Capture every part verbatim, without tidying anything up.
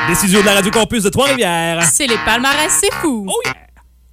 Des studios de la Radio Campus de Trois-Rivières. C'est les palmarès, c'est fou. Oh yeah!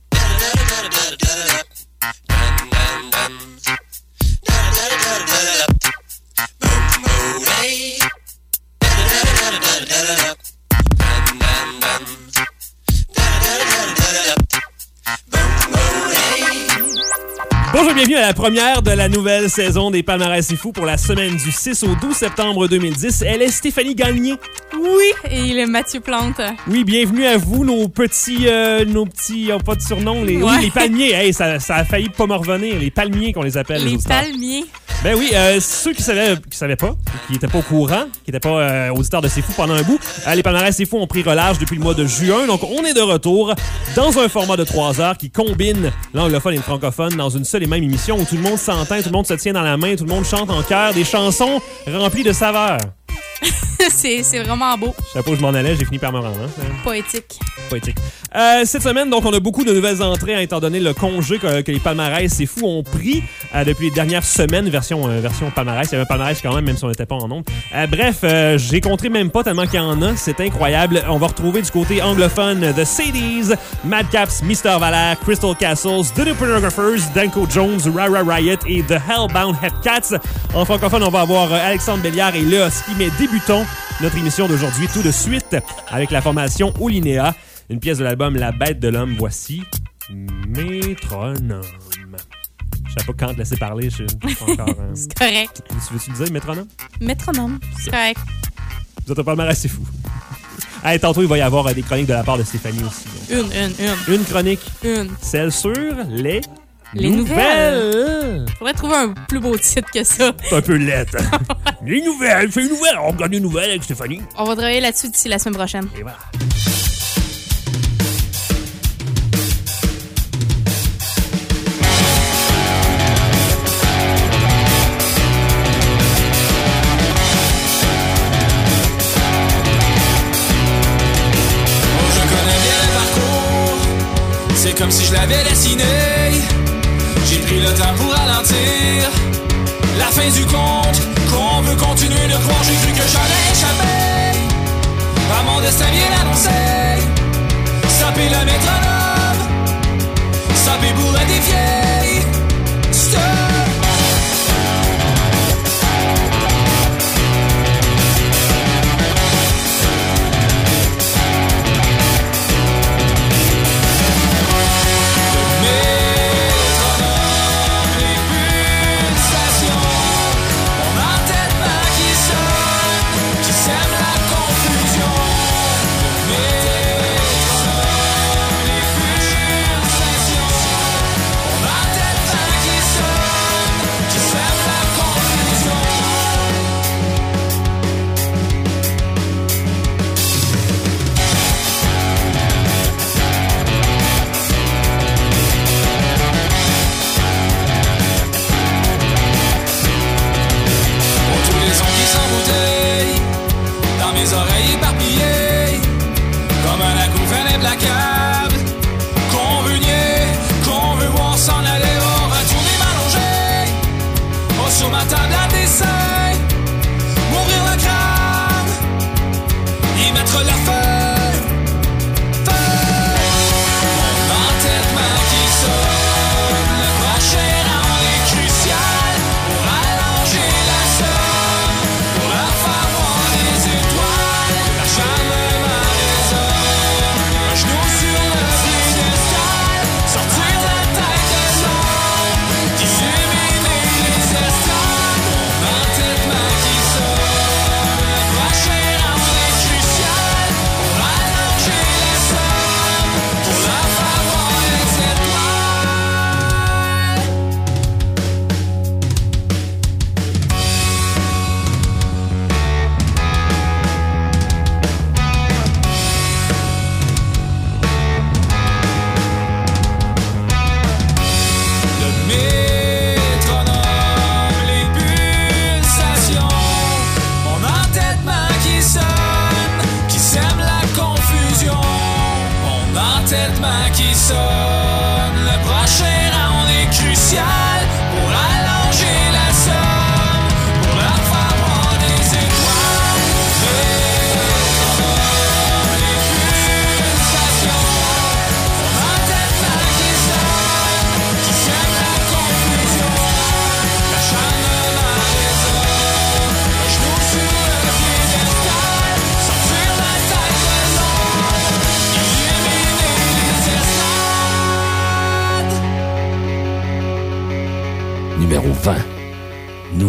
Bonjour, bienvenue à la première de la nouvelle saison des Palmarès C'est Fou pour la semaine du six au douze septembre deux mille dix. Elle est Stéphanie Gagné. Oui, et il est Mathieu Plante. Oui, bienvenue à vous, nos petits, euh, nos petits, oh, pas de surnom, les, ouais. oui, les palmiers. Hey, ça, ça a failli pas me revenir, les palmiers qu'on les appelle. Les, les palmiers. Ben oui, euh, ceux qui savaient, qui savaient pas, qui étaient pas au courant, qui étaient pas euh, auditeurs de C'est Fou pendant un bout, euh, les Palmarès C'est Fou ont pris relâche depuis le mois de juin. Donc, on est de retour dans un format de trois heures qui combine l'anglophone et le francophone dans une seule et même émission où tout le monde s'entend, tout le monde se tient dans la main, tout le monde chante en chœur, des chansons remplies de saveurs. c'est, c'est vraiment beau. Je savais pas où je m'en allais, j'ai fini par me rendre. Hein? Poétique. Poétique. Euh, cette semaine, donc, on a beaucoup de nouvelles entrées, hein, étant donné le congé que, que les Palmarès C'est Fou ont pris euh, depuis les dernières semaines, version, euh, version Palmarès. Il y avait un Palmarès quand même, même si on n'était pas en nombre. Euh, bref, euh, j'ai compté même pas tellement qu'il y en a. C'est incroyable. On va retrouver du côté anglophone The Sadies, Madcaps, mister Valère, Crystal Castles, The New Pornographers, Danko Jones, Rara Riot et The Hellbound Hepcats. En francophone, on va avoir euh, Alexandre Belliard et Le Husky, mais débutons notre émission d'aujourd'hui tout de suite avec la formation Olinéa. Une pièce de l'album La Bête de l'Homme. Voici Métronome. Je sais pas quand te laisser parler. Je suis pas encore. Hein. C'est correct. Tu veux-tu le dire, Métronome? Métronome. C'est correct. Vous êtes un Palmarès C'est Fou. Hey, tantôt, il va y avoir euh, des chroniques de la part de Stéphanie aussi. Donc. Une, une, une. Une chronique. Une. Celle sur les. Les nouvelles. nouvelles. Faudrait trouver un plus beau titre que ça. C'est un peu lettre. Les nouvelles. Fais une nouvelle. On regarde une nouvelle avec Stéphanie. On va travailler là-dessus d'ici la semaine prochaine. Et voilà. C'est comme si je l'avais dessiné. J'ai pris le temps pour ralentir la fin du conte, qu'on veut continuer de croire. J'ai cru que j'allais échapper à mon destin bien annoncé. Stopper le métronome, stopper pour la dévier. Stop. On a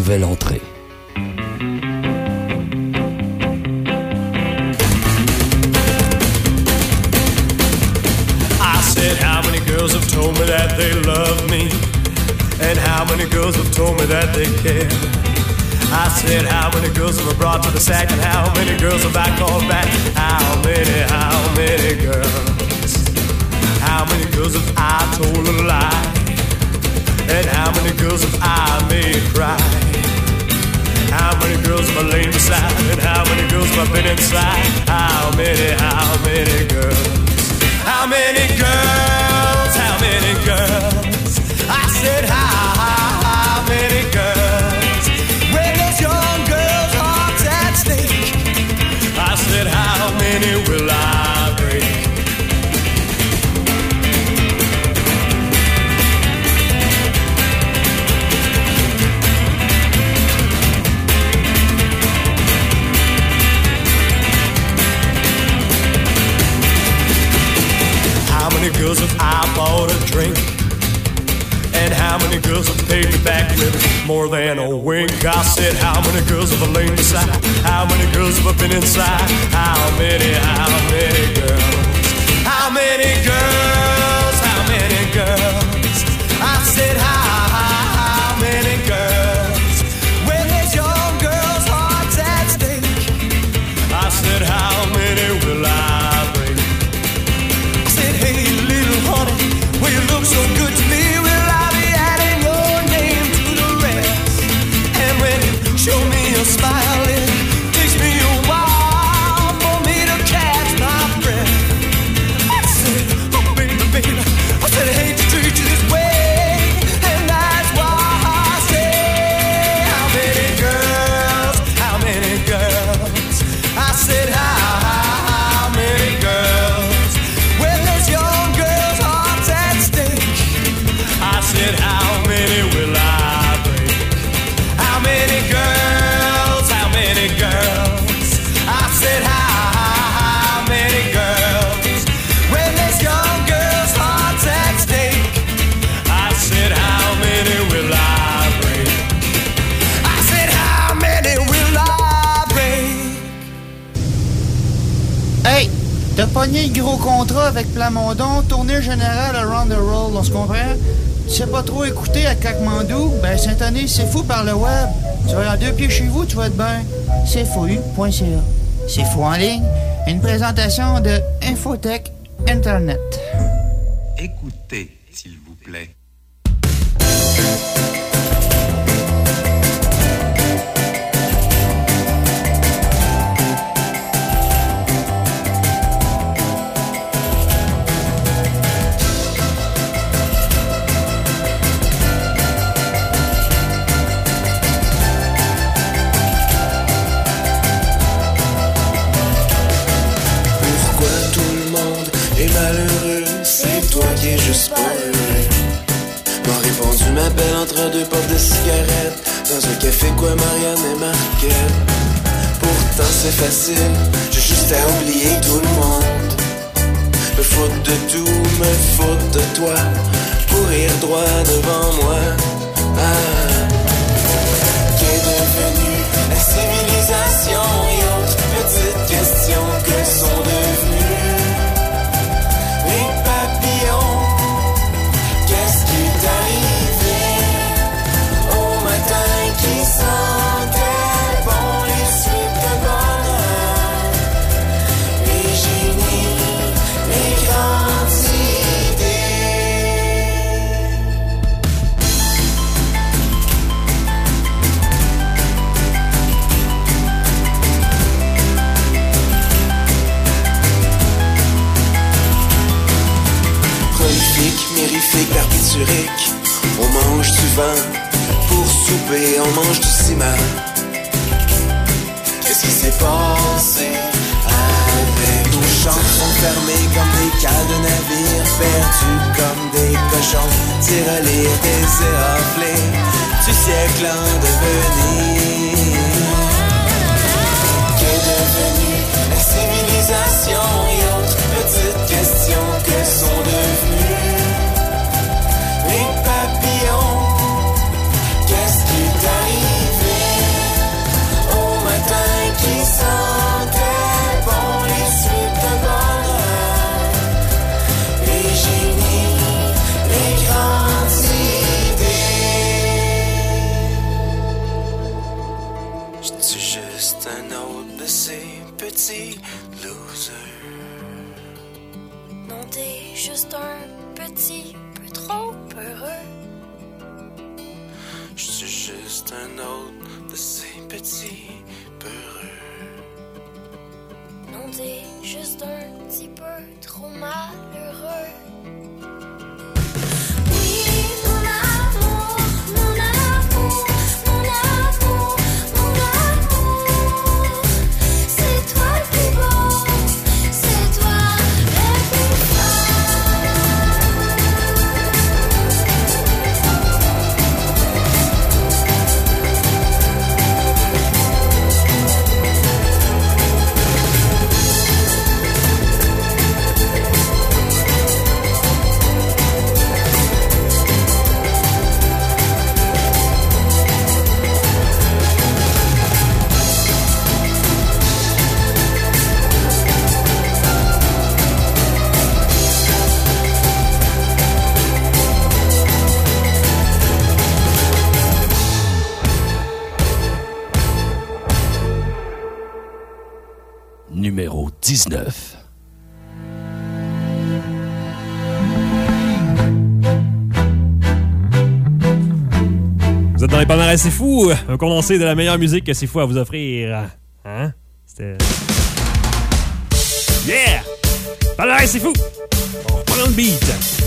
nouvelle entrée. How many girls have told me that they love me, and how many girls have told me that they care. I said, how many girls have I brought to the sack, and how many girls have I called back? How many, how many girls? How many girls have I told a lie, and how many girls have I made cry? How many girls have I laid beside, and how many girls have I been inside? How many, how many girls? How many girls, how many girls? I said, how, how, how many girls? When those young girls' hearts at stake, I said, how many will I break? How many girls have I bought a drink? And how many girls have paid me back with more than a wink? I said, how many girls have I lain beside? How many girls have I been inside? How many, how many girls? How many girls? How many girls? I said, how, how, how many girls? When there's young girls' hearts at stake, I said, how many will I break? I said, hey, little honey, well, you look so good to me. Will I be adding your name to the rest? And when you show me a smile, it takes me a while for me to catch my breath. I said, oh, baby, baby, I said, I hate to treat you this way. And that's why I say, how many girls, how many girls? I said, how, how many girls? When there's young girls' hearts at stake, I said, how many will I break? How many girls, how many girls? I said, how, how many girls? When there's young girls' hearts at stake, I said, how many will I break? I said, how many will I break? Hey, t'as pogné le gros contrat avec Plamondon, tournée générale around the world, on se comprend? Tu sais pas trop écouter à Kakmandou? Ben, Saint-Denis, c'est fou par le web. Tu vas en deux pieds chez vous, tu vas être bien. C'est fou point c a. C'est fou en ligne. Une présentation de Infotech Internet. Écoutez, s'il vous plaît. Juste pas heureux. M'a répondu ma belle entre deux portes de cigarettes. Dans un café quoi Marianne et Marquette. Pourtant c'est facile, j'ai juste à oublier tout le monde. Me foutre de tout, me foutre de toi. Courir droit devant moi. Ah. Qu'est devenu la civilisation et autres petites questions que sont devenues les papillons. Qu'est-ce qui t'est arrivé au matin qui sentait bon les suites de bonheur, les génies, les grandes idées. Prolifique, mirifique, barbiturique, on mange du vin, pour souper on mange du ciment. Qu'est-ce qui s'est passé avec nos chansons fermées comme des cales de navires, perdus comme des cochons, tirelires des éraflés du siècle en devenir. Qu'est devenu la civilisation et autres petites questions que sont devenues les papillons? Qu'est-ce qui t'arrive J'suis juste un autre de ces petits losers. Non, t'es juste un petit peu trop heureux. J'suis juste un autre de ces petits peureux. Non, t'es juste un petit peu trop malheureux. Oui, mon amour, mon amour, mon amour, mon amour. C'est toi le plus beau, c'est toi le plus Numéro dix-neuf. Vous êtes dans les palmarès C'est Fou, un condensé de la meilleure musique que C'est Fou à vous offrir. Hein? C'était... Yeah! Palmarès C'est Fou! On reprend le beat.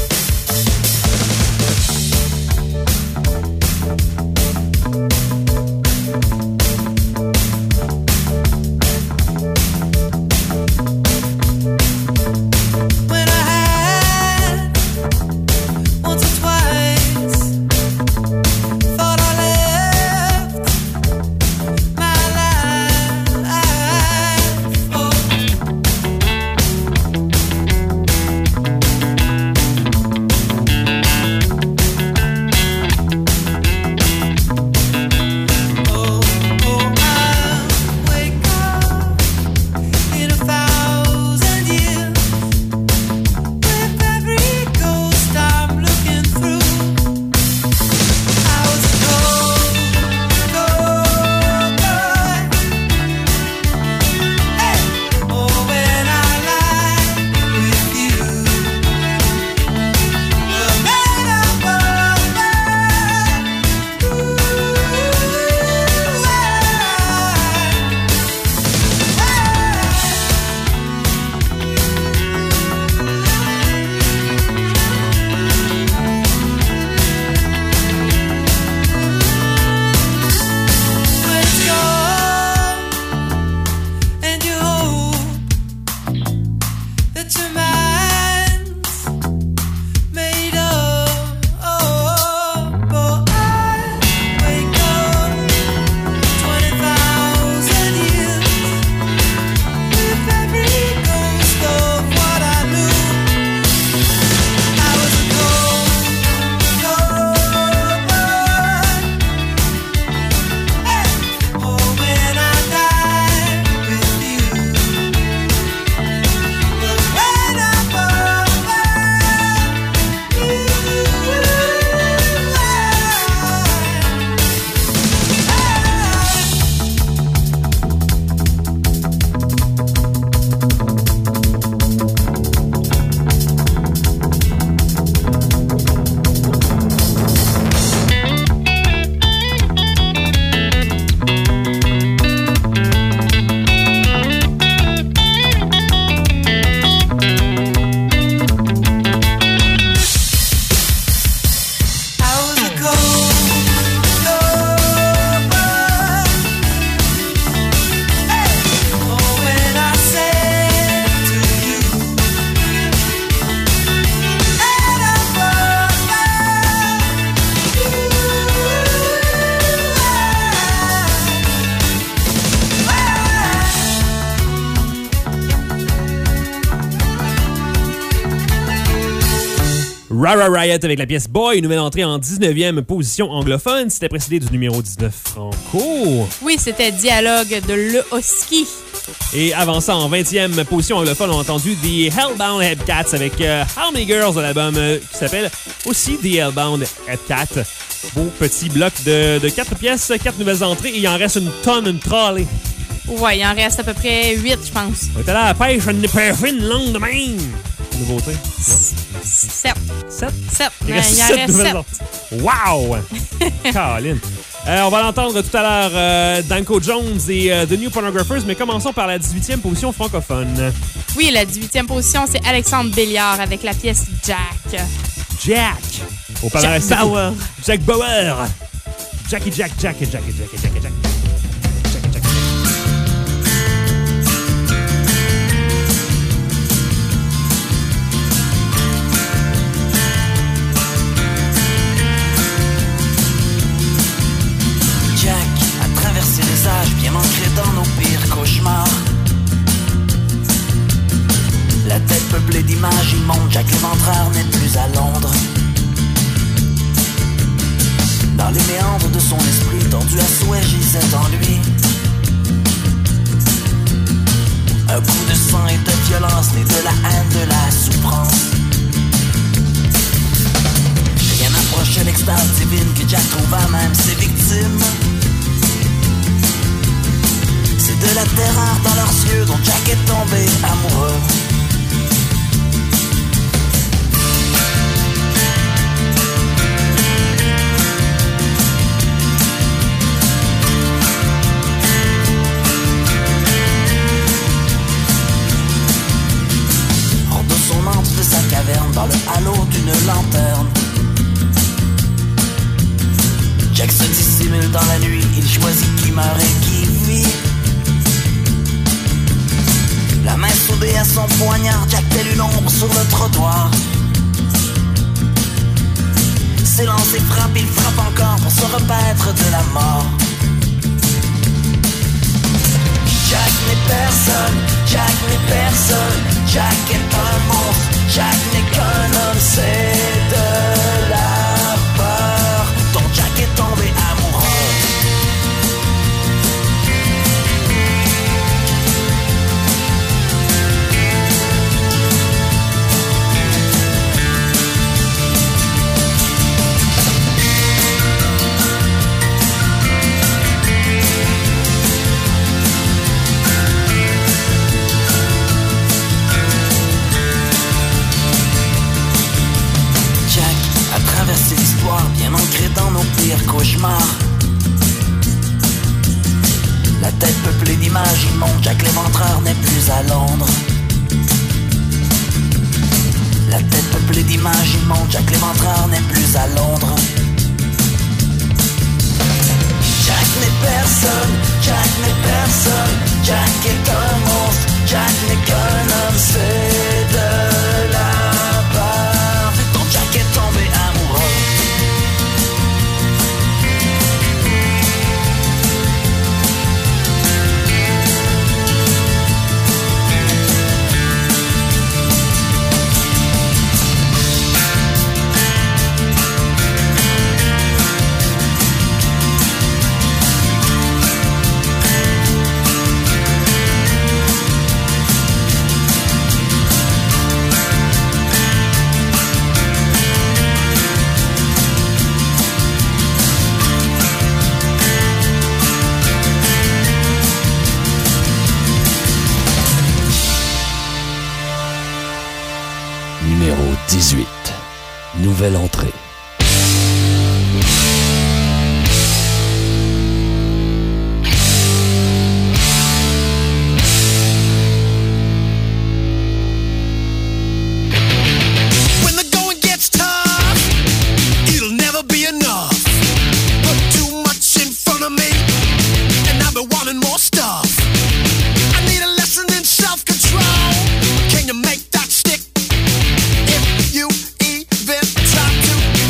Rara Riot avec la pièce Boy, nouvelle entrée en dix-neuvième position anglophone. C'était précédé du numéro dix-neuf franco. Oui, c'était Dialogue de Le Husky. Et avant ça, en vingtième position anglophone, on a entendu The Hellbound Headcats avec euh, How Many Girls de l'album euh, qui s'appelle aussi The Hellbound Headcats. beau petit bloc de, de quatre pièces, quatre nouvelles entrées et il en reste une tonne, une trolley. Ouais, il en reste à peu près huit, je pense. On est allé à la pêche, on n'est pas fait une longue de même. Nouveauté, non? sept. sept? sept. Il Mais reste il en sept reste nouvelles sept. entrées. Wow! Caroline. Euh, on va l'entendre tout à l'heure, euh, Danko Jones et euh, The New Pornographers, mais commençons par la dix-huitième position francophone. Oui, la dix-huitième position, c'est Alexandre Béliard avec la pièce Jack. Jack! Au palmarès, Jack c'est Bauer. Jack Bauer! Jackie Jack, Jack et Jack et Jack et Jack et Jack. Jack et Jack. Jack a traversé les âges, bien ancré dans nos pires cauchemars. La tête peuplée d'images immondes, Jack l'éventreur n'est plus à Londres. Dans les méandres de son esprit, tordu à souhait, gisait en lui un coup de sang et de violence, né de la haine, de la souffrance. Rien n'approchait l'extase divine que Jack trouva même ses victimes. C'est de la terreur dans leurs yeux dont Jack est tombé amoureux. Dans le halo d'une lanterne, Jack se dissimule dans la nuit. Il choisit qui meurt et qui vit. La main soudée à son poignard, Jack telle une ombre sur le trottoir. S'élance et frappe, il frappe encore pour se repaître de la mort. Jack n'est personne, Jack n'est personne, Jack est un monstre. Jack n'est qu'un homme, c'est de la peur dont Jack est tombé amoureux. Traverser l'histoire bien ancrée dans nos pires cauchemars. La tête peuplée d'images immondes, Jack l'éventreur n'est plus à Londres. La tête peuplée d'images immondes, Jack l'éventreur n'est plus à Londres. Jack n'est personne, Jack n'est personne, Jack est un monstre, Jack n'est qu'un homme, c'est de la peur dont Jack est tombé amoureux. Numéro dix-huit. Nouvelle entrée. When the going gets tough, it'll never be enough. Put too much in front of me, and I've been wanting more stuff. I need a lesson in self-control. Can you make that stick? If you even try to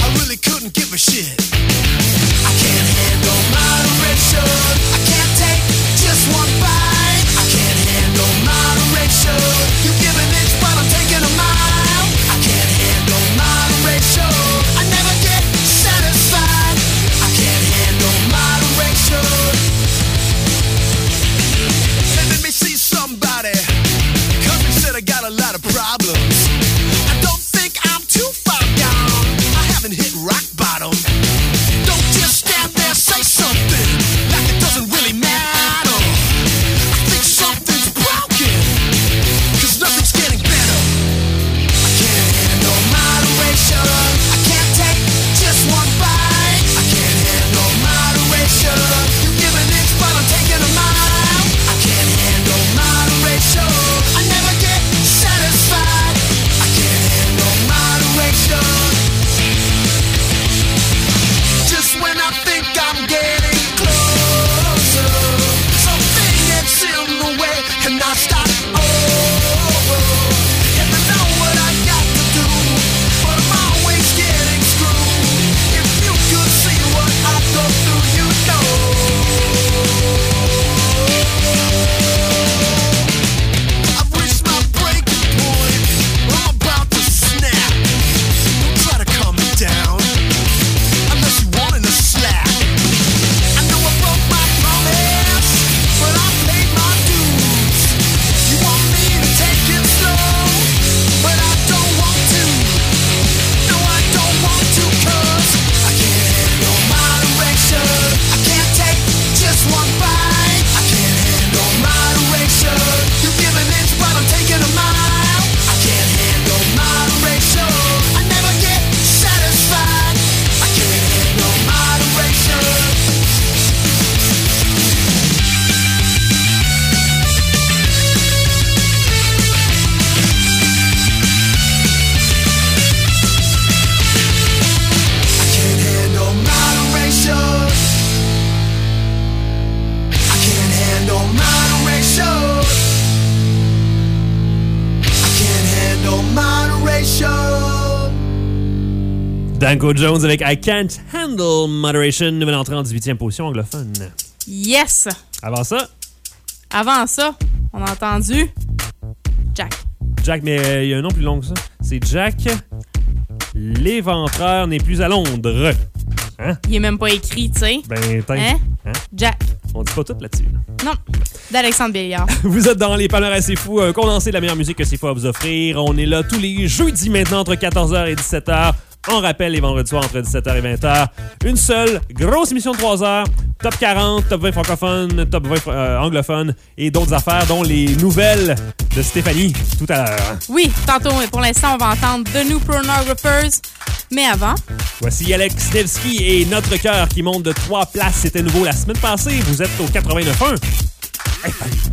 Danko Jones avec I Can't Handle Moderation, nouvelle entrée en dix-huitième position anglophone. Yes! Avant ça? Avant ça, on a entendu Jack. Jack, mais il y a un nom plus long que ça. C'est Jack, l'éventreur n'est plus à Londres. Hein? Il est même pas écrit, tu sais. Ben, t'as... Hein? Hein? Jack. On dit pas tout là-dessus. Là. Non, d'Alexandre Béliard. Vous êtes dans les palmarès C'est Fou, un condensé de la meilleure musique que C'est Fou à vous offrir. On est là tous les jeudis maintenant entre quatorze heures et dix-sept heures. On rappelle les vendredis soirs entre dix-sept heures et vingt heures. Une seule grosse émission de trois heures. Top quarante, top vingt francophone, top vingt euh, anglophone et d'autres affaires, dont les nouvelles de Stéphanie tout à l'heure. Oui, tantôt, mais pour l'instant, on va entendre The New Pornographers. Mais avant... Voici Alex Nevsky et Notre Cœur qui monte de trois places. C'était nouveau la semaine passée. Vous êtes au quatre-vingt-neuf point un. Hey,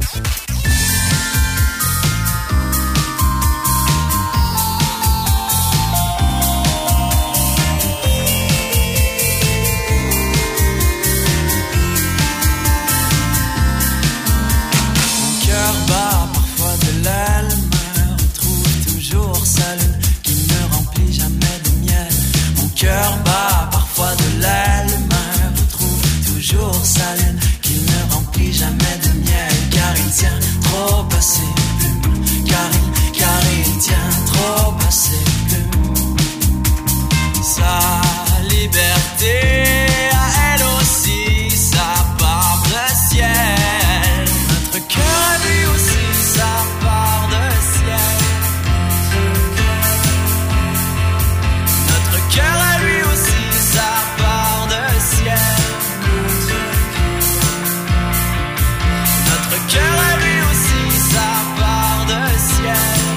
Cœur bat parfois de l'aile, me retrouve toujours sa lune qu'il ne remplit jamais de miel, car il tient trop à ses plumes, car il, car il tient trop à ses plumes. Sa liberté à elle aussi, sa part de ciel, notre cœur a lui aussi sa part de ciel. Notre cœur a lui aussi sa part de ciel. Notre cœur a lui aussi sa part de ciel.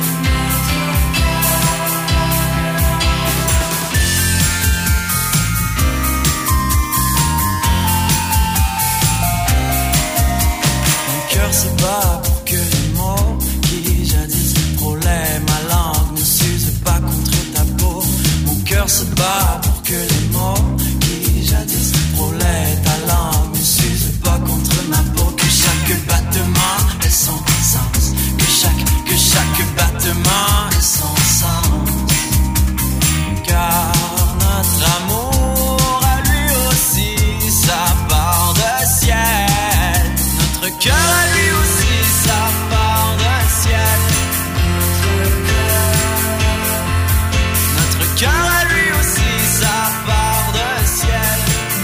Mon cœur se bat pour que les mots qui jadis frôlaient ma langue ne s'usent pas contre ta peau. Mon cœur se bat pour que les mots qui jadis frôlaient ta langue ne s'usent pas contre ma peau. Que chaque battement ait son sens, que chaque, que chaque battement ait son sens. Car notre amour a lui aussi sa part de ciel. Notre cœur a lui aussi sa part de ciel. Notre cœur a lui aussi sa part de ciel.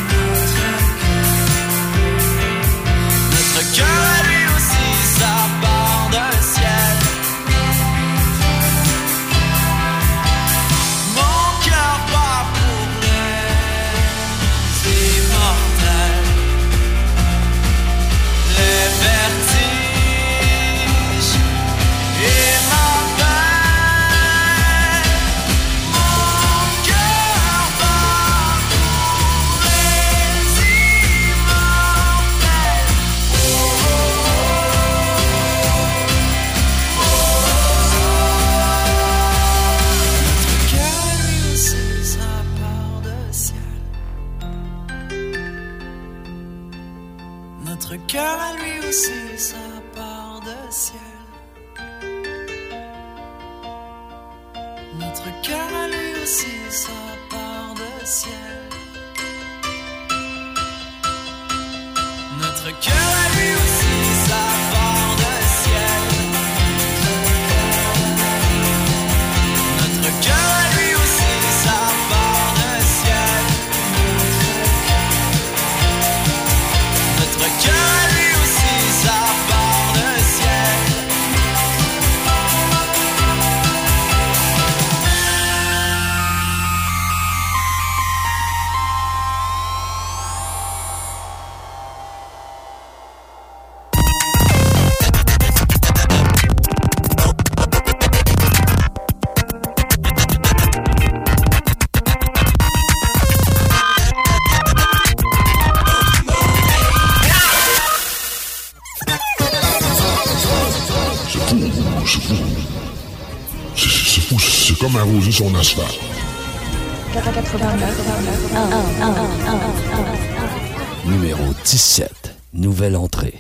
Notre cœur a lui aussi sa part de ciel. Mon cœur bat pour les immortels, les vertiges et ma peine. Mon cœur bat pour les immortels. Notre cœur a lui aussi sa part de ciel. Notre cœur a lui aussi sa part de ciel. Notre cœur a lui aussi sa part de ciel. Notre cœur a lui aussi sa part de ciel. Notre cœur a lui aussi sa part de ciel. Notre cœur a lui aussi sa part de ciel. C'est c'est fou, c'est comme arroser son asphalte. Numéro dix-sept, nouvelle entrée.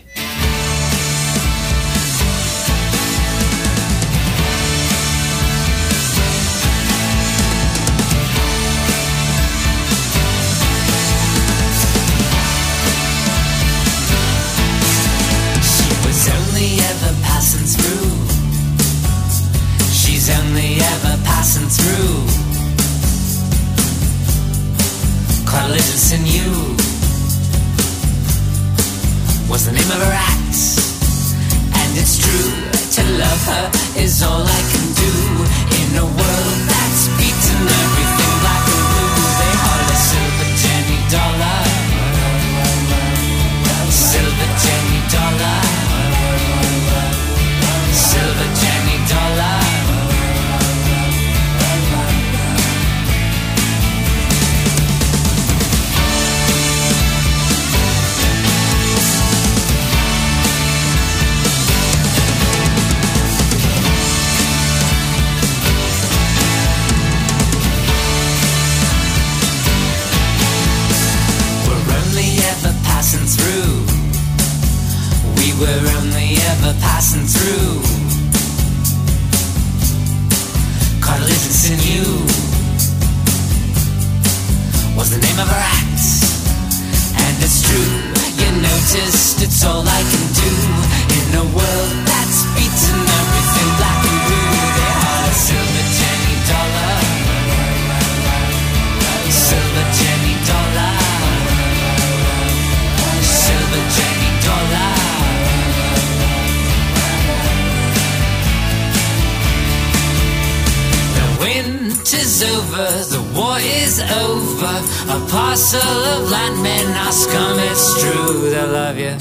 is all I can do in a world that's beaten everything black and blue. They holler silver Jenny dollar, silver Jenny dollar, silver Jenny dollar. Passing through, we were only ever passing through. Cartilage and sinew was the name of our act, and it's true. You noticed it's all I can do in a world that's beaten everything black and blue. They are silver Jenny dollar, silver Jenny dollar, silver Jenny dollar. The winter's over, the war is over. A parcel of landmen ask them, it's true, they love you.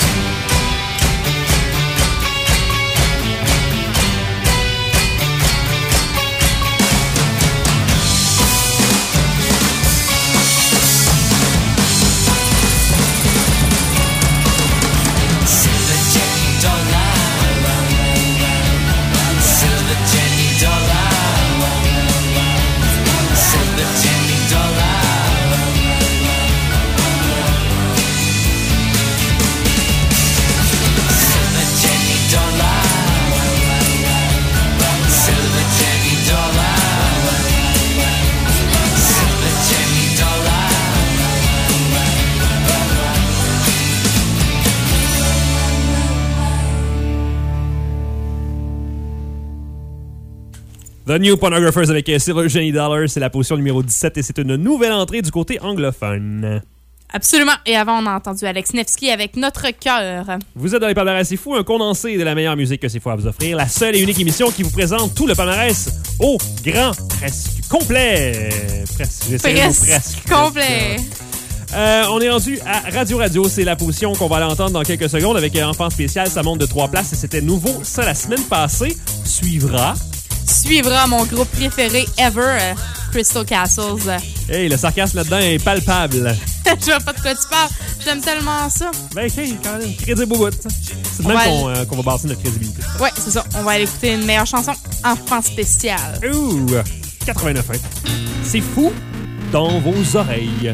The New Pornographers avec Silver Jenny Dollar, c'est la position numéro dix-sept et c'est une nouvelle entrée du côté anglophone. Absolument. Et avant, on a entendu Alex Nevsky avec Notre cœur. Vous êtes dans les palmarès C'est Fou, un condensé de la meilleure musique que C'est Fou à vous offrir. La seule et unique émission qui vous présente tout le palmarès au grand, presque complet. Presque. J'essaie presque, presque complet. Euh, on est rendu à Radio Radio. C'est la position qu'on va aller entendre dans quelques secondes avec Enfant spécial. Ça monte de trois places et c'était nouveau ça la semaine passée. Suivra... Suivra mon groupe préféré ever, euh, Crystal Castles. Hey, le sarcasme là-dedans est palpable. Je vois pas de quoi tu parles. J'aime tellement ça. Ben, OK, quand même. Crédible au bout. C'est de même qu'on, euh, qu'on va bâtir notre crédibilité. Ouais, c'est ça. On va aller écouter une meilleure chanson, Enfant spécial. Ouh, quatre-vingt-neuf ans. C'est fou dans vos oreilles.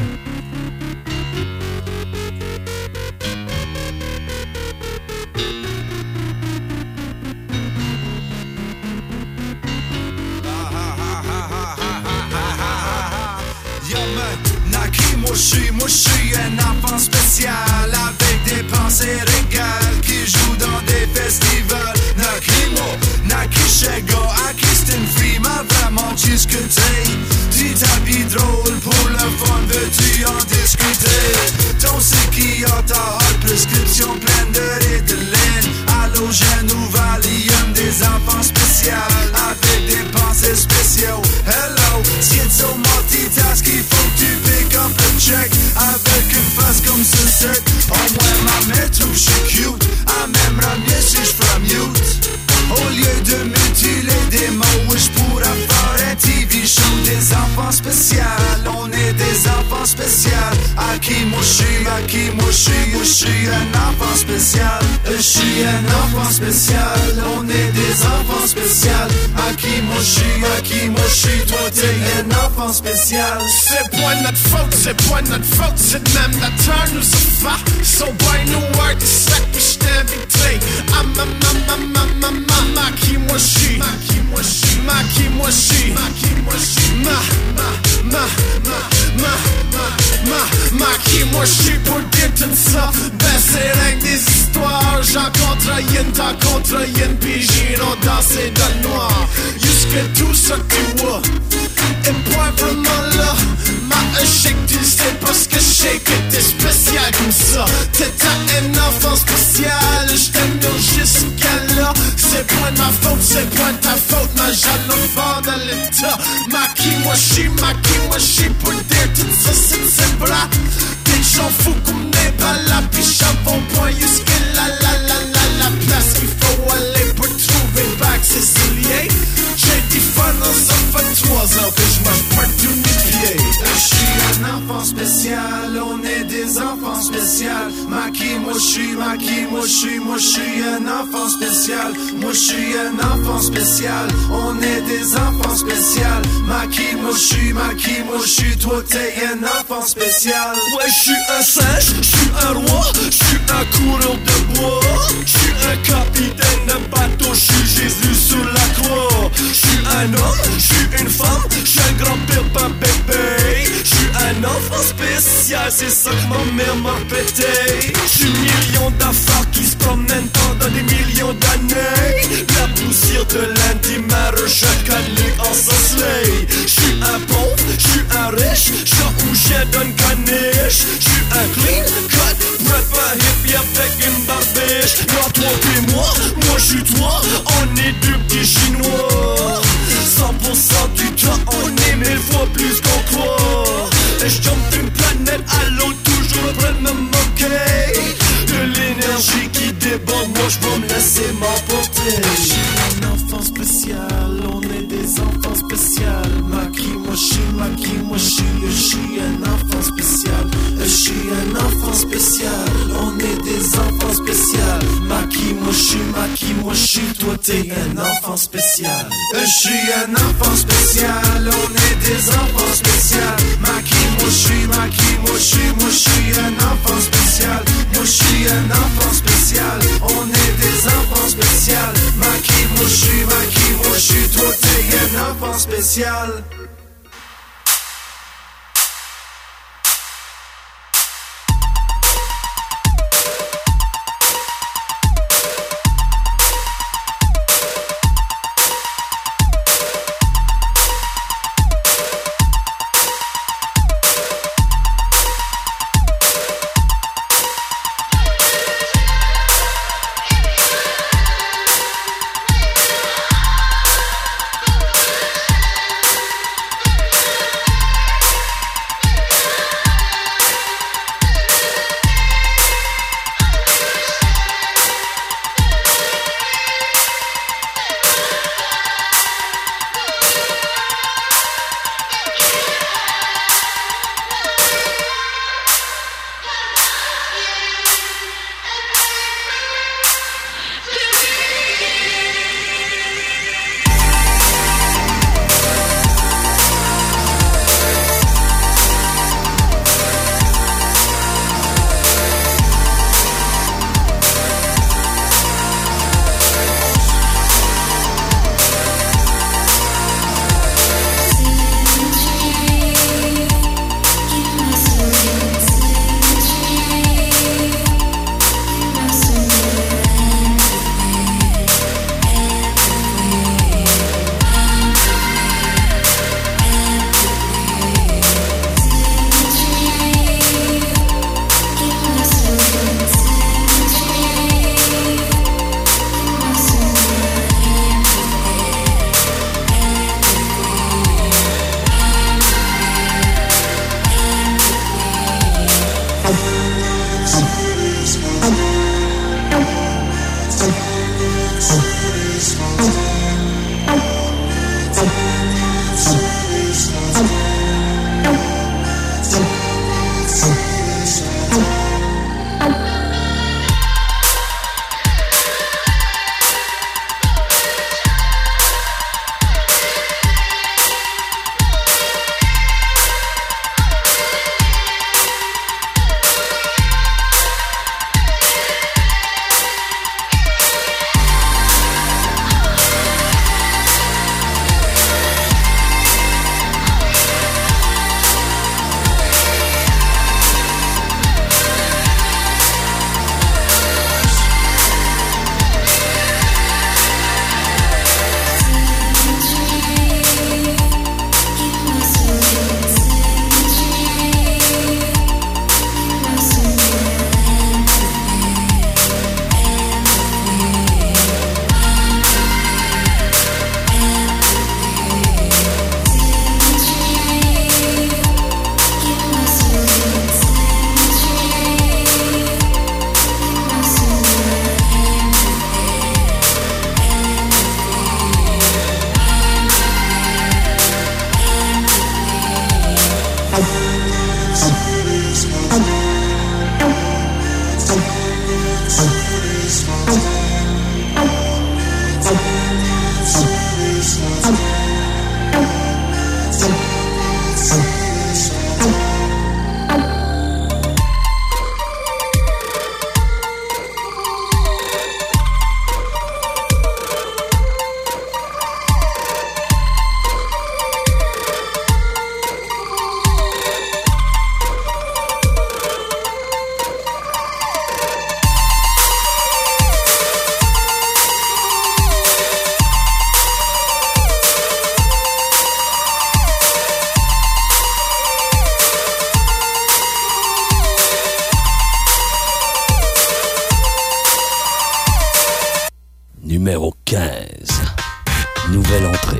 Moi j'suis, moi j'suis un enfant spécial avec des pensées régales qui joue dans des festivals. Nakimo, Nakishego, Aki c'est une fille m'a vraiment discuté. Tu t'habilles drôle pour le fun, veux-tu en discuter? Ton c'est qui a ta hot prescription pleine de Ritalin, halogène ou Valium, des enfants spéciaux avec des pensées spéciaux. Hello, schizo multitask, il faut que tu pick up le check avec une face comme ceci. Au moins ma mère trouve je cute, elle m'aimera mieux si je ferais mute. Au lieu de mutiler des mots, je pourrais faire un T V show. Des enfants spéciaux, on est des enfants spéciaux. À qui moi je suis, à qui moi je suis, je suis un enfant spécial. Je suis un enfant spécial, on est des enfants spéciaux. À qui moi je suis, à qui moi je suis, toi t'es un enfant spécial. C'est pas notre faute, c'est pas notre faute, c'est même la turn nous se fait. So boy, no word, c'est ça que je t'ai invité. Ah ma ma ma ma ma ma ma qui moi je suis, ma qui moi je suis, ma qui moi je suis, ma qui moi je suis, ma ma ma ma ma ma ma ma qui moi je suis pour dire tout ça. Ben c'est rien que des histoires, j'en contre yin, t'en contre yin, pis j'irai danser dans le noir. Jusque tout ça tu vois, et point vraiment là. Ma échec tu sais parce que je sais que t'es spécial comme ça. T'es un enfant spécial, je t'aime jusqu'à là. C'est point de ma faute, c'est point de ta faute. suis, moi je suis un enfant spécial. Moi je suis un enfant spécial. On est des enfants spéciaux. Maki, moi je suis, Maki, moi je suis, toi t'es un enfant spécial. Ouais, je suis un singe, je suis un roi, je suis un coureur de bois. Je suis un capitaine de bateau, je suis Jésus sur la croix. Je suis un homme, je suis une femme, je suis un grand-père, pas bébé. Je suis un enfant spécial, c'est ça que ma mère m'a pété. Je suis million d'affaires qui se promènent pendant des millions d'années. La poussière de lundi m'a chaque année ensorcelée. Je suis un pauvre, je suis un riche, je suis un chien d'une caniche. Je suis un clean cut, bref un hippie avec une barbiche. Moi, toi et moi, moi je suis toi, on est deux petits chinois. Cent pour cent du temps, on est mille fois plus qu'on croit. Et je tombe d'une planète à l'autre, toujours en train de me moquer de l'énergie qui déborde, moi je peux me laisser m'emporter. Je suis un enfant spécial, on est des enfants spéciaux. Maki, moi je suis, Maki, moi je suis, je suis un enfant spécial. Je suis un enfant spécial, on est des enfants spéciaux. Maki, moi je suis, Maki, moi je suis, toi t'es un enfant spécial. Je suis un enfant spécial, on est des enfants spéciaux. Maki, moi je suis, Maki, moi je suis, moi je suis un enfant spécial. Moi je suis un enfant spécial, on est des enfants spéciaux. Maki, moi je suis, Maki, moi je suis, toi t'es un enfant spécial. Numéro quinze. Nouvelle entrée.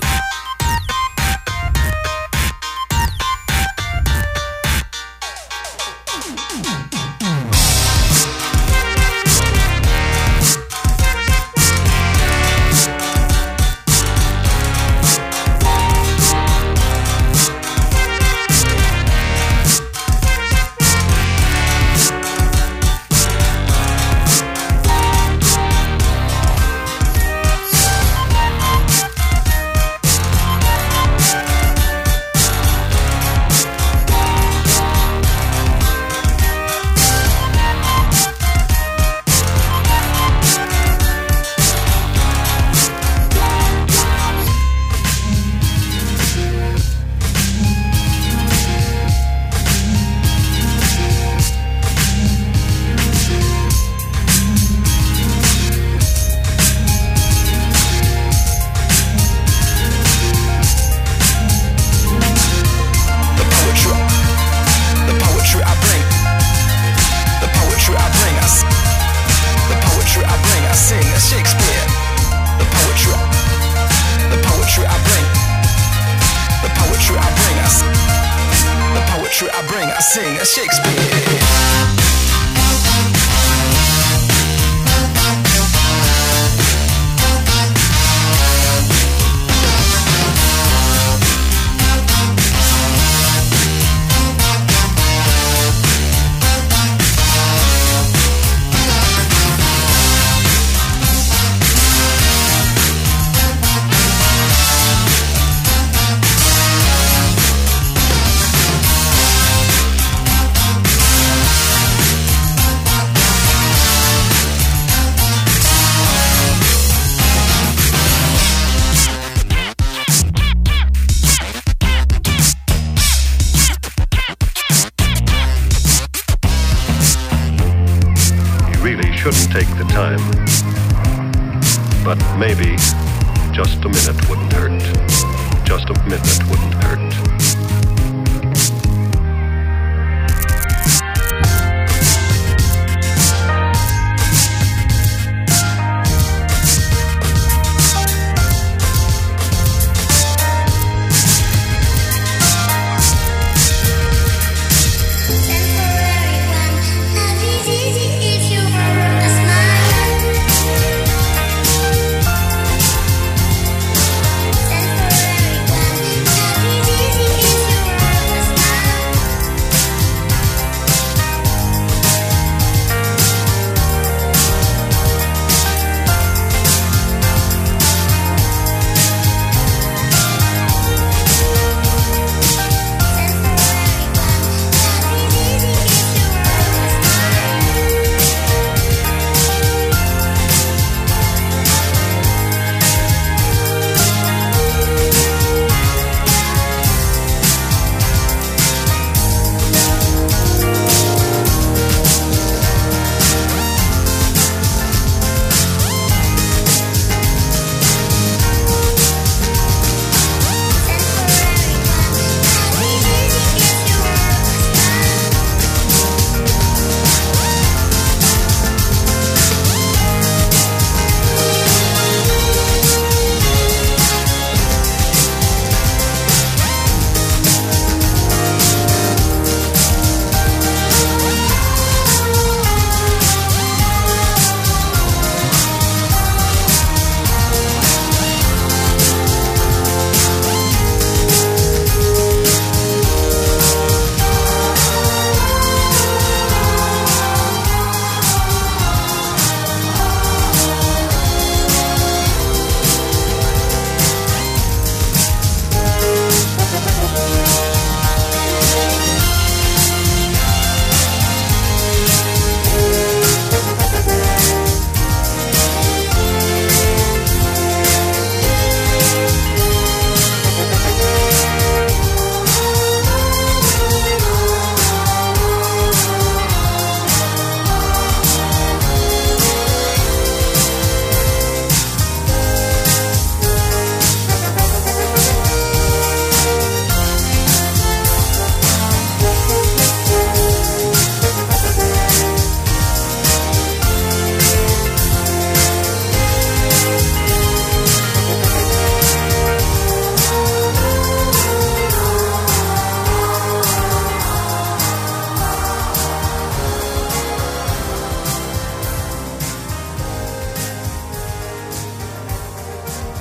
Easy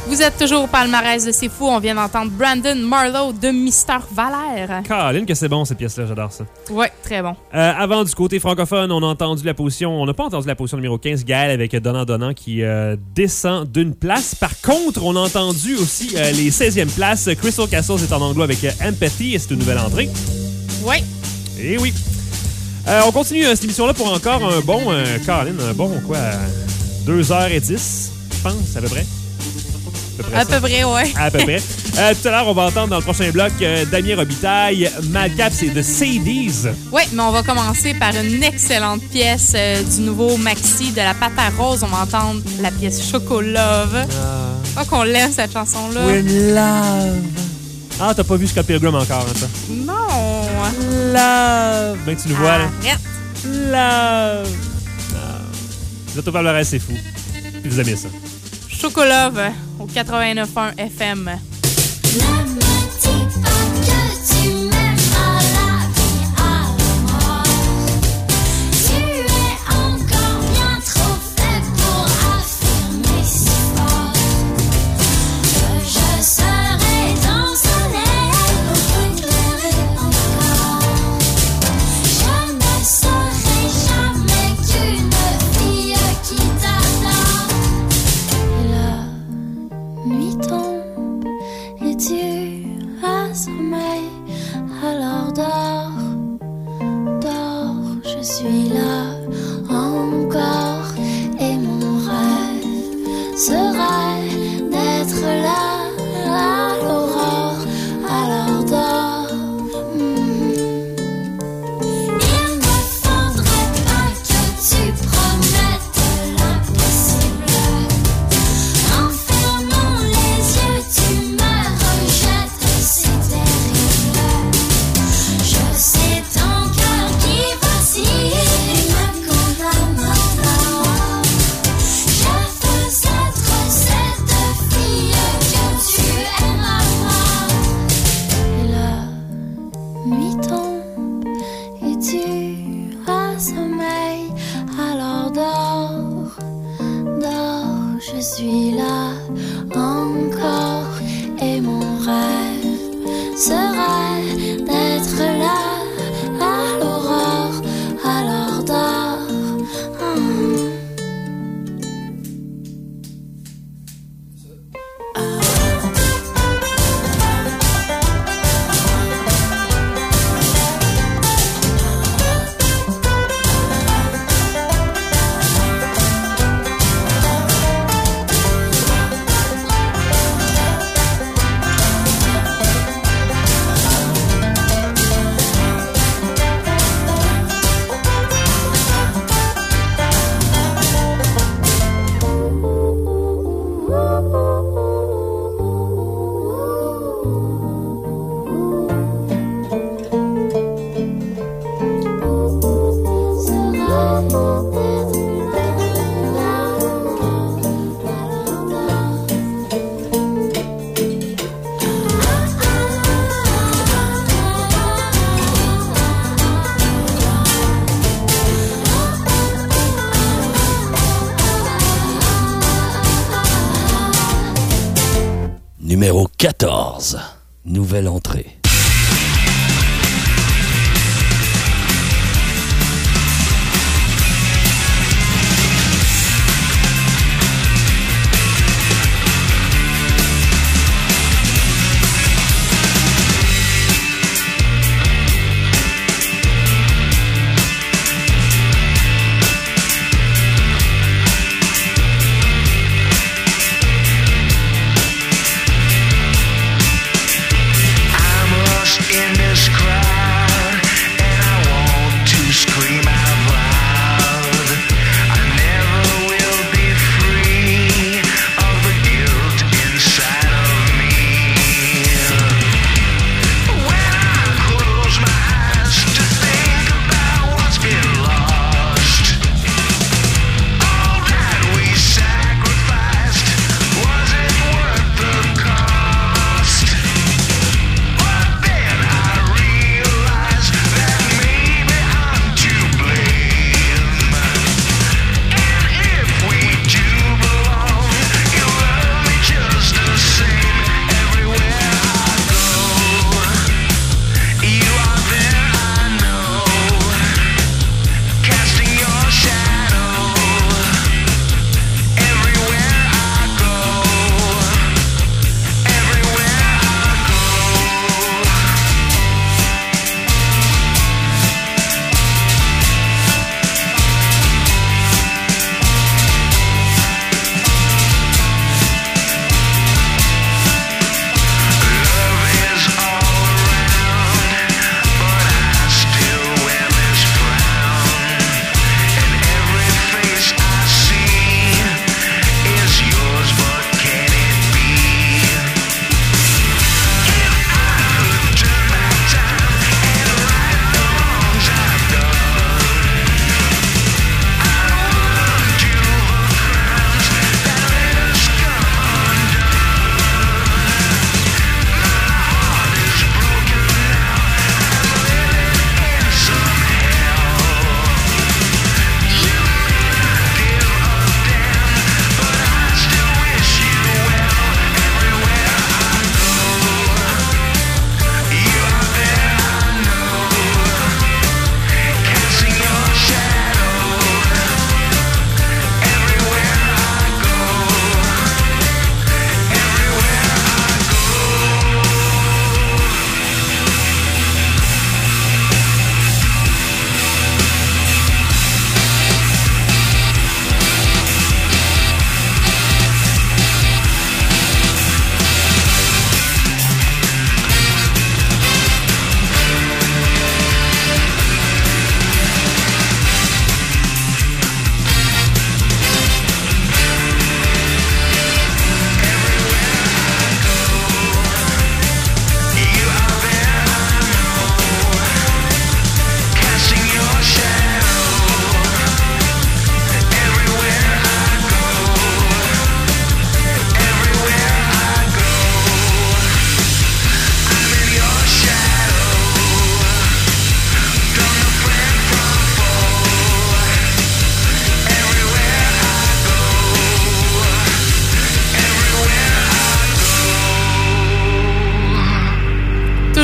Vous êtes toujours au palmarès de C'est Fou. On vient d'entendre Brandon Marlowe de Mister Valère. Caroline, que c'est bon cette pièce-là, j'adore ça. Ouais, très bon. Euh, avant, du côté francophone, on a entendu la position, on n'a pas entendu la position numéro quinze, Gaël avec Donnant Donnant qui euh, descend d'une place. Par contre, on a entendu aussi euh, les seizième places. Crystal Castles est en anglo avec euh, Empathy et c'est une nouvelle entrée. Ouais. Et oui. Euh, on continue euh, cette émission-là pour encore un bon, euh, Caroline, un bon quoi, deux heures dix, je pense, à peu près. À peu près, à peu près ouais. À peu près. Euh, tout à l'heure, on va entendre dans le prochain bloc euh, Damien Robitaille, Madcap, c'est The Sadies. Oui, mais on va commencer par une excellente pièce euh, du nouveau maxi de la Pâte à Rose. On va entendre la pièce Chocolove. Je crois qu'on l'aime, cette chanson-là. With love. Ah, t'as pas vu Scott Pilgrim encore, hein, ça? Non. Love. Ben, tu nous vois, là. Arrête. Love. Ah. Vous êtes au palmarès, c'est fou. Puis vous aimez ça. Chocolove au quatre-vingt-neuf point un F M. Ne me dis pas que tu m'aimes à la vie, à la mort. Tu es encore bien trop faible pour affirmer si fort que je serai dans un air pour éclairer encore. Je ne serai jamais qu'une fille qui t'adore. La nuit tombe et tu as sommeil, alors dors, dors, je suis là encore et mon rêve serait d'être là à l'aurore, alors dors. Mm. Il ne faudrait pas que tu promettes l'impossible. En fermant les yeux, tu me rejettes, c'est terrible. Je sais ton cœur qui vacille et me condamne à mort. Je veux être cette fille que tu aimes à moi. Et la nuit tombe et tu as sommeil, alors dors, dors, je suis là encore et mon rêve serait d'être là à l'aurore, alors dors. Hum. Numéro quatorze. Nouvelle entrée. I'm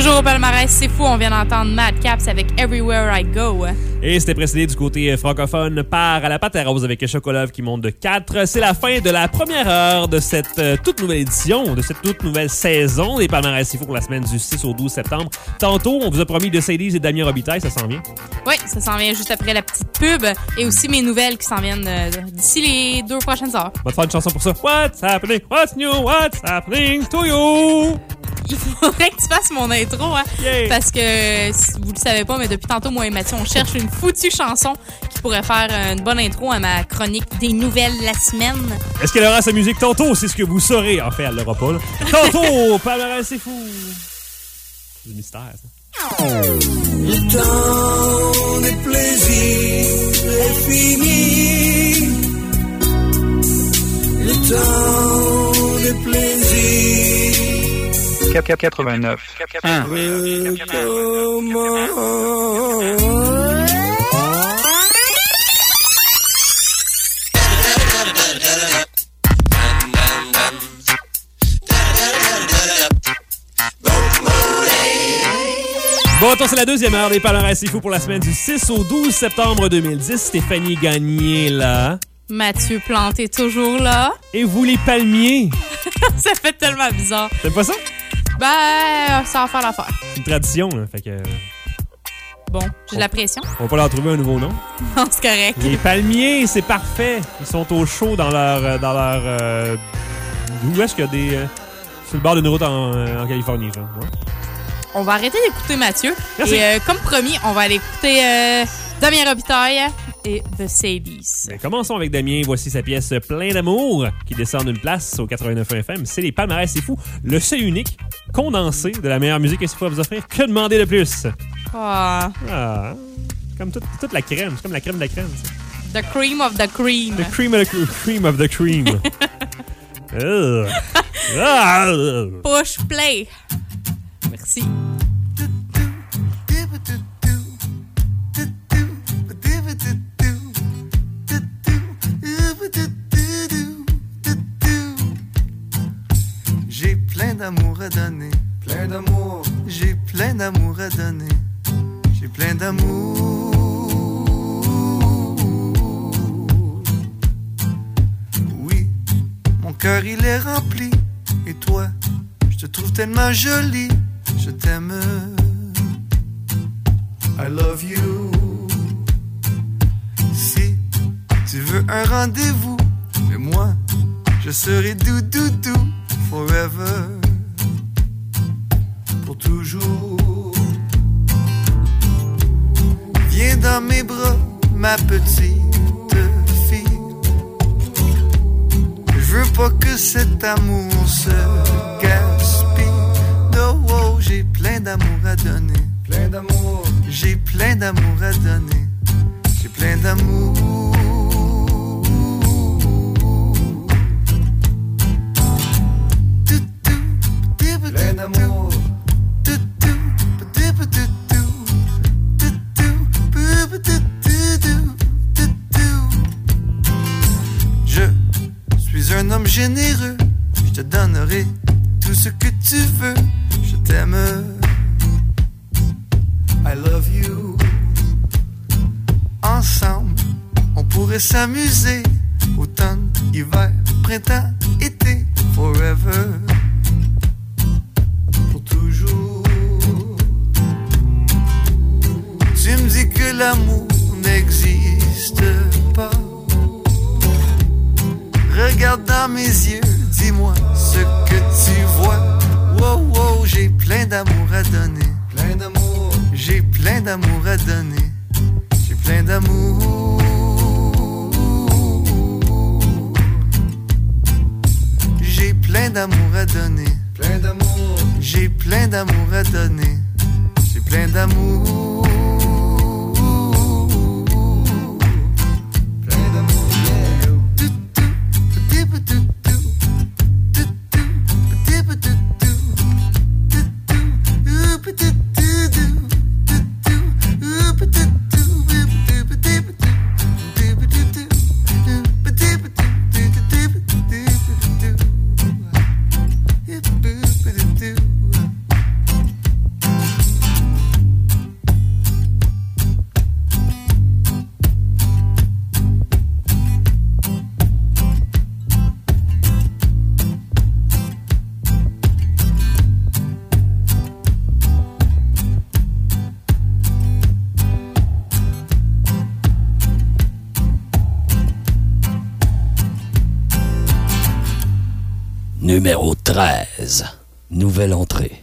Toujours au palmarès, c'est fou, on vient d'entendre Madcaps avec Everywhere I Go. Et c'était précédé du côté francophone par À la pâte à rose avec Chocolat qui monte de quatre. C'est la fin de la première heure de cette euh, toute nouvelle édition, de cette toute nouvelle saison des palmarès c'est fou pour la semaine du six au douze septembre. Tantôt, on vous a promis de Sadie's et Damien Robitaille, ça s'en vient? Oui, ça s'en vient juste après la petite pub et aussi mes nouvelles qui s'en viennent euh, d'ici les deux prochaines heures. On va te faire une chanson pour ça. What's happening? What's new? What's happening to you? Il faudrait que tu fasses mon intro, hein? Yeah. Parce que, si vous le savez pas, mais depuis tantôt, moi et Mathieu, on cherche une foutue chanson qui pourrait faire une bonne intro à ma chronique des nouvelles de la semaine. Est-ce qu'elle aura sa musique tantôt? C'est ce que vous saurez. En fait, elle l'aura pas, là. Tantôt! Palmarès, c'est fou! C'est du mystère, ça. Le temps des plaisirs est fini. Le temps des plaisirs quatre-vingt-neuf. un. Bon, attends, c'est la deuxième heure des palmarès c'est fou pour la semaine du six au douze septembre deux mille dix. Stéphanie Gagné là. Mathieu Plante est toujours là. Et vous les palmiers. Ça fait tellement bizarre. T'aimes pas ça? Ben, ça va faire l'affaire. C'est une tradition, là, fait que... Bon, j'ai de la pression. On va pas leur trouver un nouveau nom. Non, c'est correct. Les palmiers, c'est parfait. Ils sont au chaud dans leur... Dans leur euh... Où est-ce qu'il y a des... Euh... Sur le bord d'une route en, en Californie, genre. Ouais. On va arrêter d'écouter Mathieu. Merci. Et euh, comme promis, on va aller écouter euh, Damien Robitaille et The Sadie's. Ben, commençons avec Damien. Voici sa pièce Plein d'amour qui descend d'une place au quatre-vingt-neuf F M. C'est les palmarès, c'est fou. Le seul unique condensé de la meilleure musique que c'est fou à vous offrir. Que demander de plus? Ah. Ah. Comme toute, toute la crème. C'est comme la crème de la crème. Ça. The cream of the cream. The cream of the cream. Of the cream. uh. ah. Push play. Merci. J'ai plein d'amour à donner. Plein d'amour. J'ai plein d'amour à donner. J'ai plein d'amour. Oui, mon cœur il est rempli. Et toi, je te trouve tellement jolie. Je t'aime. I love you. Si tu veux un rendez-vous, mais moi, je serai doudou forever. Pour toujours. Viens dans mes bras, ma petite fille. Je veux pas que cet amour se gaspille. No, oh, j'ai plein d'amour à donner. Plein d'amour. J'ai plein d'amour à donner. J'ai plein d'amour. Plein d'amour. Je suis un homme généreux. Je te donnerai tout ce que tu veux. Je t'aime. I love you. Ensemble, on pourrait s'amuser. Automne, hiver, printemps, été. Forever. Pour toujours. Tu me dis que l'amour n'existe pas. Regarde dans mes yeux, dis-moi ce que tu vois. Wow, wow, j'ai plein d'amour à donner. Plein d'amour. J'ai plein d'amour à donner. J'ai plein d'amour. J'ai plein d'amour à donner. Plein d'amour. J'ai plein d'amour à donner. J'ai plein d'amour. Numéro treize. Nouvelle entrée.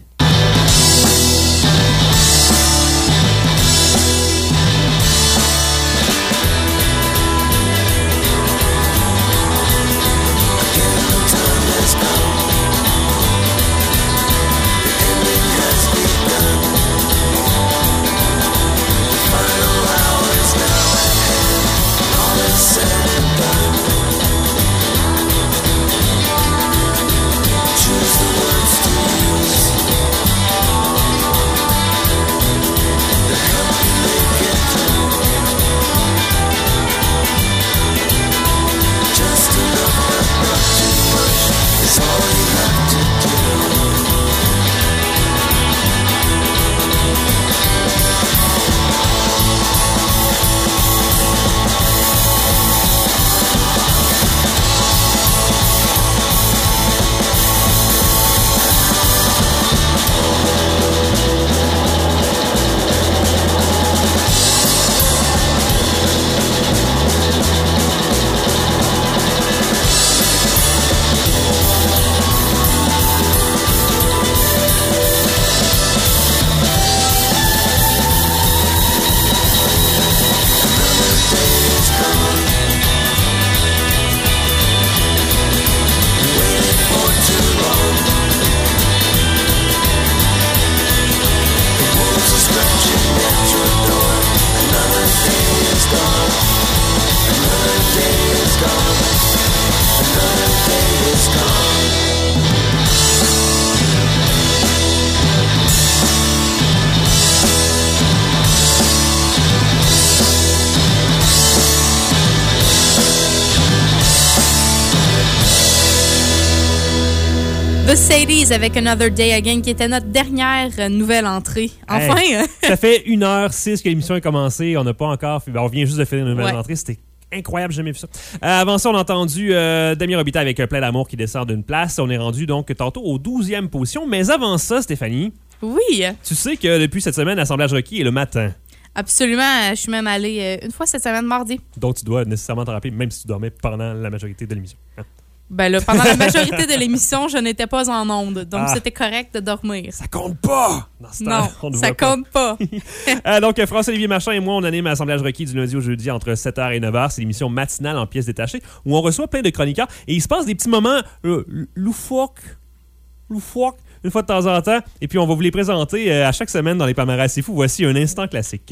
The Sadies avec Another Day Again, qui était notre dernière euh, nouvelle entrée. Enfin! Hey, ça fait une heure six que l'émission a commencé. On n'a pas encore... On vient juste de finir une nouvelle ouais. entrée. C'était incroyable, j'ai jamais vu ça. Euh, avant ça, on a entendu euh, Demi Robitaille avec Plein d'amour qui descend d'une place. On est rendu donc tantôt aux douzième position. Mais avant ça, Stéphanie... Oui! Tu sais que depuis cette semaine, l'assemblage requis est le matin. Absolument. Je suis même allée euh, une fois cette semaine, mardi. Donc, tu dois nécessairement te rappeler, même si tu dormais pendant la majorité de l'émission. Hein? Ben là, pendant la majorité de l'émission, je n'étais pas en onde. Donc, ah. c'était correct de dormir. Ça compte pas! Dans ce temps, non, on ne ça voit pas. compte pas. euh, donc, François-Olivier Marchand et moi, on anime l'assemblage requis du lundi au jeudi entre sept heures et neuf heures. C'est l'émission matinale en pièces détachées où on reçoit plein de chroniqueurs et il se passe des petits moments euh, loufoques, loufoques, une fois de temps en temps. Et puis, on va vous les présenter euh, à chaque semaine dans les palmarès. C'est fou. Voici un instant classique.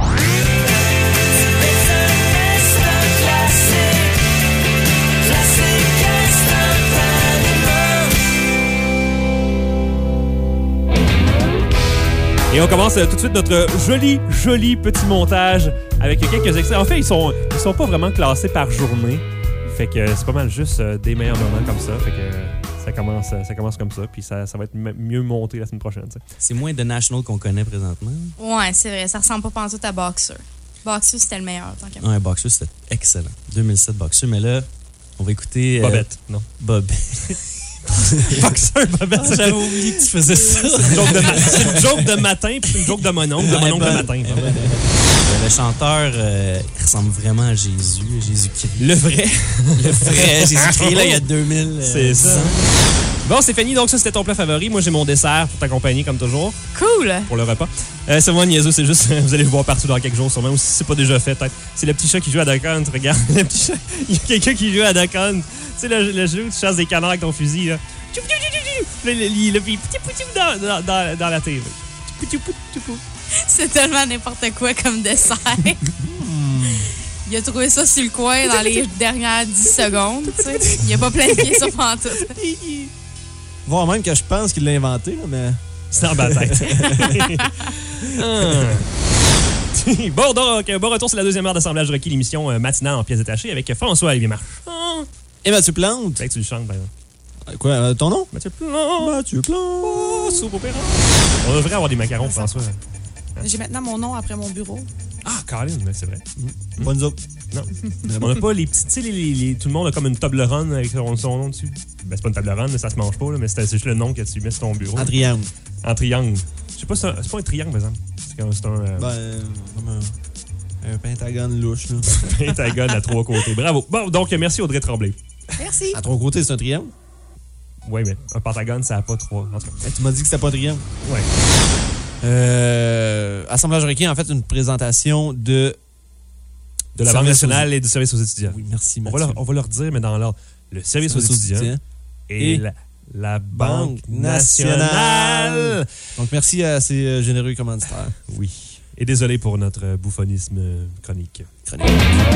Et on commence euh, tout de suite notre joli, joli petit montage avec quelques extraits. En fait, ils sont, ils sont pas vraiment classés par journée. Fait que c'est pas mal juste euh, des meilleurs moments comme ça. Fait que euh, ça commence, ça commence comme ça. Puis ça, ça va être m- mieux monté la semaine prochaine. T'sais. C'est moins The National qu'on connaît présentement. Ouais, c'est vrai. Ça ressemble pas pantoute à Boxer. Boxer, c'était le meilleur. Tant qu'à Ouais, Boxer, c'était excellent. deux mille sept Boxer. Mais là, on va écouter... Bobette, euh, non? Bobette. Boxer, Bobette. Ah, j'avais oublié que tu faisais ça. C'est une joke de, ma- c'est une joke de matin, puis c'est une joke de mon oncle, de mon oncle de matin. Euh, le chanteur, euh, il ressemble vraiment à Jésus, Jésus-Christ. Le vrai. Le vrai Jésus-Christ, là, il y a deux mille. C'est euh, ça. Bon, Stéphanie, donc ça, c'était ton plat favori. Moi, j'ai mon dessert pour t'accompagner, comme toujours. Cool! Pour le repas. Euh, c'est moi, niaiseux, c'est juste, vous allez le voir partout dans quelques jours, sûrement, ou si c'est pas déjà fait, peut-être. C'est le petit chat qui joue à Duck Hunt, regarde. Le petit chat. Il y a quelqu'un qui joue à Duck Hunt. Tu sais, le, le jeu où tu chasses des canards avec ton fusil, là. Là, il le puis dans, dans, dans, dans la T V. C'est tellement n'importe quoi comme dessert. Il a trouvé ça sur le coin dans les dernières dix secondes. Tu sais. Il a pas planifié ça pantoute. Voire même que je pense qu'il l'a inventé, là, mais... C'est en bas tête. Bon, donc, bon retour sur la deuxième heure d'assemblage requis, l'émission euh, matinale en pièces détachées avec François-Olivier Marchand. Et Mathieu Plante. Fait que tu le chantes, par exemple. Quoi, euh, ton nom? Mathieu Plante. Mathieu Plante. Oh, soupe au périn. On devrait avoir des macarons, François. J'ai maintenant mon nom après mon bureau. Ah, Colin, mais c'est vrai. Mmh. Pas nous autres. Non. On n'a pas les petits. Tu sais, les, les, les, tout le monde a comme une table ronde avec son, son nom dessus. Ben, c'est pas une table ronde, mais ça se mange pas, là, mais c'est, c'est juste le nom que tu mets sur ton bureau. En triangle. En triangle. Je sais pas, c'est, un, c'est pas un triangle, par exemple. C'est, comme, c'est un. Euh... Ben, euh, comme un, un pentagone louche, là. Pentagone à trois côtés. Bravo. Bon, donc, merci Audrey Tremblay. Merci. À trois côtés, c'est un triangle? Oui, mais un pentagone, ça n'a pas trois. En tout cas. Tu m'as dit que c'était pas triangle. Oui. Euh, Assemblage requis, en fait, une présentation de... De la Banque nationale aux... et du service aux étudiants. Oui, merci, on va, leur, on va leur dire, mais dans l'ordre. Le service, service aux, aux étudiants, étudiants et, et la, la Banque nationale. nationale. Donc, merci à ces généreux commanditaires. Oui. Et désolé pour notre bouffonisme chronique. Chronique.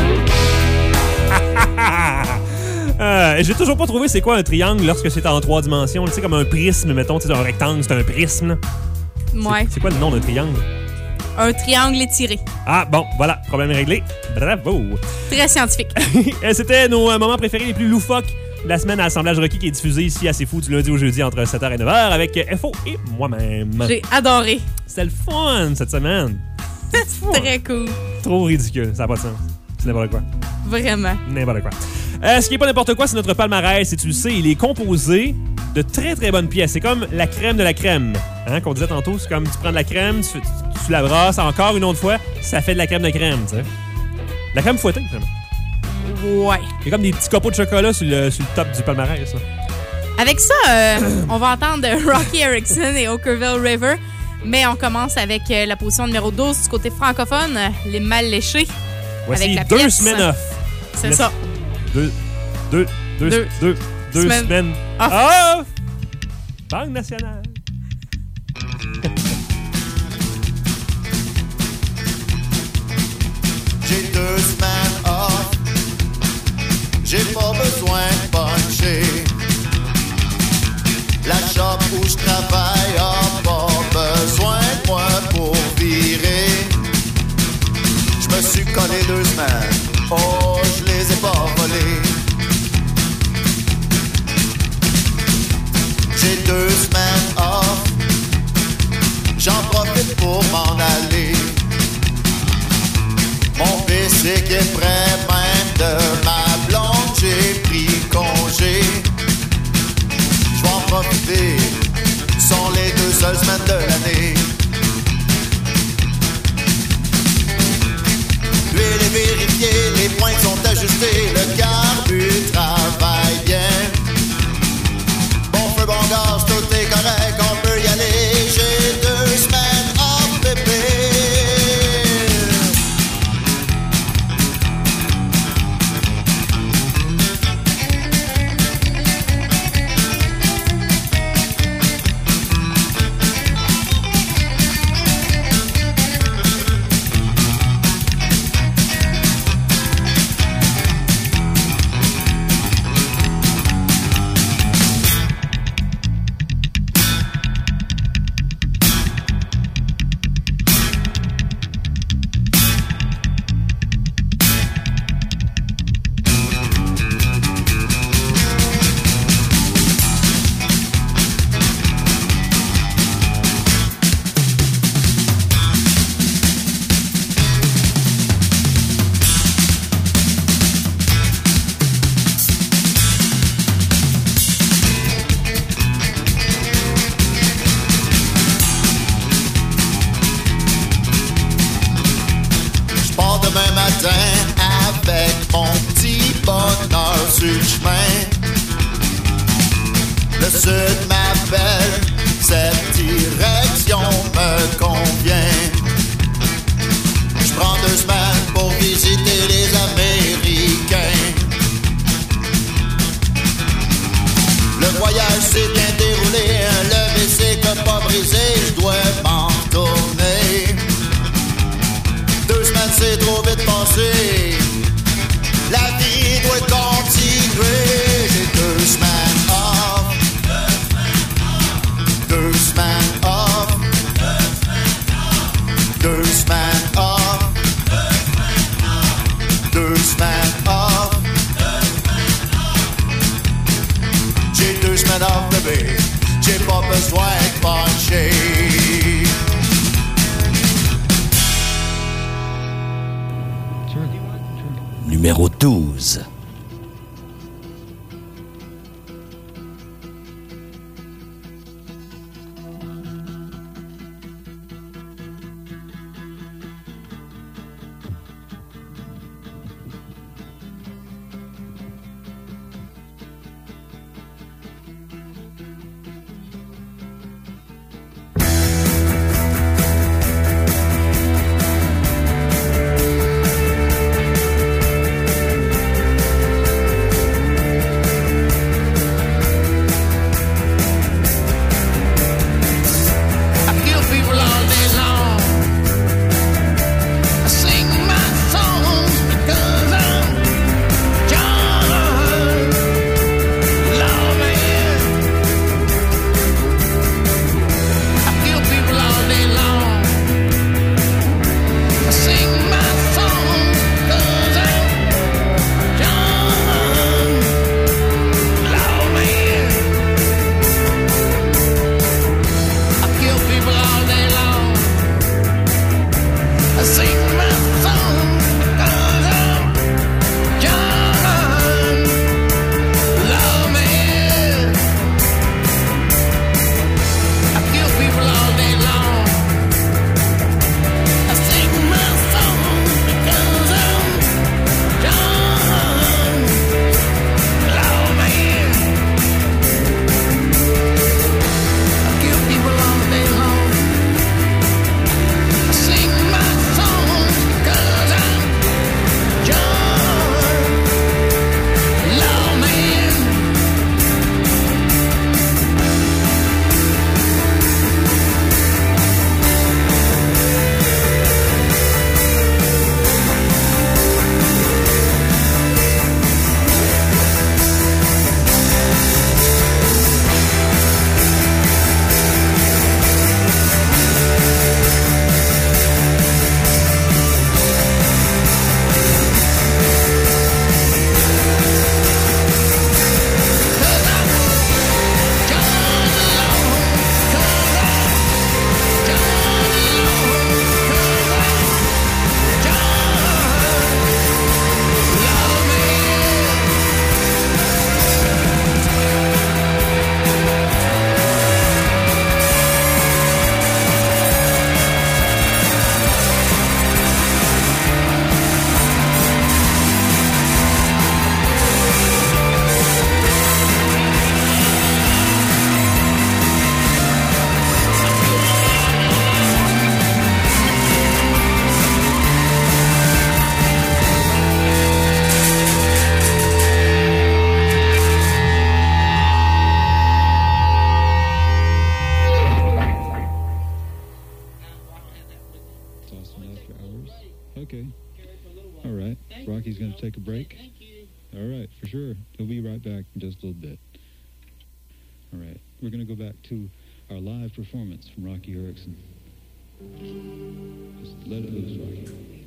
euh, J'ai toujours pas trouvé c'est quoi un triangle lorsque c'est en trois dimensions. Tu sais, comme un prisme, mettons, tu sais, un rectangle, c'est un prisme. Ouais. C'est quoi le nom d'un triangle? Un triangle étiré. Ah, bon, voilà, problème réglé. Bravo. Très scientifique. C'était nos euh, moments préférés les plus loufoques de la semaine à Assemblage requis qui est diffusé ici à C'est Fou du lundi au jeudi entre sept heures et neuf heures avec F O et moi-même. J'ai adoré. C'était le fun cette semaine. Très cool. Trop ridicule, ça n'a pas de sens. C'est n'importe quoi. Vraiment. N'importe quoi. Euh, ce qui n'est pas n'importe quoi, c'est notre palmarès. Et tu le sais, il est composé de très très bonnes pièces. C'est comme la crème de la crème. Hein, qu'on disait tantôt, c'est comme tu prends de la crème, tu, tu, tu la brasses encore une autre fois, ça fait de la crème de crème, tu sais. De la crème fouettée, vraiment. Ouais. Il y a comme des petits copeaux de chocolat sur le, sur le top du palmarès. Là. Avec ça, euh, on va entendre Rocky Erickson et Okkerville River. Mais on commence avec euh, la position numéro douze du côté francophone, Les Mal Léchés. Voici avec la deux pièce. semaines off. C'est Le... ça. Deux, deux, deux, deux, deux, deux semaines, semaines off. off. Banque nationale. J'ai deux semaines off. J'ai pas besoin de puncher. La shop où je travaille a pas besoin de moi pour virer. Je me suis collé deux semaines. Oh, je les ai pas volées. J'ai deux semaines off. J'en profite pour m'en aller. Mon P C qui est prêt, même de ma blonde, j'ai pris congé. Je vais en profiter, ce sont les deux seules semaines de l'année. L'huile est vérifiée, les pointes sont ajustées, le carbu travaille bien. Bon feu, bon gaz, tout est correct, on peut y aller. J'ai deux semaines off, bébé. Avec mon petit bonheur sur le chemin. Le sud m'appelle, cette direction me convient. Je prends deux semaines pour visiter les Américains. Le voyage s'est bien déroulé, le V C que pas brisé, je dois m'en tourner. Deux semaines c'est trop vite passé. La vie doit continuer. J'ai deux semaines off. Deux semaines off. Deux semaines off. Deux semaines off. J'ai deux semaines off, bébé. J'ai pas besoin de puncher. Numéro douze. he's going to take a break? All right, for sure. He'll be right back in just a little bit. All right, we're going to go back to our live performance from Rocky Erickson. Just let it loose, Rocky.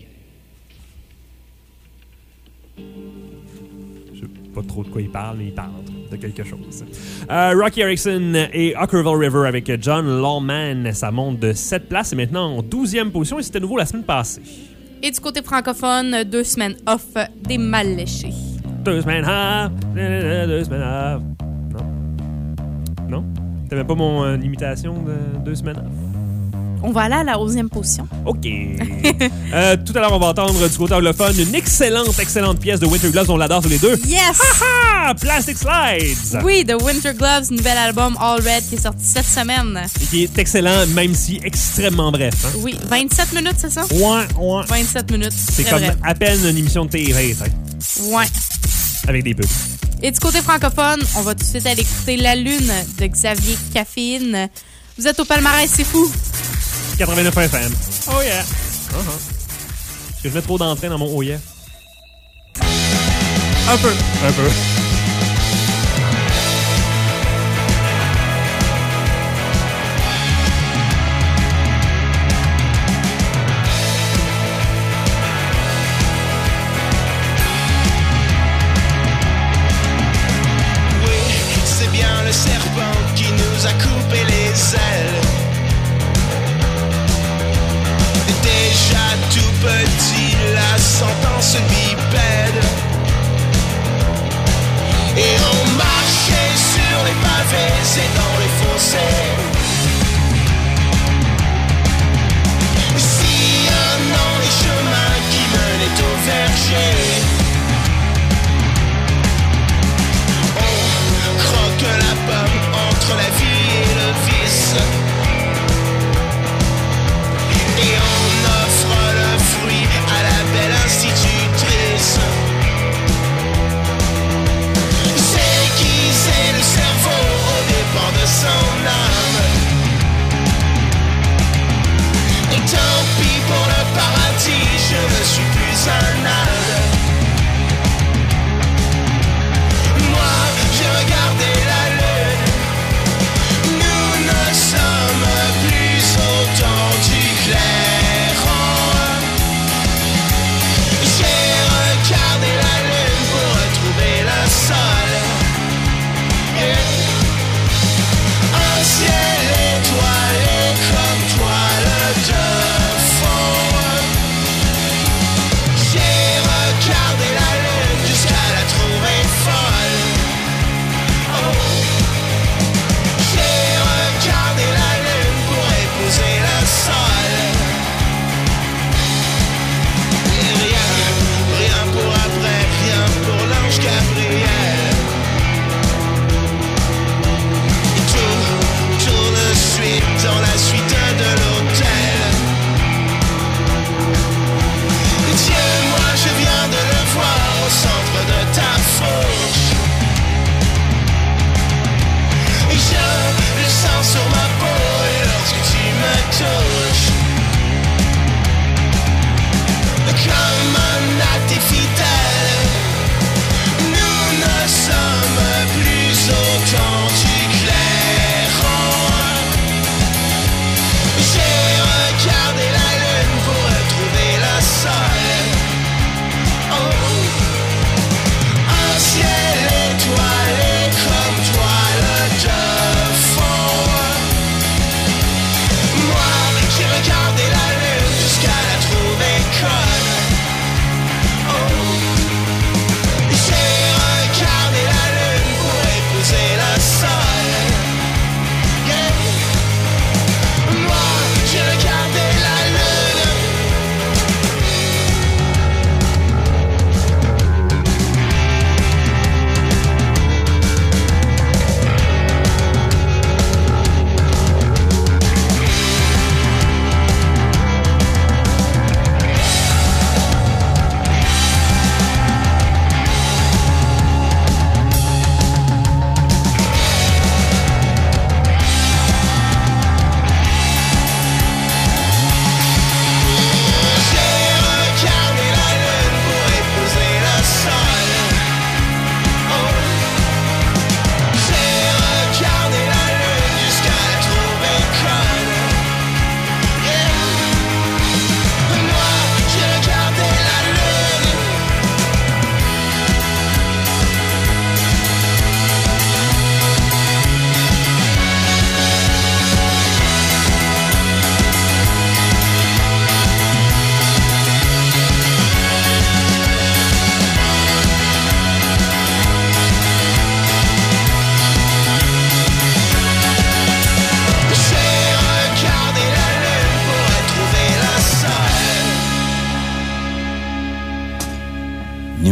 Je sais pas trop de quoi il parle, mais il parle de quelque chose. Euh, Rocky Erickson et Ockerville River avec John Lawman. Ça monte de sept places et maintenant en douzième position. Et c'était nouveau la semaine passée. Et du côté francophone, deux semaines off des mal léchés. Deux semaines off. Deux semaines off. Non. Non? T'avais pas mon euh, imitation de deux semaines off? On va aller à la onzième position. OK. euh, tout à l'heure, on va entendre du côté anglophone une excellente, excellente pièce de Winter Gloves. On l'adore tous les deux. Yes! Ha ha! Plastic Slides! Oui, de Winter Gloves, nouvel album All Red qui est sorti cette semaine. Et qui est excellent, même si extrêmement bref. Hein? Oui, vingt-sept minutes, c'est ça? Ouais, ouais. vingt-sept minutes. C'est comme vrai. À peine une émission de T V, ça. Ouais. Avec des pubs. Et du côté francophone, on va tout de suite aller écouter La Lune de Xavier Caffeine. Vous êtes au palmarès, c'est fou. quatre-vingt-neuf F M. Oh yeah. Uh-huh. Est-ce que je mets trop d'entrain dans mon oh yeah? Un peu. Un peu. Oui, c'est bien le serpent qui nous a coupé les ailes. Déjà tout petit, la sentence bipède.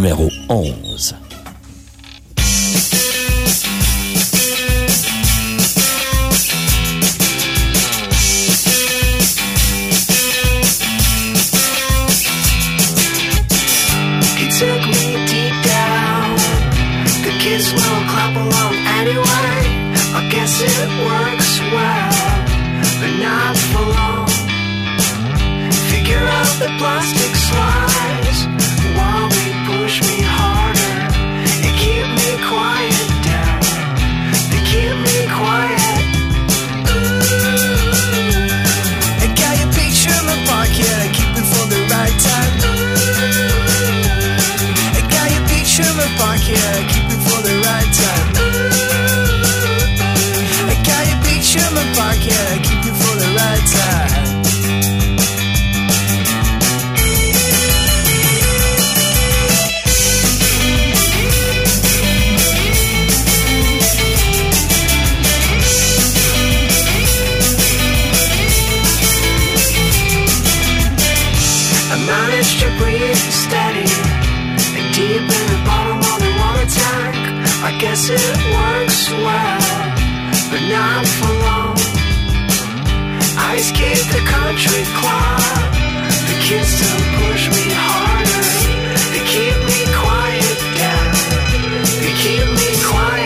numéro onze. He took me deep down. The kids will clap along anyway. I guess it works well, but not for long. Figure out the plastic slides while they push me harder and keep me quiet down. They keep me quiet. Ooh. I got your picture in my pocket, keep it for the right time. Ooh. I got your picture in my pocket, keep it for the right time. Ooh. I got your picture in my pocket, keep it for the right time. Managed to breathe steady and deep in the bottom of the water tank. I guess it works well, but not for long. I skate the country club. The kids still push me harder. They keep me quiet down. They keep me quiet.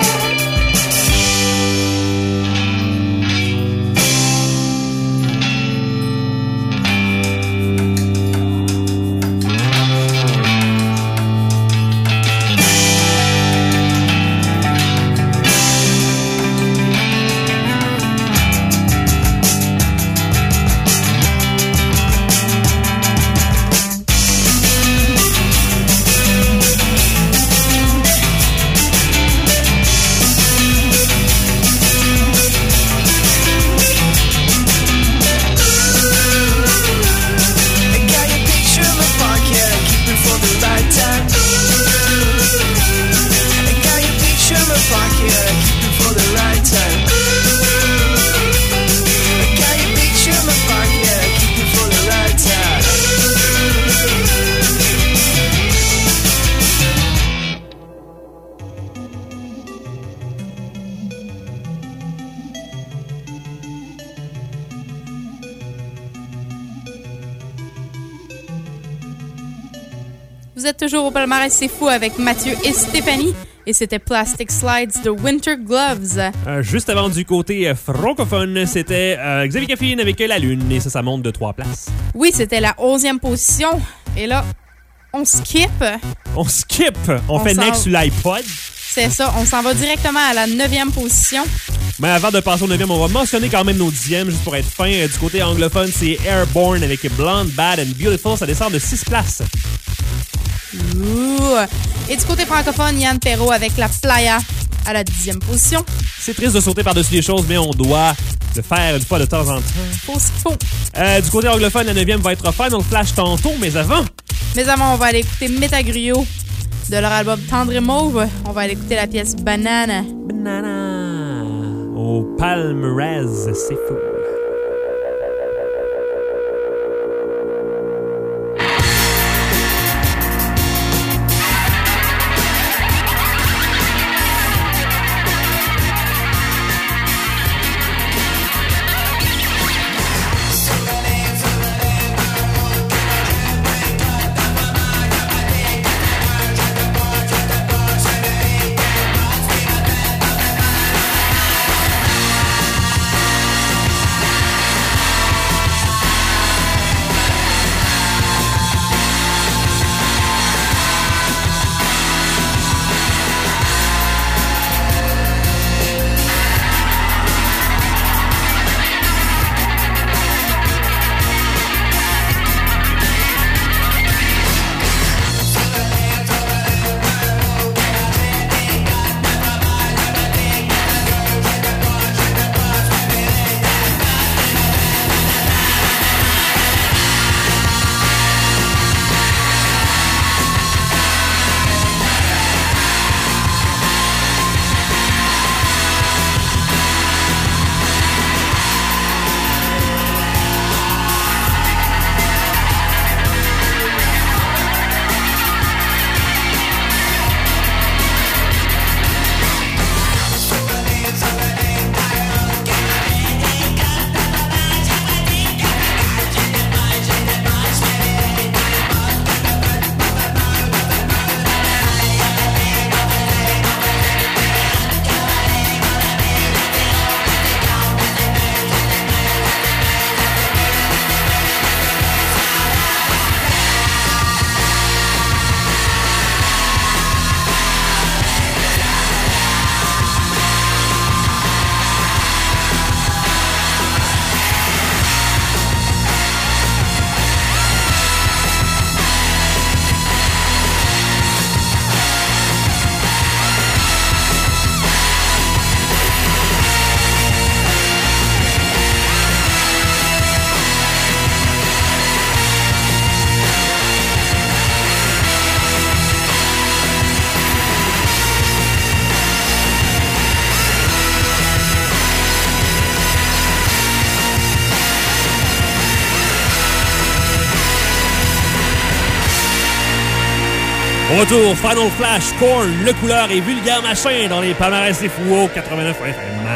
Vous êtes toujours au palmarès, c'est fou avec Mathieu et Stéphanie. Et c'était Plastic Slides de Winter Gloves. Euh, juste avant du côté euh, francophone, c'était euh, Xavier Caffeine avec La Lune. Et ça, ça monte de trois places. Oui, c'était la onzième position. Et là, on skip. On skip. On, on fait next sur l'iPod. C'est ça. On s'en va directement à la neuvième position. Mais avant de passer au neuvième, on va mentionner quand même nos dixièmes, juste pour être fin. Euh, du côté anglophone, c'est Airborne avec Blonde, Bad and Beautiful. Ça descend de six places. Ouh. Et du côté francophone, Yann Perrault avec La Playa à la dixième position. C'est triste de sauter par-dessus les choses, mais on doit le faire une fois de temps en temps. Faut ce qu'il faut. Euh, du côté anglophone, la neuvième va être Final Flash tantôt, mais avant... Mais avant, on va aller écouter Métagrio de leur album Tendre et Mauve. On va aller écouter la pièce Banana. Banana. Au palmarès, c'est fou. Banana Au retour, Final Flash, Korn, Le Couleur et Vulgaire Machin dans les palmarès des fous au quatre-vingt-neuf F M.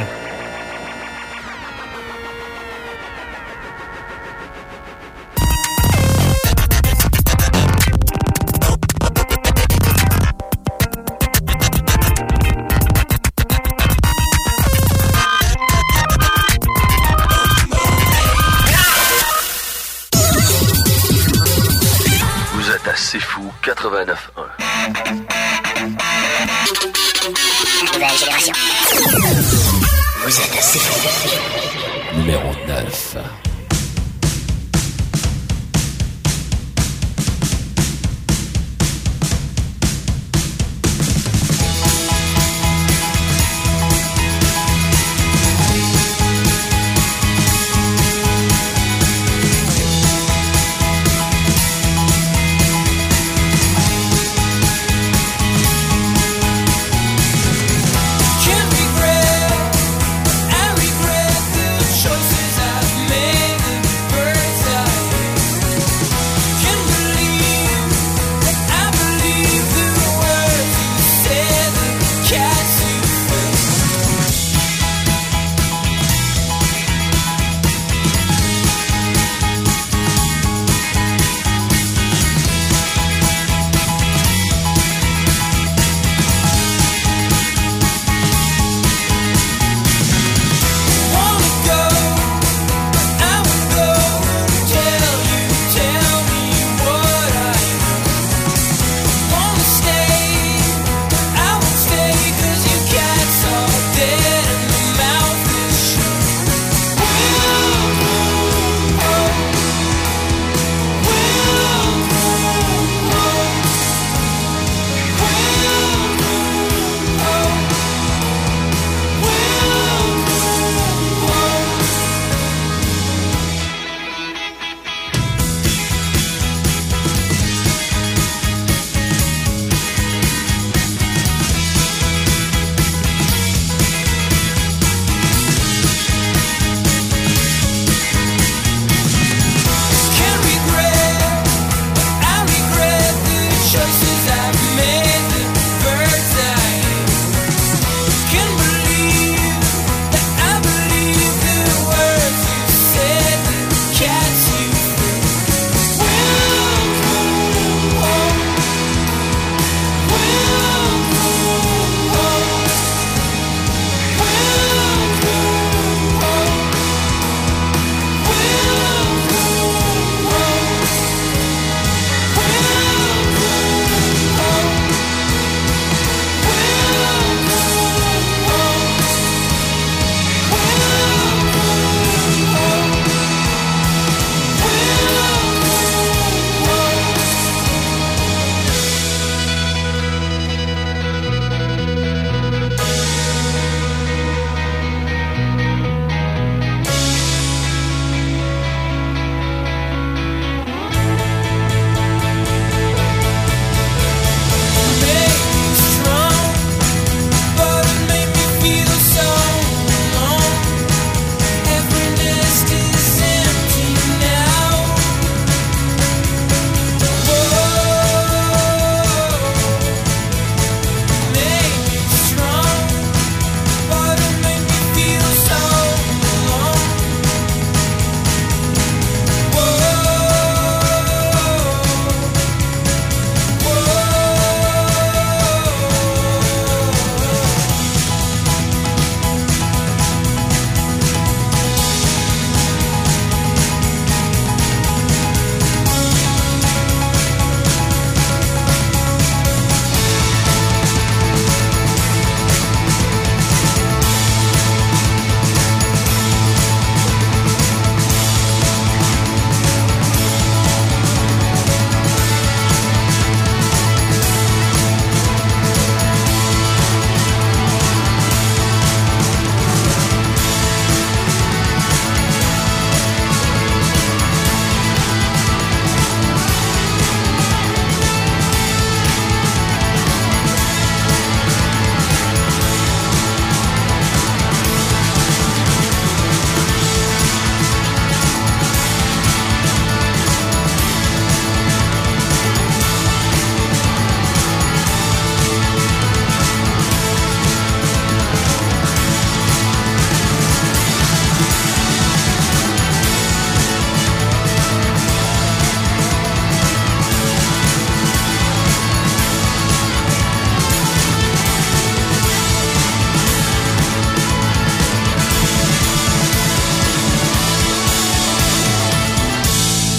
C'est fou, quatre-vingt-neuf un. Nouvelle génération. Vous êtes assez fou. Numéro neuf. Can't regret, I regret the choices I've made.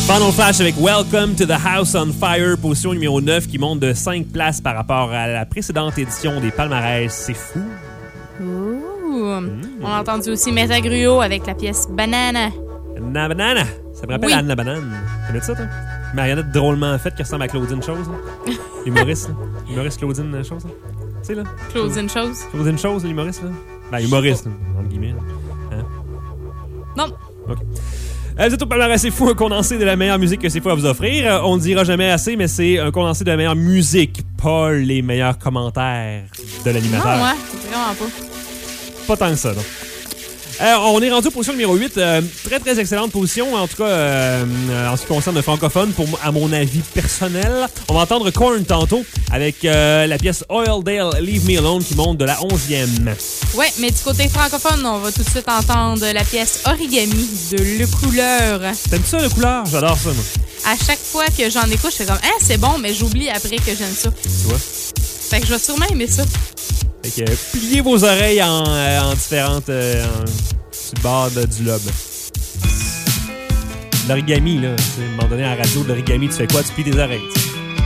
Final Flash avec Welcome to the House on Fire, position numéro neuf qui monte de cinq places par rapport à la précédente édition des palmarès. C'est fou. Ouh. Mmh. On a entendu aussi Metagruo avec la pièce Banana. Anna Banana. Ça me rappelle Oui. Anna Banane. Tu connais ça, toi? Marionnette drôlement faite qui ressemble à Claudine Chose. Là. L'humoriste, là. L'humoriste Claudine Chose. Là. Tu sais, là? Claudine Chose. Claudine Chose, l'humoriste, là. Ben, humoriste, là, entre guillemets. Hein? Non. OK. Euh, vous êtes au palmarès C'est Fou, un condensé de la meilleure musique que C'est Fou à vous offrir. Euh, on ne dira jamais assez, mais c'est un condensé de la meilleure musique, pas les meilleurs commentaires de l'animateur. Non, ouais, vraiment pas. Pas tant que ça, non. Euh, on est rendu aux position numéro huit. Euh, très, très excellente position, en tout cas, euh, en ce qui concerne le francophone, pour, à mon avis personnel. On va entendre Korn tantôt avec euh, la pièce Oildale, Leave Me Alone, qui monte de la onzième. Ouais, mais du côté francophone, on va tout de suite entendre la pièce Origami de Le Couleur. T'aimes ça, Le Couleur? J'adore ça, moi. À chaque fois que j'en écoute, je fais comme « Ah, c'est bon », mais j'oublie après que j'aime ça. Tu vois? Fait que je vais sûrement aimer ça. Fait que euh, pliez vos oreilles en, euh, en différentes... Euh, en, sur le bord de, du lobe. L'origami, là. Tu sais, à un moment donné, à la radio, de l'origami, tu fais quoi? Tu plies tes oreilles, tu sais.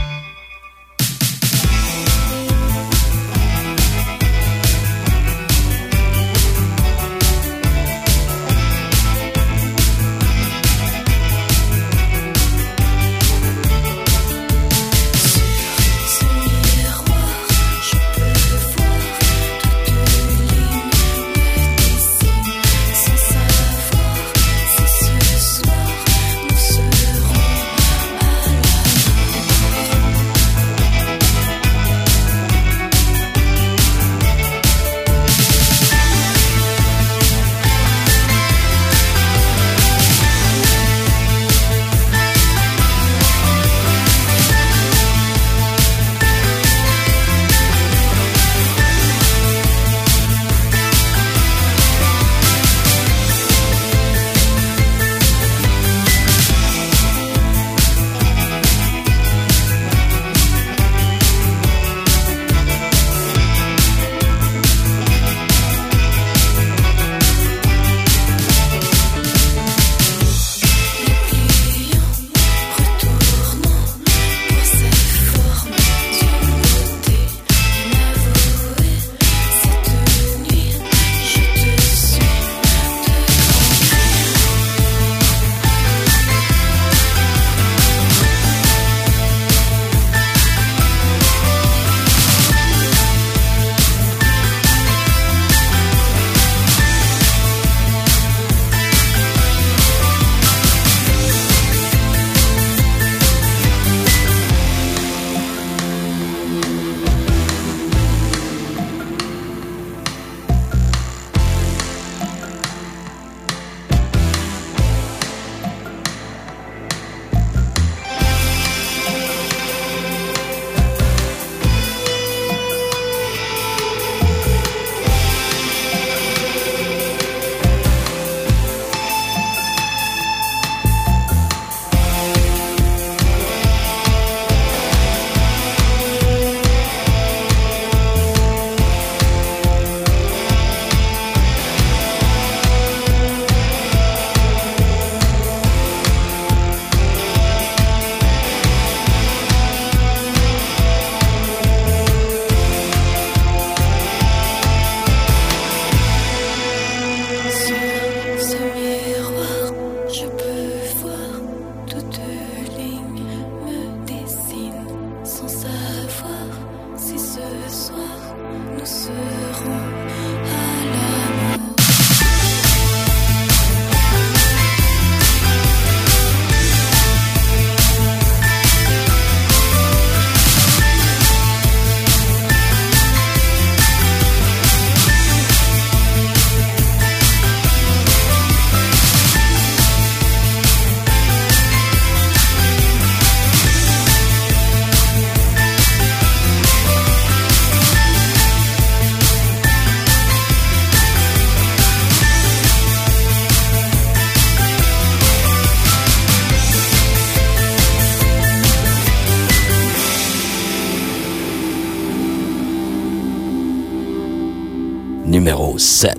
Numéro sept.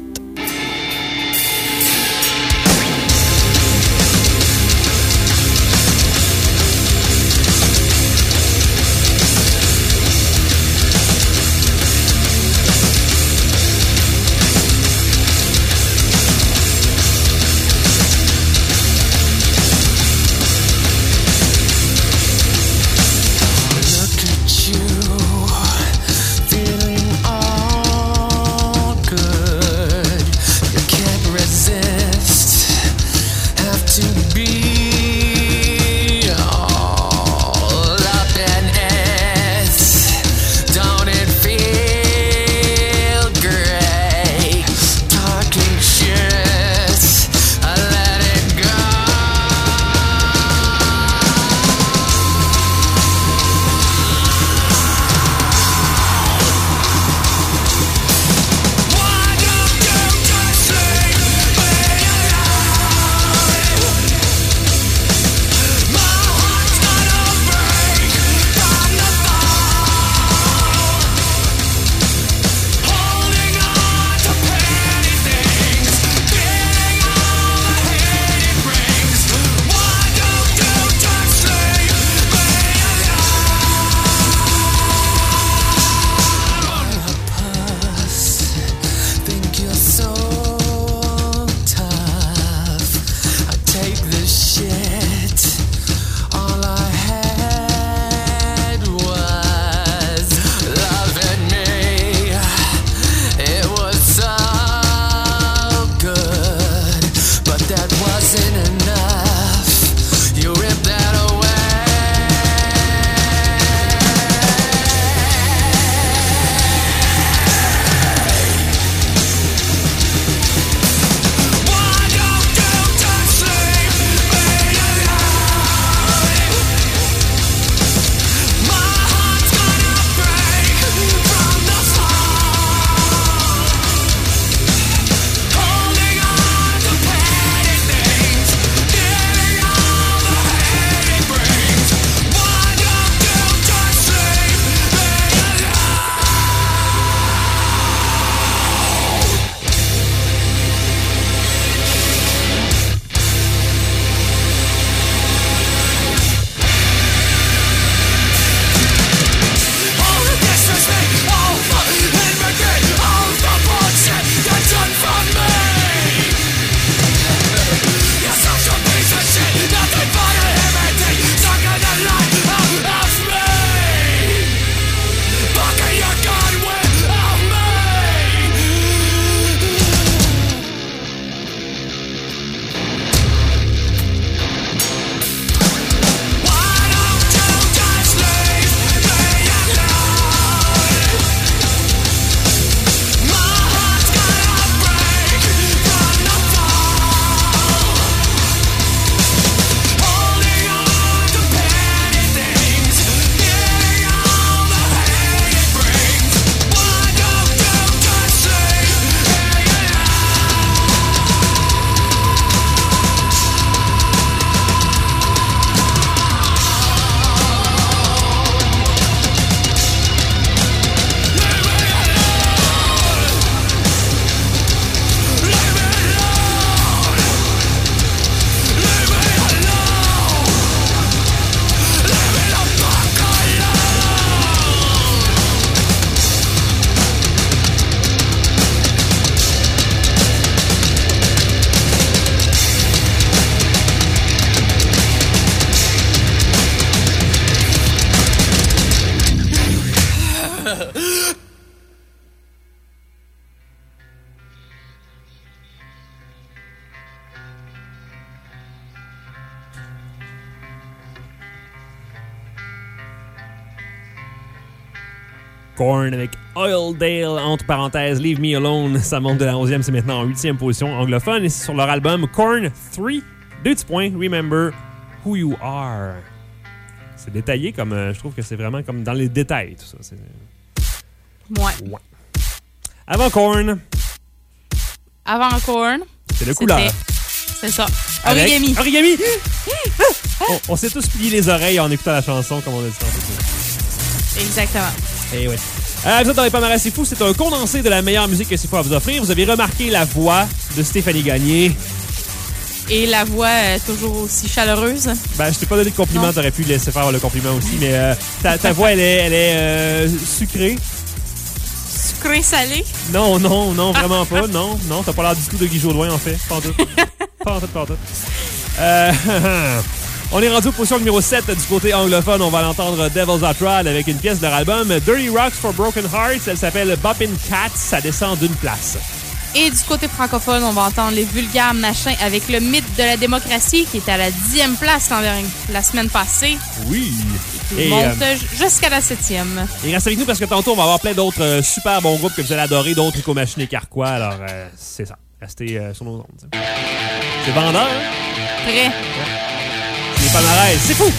Korn avec Oildale, entre parenthèses, Leave Me Alone. Ça monte de la onzième, c'est maintenant en huitième position anglophone. Et c'est sur leur album Korn trois, deux petits points, Remember Who You Are. C'est détaillé comme, euh, je trouve que c'est vraiment comme dans les détails, tout ça. C'est... Ouais. ouais. Avant Korn. Avant Korn. C'est le couleur. C'est ça. Avec Origami. Origami. on, on s'est tous plié les oreilles en écoutant la chanson, comme on a dit tantôt. Exactement. Eh oui. Euh, vous êtes dans les Palmarès C'est Fou, c'est un condensé de la meilleure musique que C'est Fou à vous offrir. Vous avez remarqué la voix de Stéphanie Gagné. Et la voix euh, toujours aussi chaleureuse. Ben, je t'ai pas donné de compliment, t'aurais pu laisser faire le compliment aussi, mais euh, ta, ta voix, elle est, elle est euh, sucrée. Sucrée-salée? Non, non, non, vraiment pas. Non, non, t'as pas l'air du tout de Guy Jodoin, en fait. Pas en tout. Pas en tout, pas en tout. Euh... On est rendu aux position numéro sept du côté anglophone. On va l'entendre Devil's Hot Rod avec une pièce de leur album Dirty Rocks for Broken Hearts. Elle s'appelle Boppin' Cats. Ça descend d'une place. Et du côté francophone, on va entendre les Vulgaires Machins avec le mythe de la démocratie qui était à la dixième place la semaine passée. Oui. Il et monte euh, jusqu'à la septième. Et reste avec nous parce que tantôt, on va avoir plein d'autres euh, super bons groupes que vous allez adorer, d'autres Rico Machine et Carquois. Alors, euh, c'est ça. Restez euh, sur nos ondes. C'est vendeur, hein? Très. Ouais. Les Palmarès, c'est fou!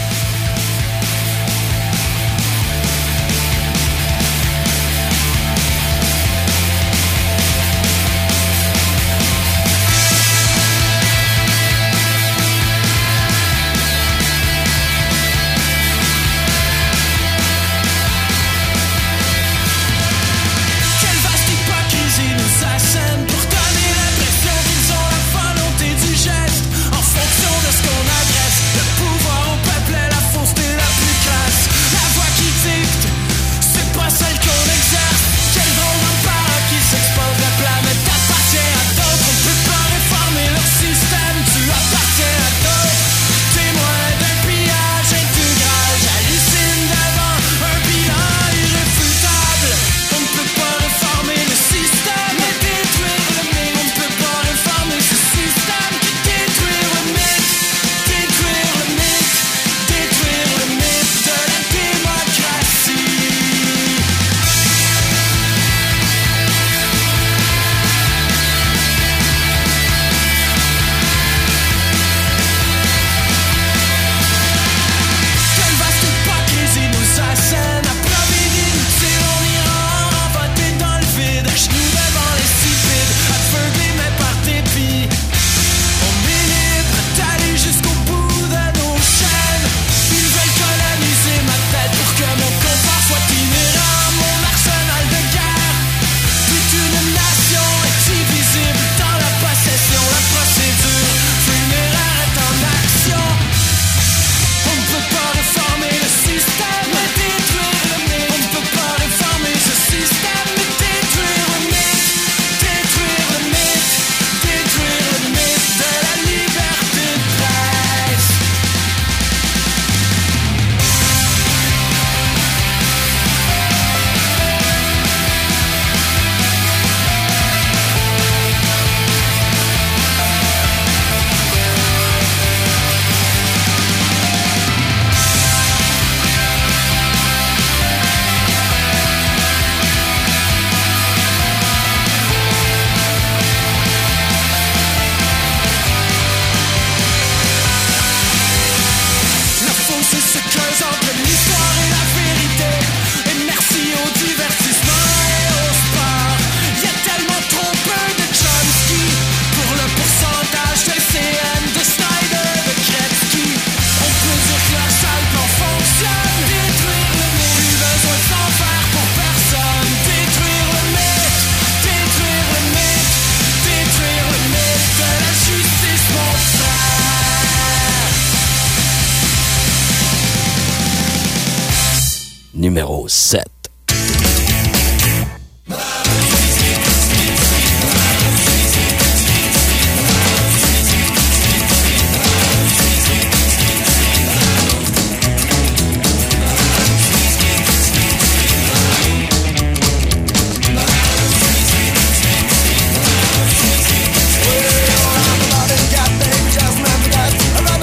Numéro sept.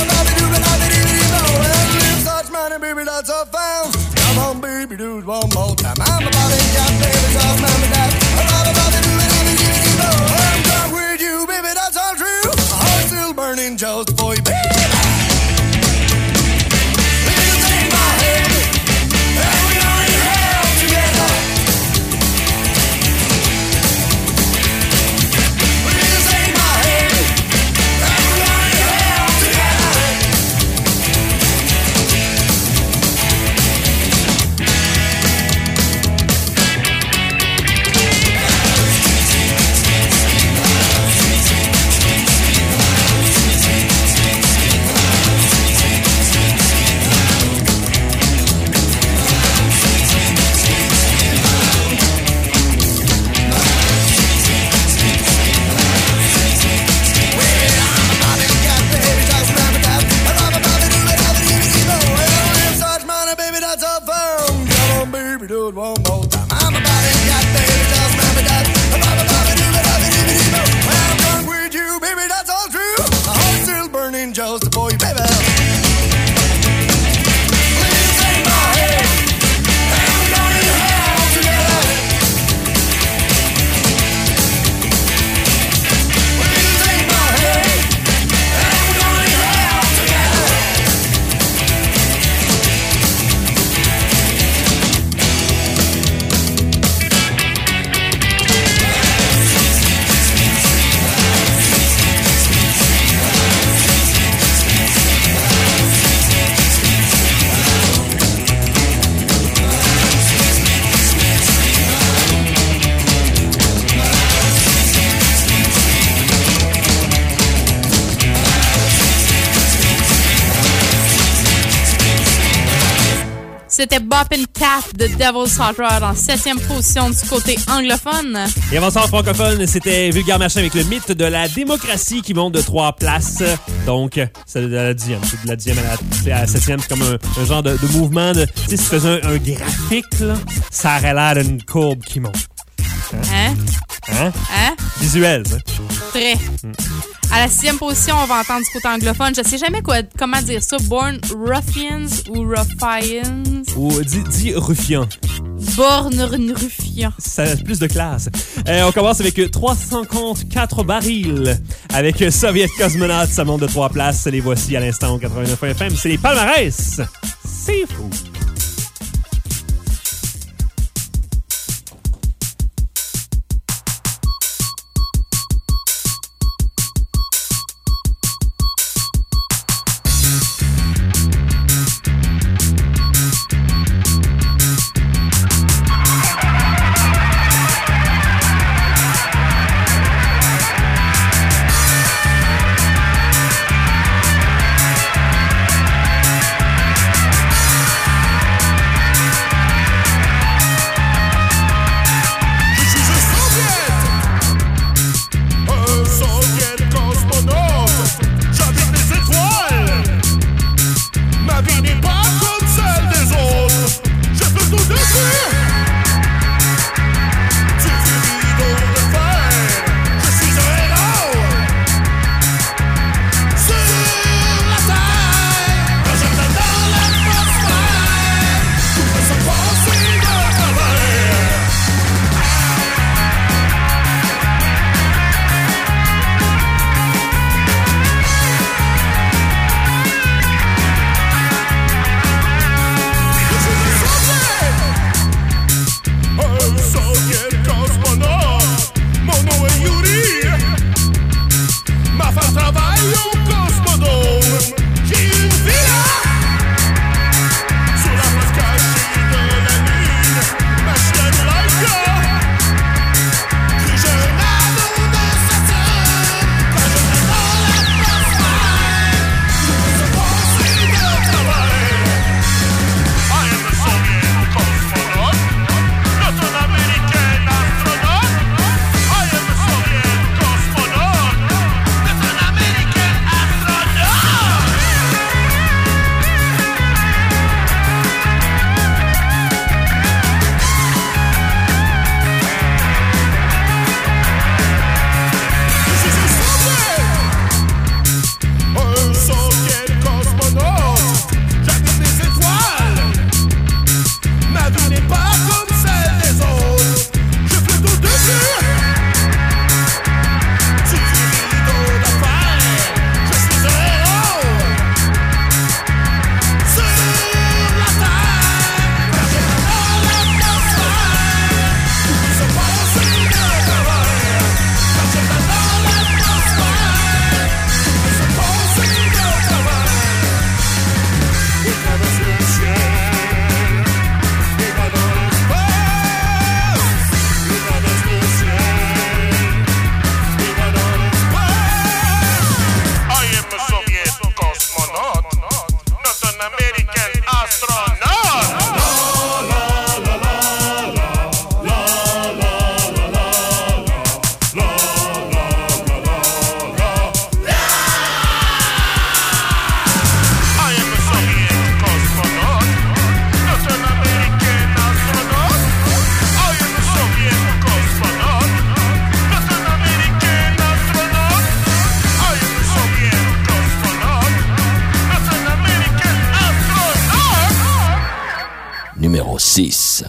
One more burning just for you, baby. Please take my hand, and we're going to hell together. Please take my hand, and we're going to hell together. Just for you, baby. Please take my hand, and we're going to hell together. Please take my hand, and we're going to hell together. C'était Bop and Tap de Devil's Hot Rod en septième position du côté anglophone. Et avant ça, en francophone, c'était Vulgaire Machin avec le mythe de la démocratie qui monte de trois places. Donc, c'est de la dixième. C'est de la dixième à la, à la septième. C'est comme un, un genre de, de mouvement. De, tu sais, si tu faisais un, un graphique, là, ça aurait l'air d'une courbe qui monte. Hein? Hein? Hein? Visuel, ça. Très. Mm. À la sixième position, on va entendre du côté anglophone. Je sais jamais quoi, comment dire ça. Born Ruffians ou Ruffians? Ou dis, dis ruffian. Born Ruffian. Ça a plus de classe. Euh, on commence avec trois cent cinquante-quatre barils. Avec Soviet Cosmonaut, ça monte de trois places. Les voici à l'instant au quatre-vingt-neuf F M. C'est les palmarès. C'est fou. Please six.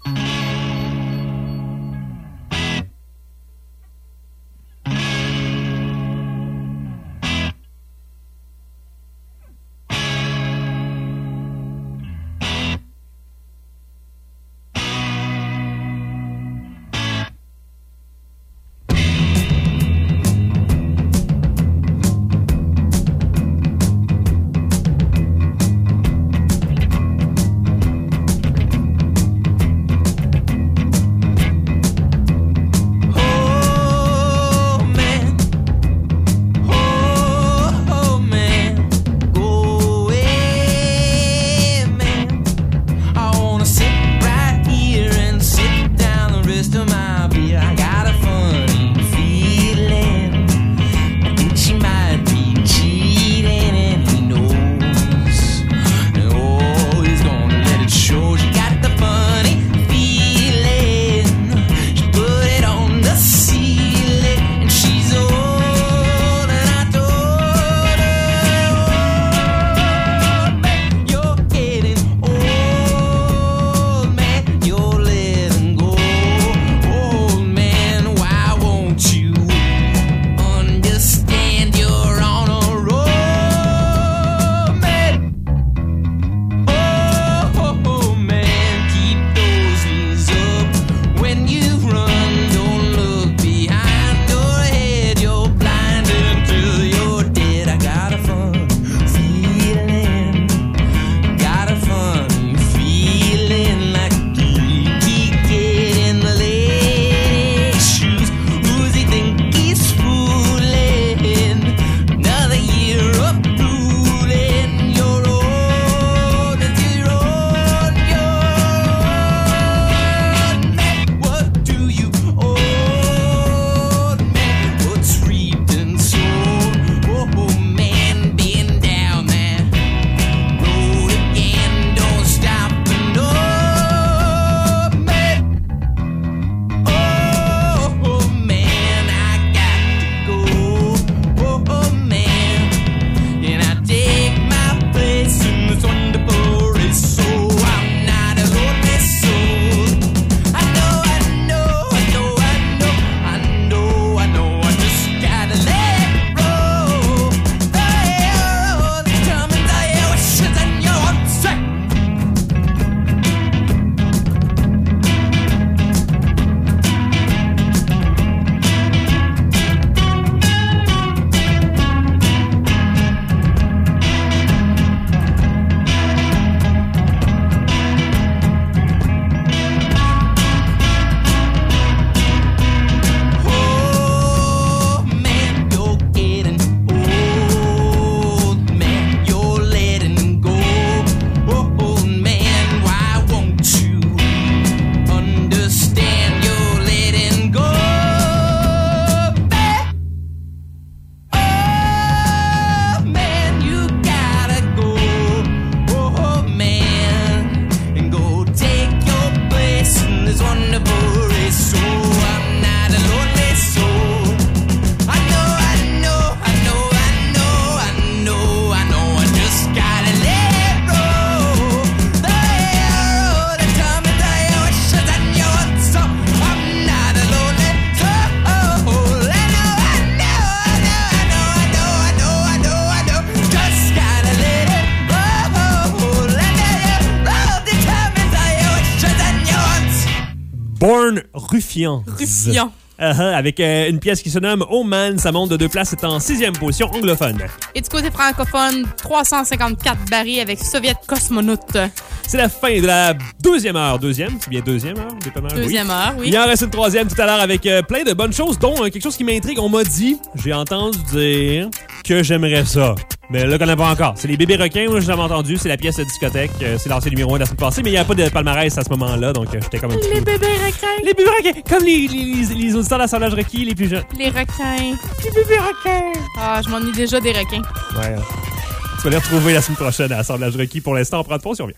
Born Ruffian. Ruffian. Uh-huh, avec euh, une pièce qui se nomme Oh Man, ça monte de deux places, c'est en sixième position anglophone. Et du côté francophone, trois cent cinquante-quatre Barry avec Soviet Cosmonaute. C'est la fin de la deuxième heure. Deuxième, c'est bien deuxième heure? Deuxième oui. heure, oui. Il en reste une troisième tout à l'heure avec euh, plein de bonnes choses, dont euh, quelque chose qui m'intrigue. On m'a dit, j'ai entendu dire que j'aimerais ça. Mais là, je connais pas encore. C'est les bébés requins, moi, j'ai jamais entendu. C'est la pièce de discothèque. Euh, c'est l'ancien numéro un de la semaine passée, mais il n'y a pas de palmarès à ce moment-là, donc euh, j'étais comme un petit Les peu... bébés requins. Les bébés requins! Comme les, les, les auditeurs d'assemblage requis, les plus jeunes. Les requins. Les bébés requins! Ah, je m'ennuie déjà des requins. Ouais. Tu vas les retrouver la semaine prochaine à assemblage requis. Pour l'instant, on prend de pause, on revient.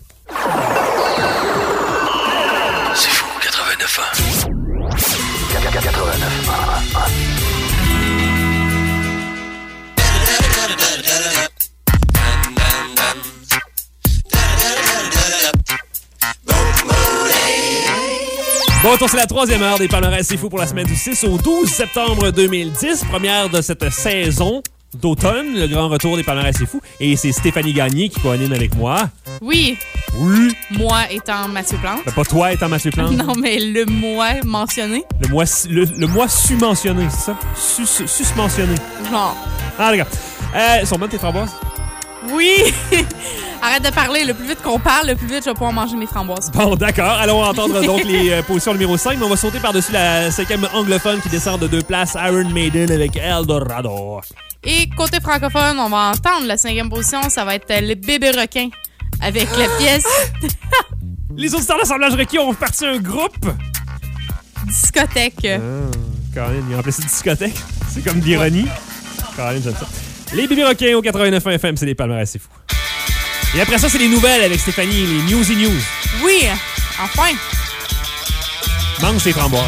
C'est fou, quatre-vingt-neuf ans. quatre-vingt-neuf ans. Boom, boom. Bon, retour, c'est la troisième heure des palmarès C'est fou pour la semaine du six au douze septembre deux mille dix. Première de cette saison d'automne, le grand retour des palmarès C'est fou. Et c'est Stéphanie Gagné qui co-anime avec moi. Oui. Oui. Moi étant Mathieu Plante. Ben, pas toi étant Mathieu Plante. Non, mais le moi mentionné. Le moi, le, le moi su-mentionné, c'est ça? Sus, sus-mentionné. Genre. Ah, regarde. Euh, sont bonnes tes framboises? Oui! Arrête de parler. Le plus vite qu'on parle, le plus vite je vais pouvoir manger mes framboises. Bon, d'accord. Allons entendre donc les euh, positions numéro cinq, mais on va sauter par-dessus la cinquième anglophone qui descend de deux places, Iron Maiden avec Eldorado. Et côté francophone, on va entendre la cinquième position. Ça va être les bébés requins avec la pièce... Les auditeurs d'assemblage requis ont parti un groupe. Discothèque. Ah, Caroline, ils ont appelé ça discothèque. C'est comme de l'ironie. Ouais. Caroline, j'aime ça. Les bébés requins au quatre-vingt-neuf F M, c'est des palmarès, c'est fou. Et après ça, c'est les nouvelles avec Stéphanie, les Newsy News. Oui, enfin. Mange tes framboises.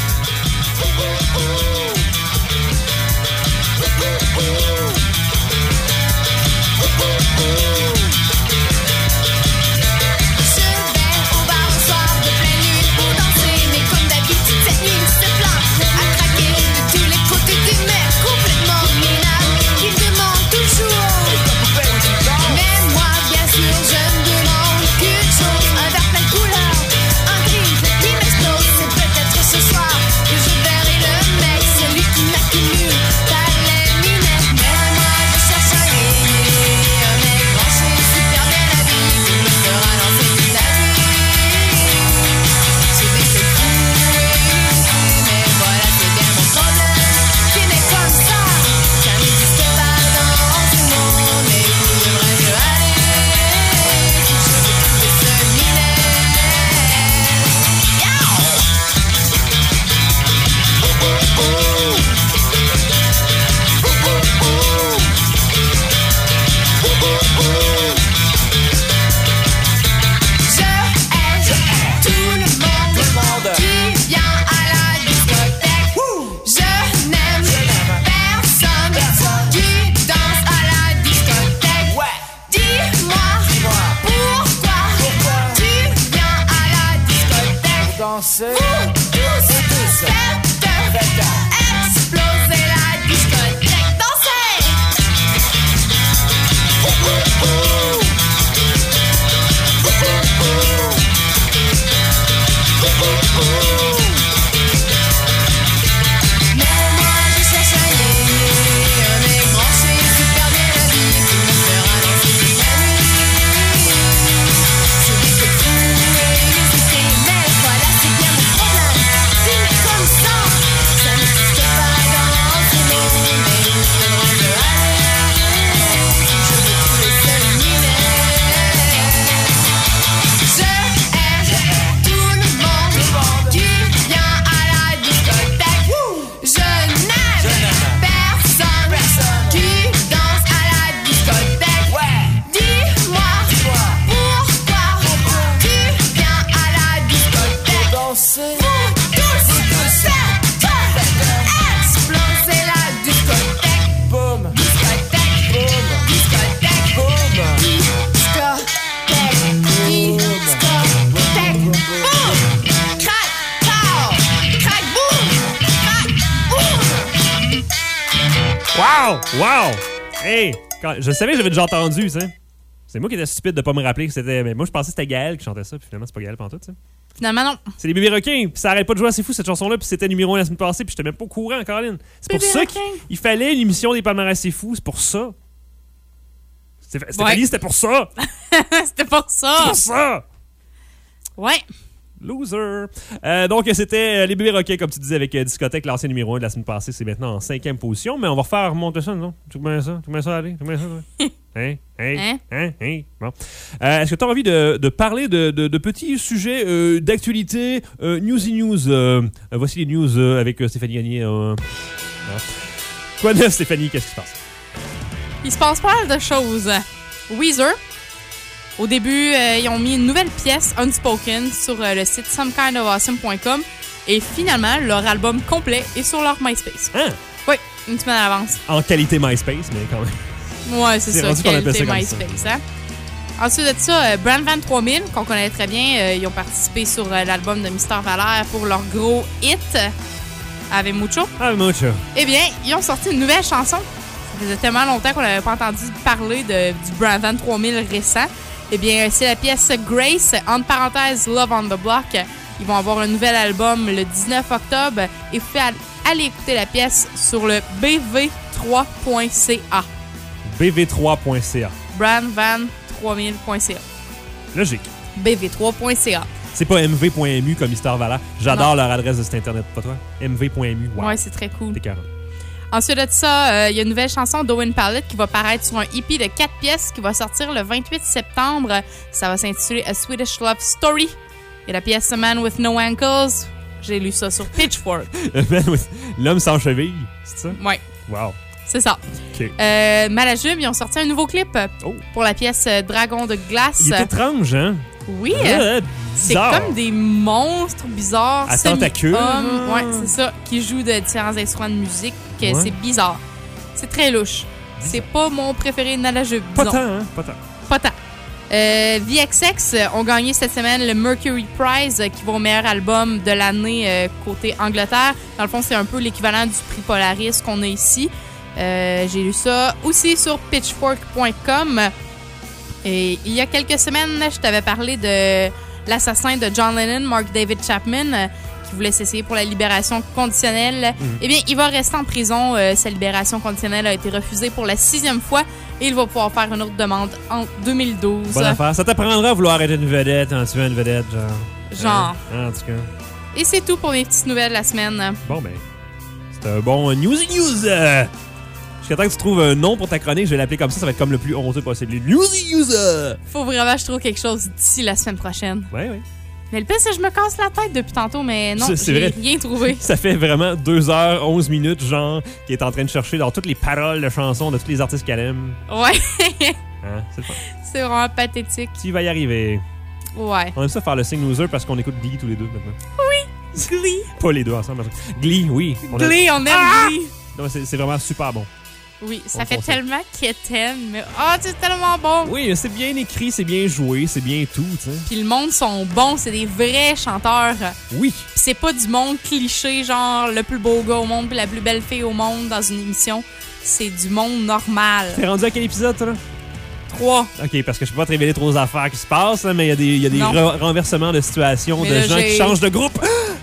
Wow! Hey! Quand, je savais que j'avais déjà entendu, tu sais. C'est moi qui étais stupide de pas me rappeler que c'était... Mais moi, je pensais que c'était Gaël qui chantait ça, puis finalement, c'est pas Gaël pantoute, tu sais. Finalement, non. C'est les bébés requins, puis ça arrête pas de jouer assez fou, cette chanson-là, puis c'était numéro un la semaine passée, puis j'étais même pas au courant, Caroline. C'est pour ça qu'il fallait une émission des palmarès C'est fou, c'est pour ça. Stéphanie, ouais. C'était pour ça! C'était pour ça! C'est pour ça! Ouais. Loser. Euh, donc, c'était les bébés requins, comme tu disais, avec euh, Discothèque, l'ancien numéro un de la semaine passée. C'est maintenant en cinquième position, mais on va refaire remonter ça, non? Tu mets ça? Tu mets ça, allez? Tu mets ça? Hein? Hein? Hein? Hein? Hein? Bon. Euh, est-ce que tu as envie de, de parler de, de, de petits sujets euh, d'actualité? Euh, Newsy News. Euh, euh, voici les news euh, avec euh, Stéphanie Gagné. Euh, voilà. Quoi de neuf, Stéphanie? Qu'est-ce qui se passe? Il se passe pas mal de choses. Weezer. Au début, euh, ils ont mis une nouvelle pièce, Unspoken, sur euh, le site some kind of awesome point com. Et finalement, leur album complet est sur leur MySpace. Hein? Oui, une semaine à l'avance. En qualité MySpace, mais quand même. Ouais, c'est, c'est ça, qualité MySpace. Hein? Ensuite de ça, euh, Brand Van trois mille, qu'on connaît très bien, euh, ils ont participé sur euh, l'album de Mister Valère pour leur gros hit, Ave Mucho. Ave Mucho. Eh bien, ils ont sorti une nouvelle chanson. Ça faisait tellement longtemps qu'on n'avait pas entendu parler de, du Brand Van trois mille récent. Eh bien, c'est la pièce Grace, entre parenthèses Love on the Block. Ils vont avoir un nouvel album le dix-neuf octobre et vous pouvez aller écouter la pièce sur le b v trois point c a. b v trois point c a. Brand Van trois mille point c a. Logique. b v trois point c a. C'est pas m v point m u comme Mister Valère. J'adore leur adresse de cet internet, pas toi? m v point m u. Wow. Ouais, c'est très cool. C'est carré. Ensuite de ça, il euh, y a une nouvelle chanson d'Owen Palette qui va paraître sur un E P de quatre pièces qui va sortir le vingt-huit septembre. Ça va s'intituler A Swedish Love Story. Et la pièce A Man with No Ankles, j'ai lu ça sur Pitchfork. L'homme sans cheville, c'est ça? Oui. Wow. C'est ça. OK. Euh, Malajube, ils ont sorti un nouveau clip oh. pour la pièce Dragon de glace. Il est étrange, hein? Oui. Euh, c'est comme des monstres bizarres. À tentacules. Oui, c'est ça. Qui jouent de différents instruments de musique. Ouais. C'est bizarre. C'est très louche. C'est pas mon préféré de Malajube. Pas tant, hein? Pas tant. Pas tant. Euh, V X X ont gagné cette semaine le Mercury Prize, qui va au meilleur album de l'année euh, côté Angleterre. Dans le fond, c'est un peu l'équivalent du prix Polaris qu'on a ici. Euh, j'ai lu ça aussi sur pitchfork point com. Et il y a quelques semaines, je t'avais parlé de l'assassin de John Lennon, Mark David Chapman, qui voulait s'essayer pour la libération conditionnelle. Mm. Eh bien, il va rester en prison. Euh, sa libération conditionnelle a été refusée pour la sixième fois et il va pouvoir faire une autre demande en deux mille douze. Bonne affaire. Ça t'apprendra à vouloir être une vedette quand tu veux une vedette, genre. Genre. Hein? En tout cas. Et c'est tout pour mes petites nouvelles de la semaine. Bon, ben, c'est un bon Newsy News. Euh, Jusqu'à temps que tu trouves un nom pour ta chronique, je vais l'appeler comme ça. Ça va être comme le plus honteux possible. Newsy News. Euh. Faut vraiment que je trouve quelque chose d'ici la semaine prochaine. Ouais, ouais. Mais le pire, c'est que je me casse la tête depuis tantôt, mais non, c'est j'ai vrai. rien trouvé. Ça fait vraiment deux heures, onze minutes, genre, qui est en train de chercher dans toutes les paroles de chansons de tous les artistes qu'elle aime. Ouais. Hein, c'est le fun. C'est vraiment pathétique. Tu vas y arriver. Ouais. On aime ça faire le signe loser parce qu'on écoute Glee tous les deux maintenant. Oui, Glee. Pas les deux ensemble. Glee, oui. On Glee, aime... on aime ah! Glee. Non, c'est, c'est vraiment super bon. Oui, ça on fait tellement quétaine, mais oh, c'est tellement bon. Oui, c'est bien écrit, c'est bien joué, c'est bien tout, tu sais. Puis le monde sont bons, c'est des vrais chanteurs. Oui. Puis c'est pas du monde cliché, genre le plus beau gars au monde puis la plus belle fille au monde dans une émission. C'est du monde normal. T'es rendu à quel épisode, toi, là? Trois. OK, parce que je peux pas te révéler trop d'affaires qui se passent, hein, mais il y a des, y a des re- renversements de situation, mais de là, gens j'ai... qui changent de groupe.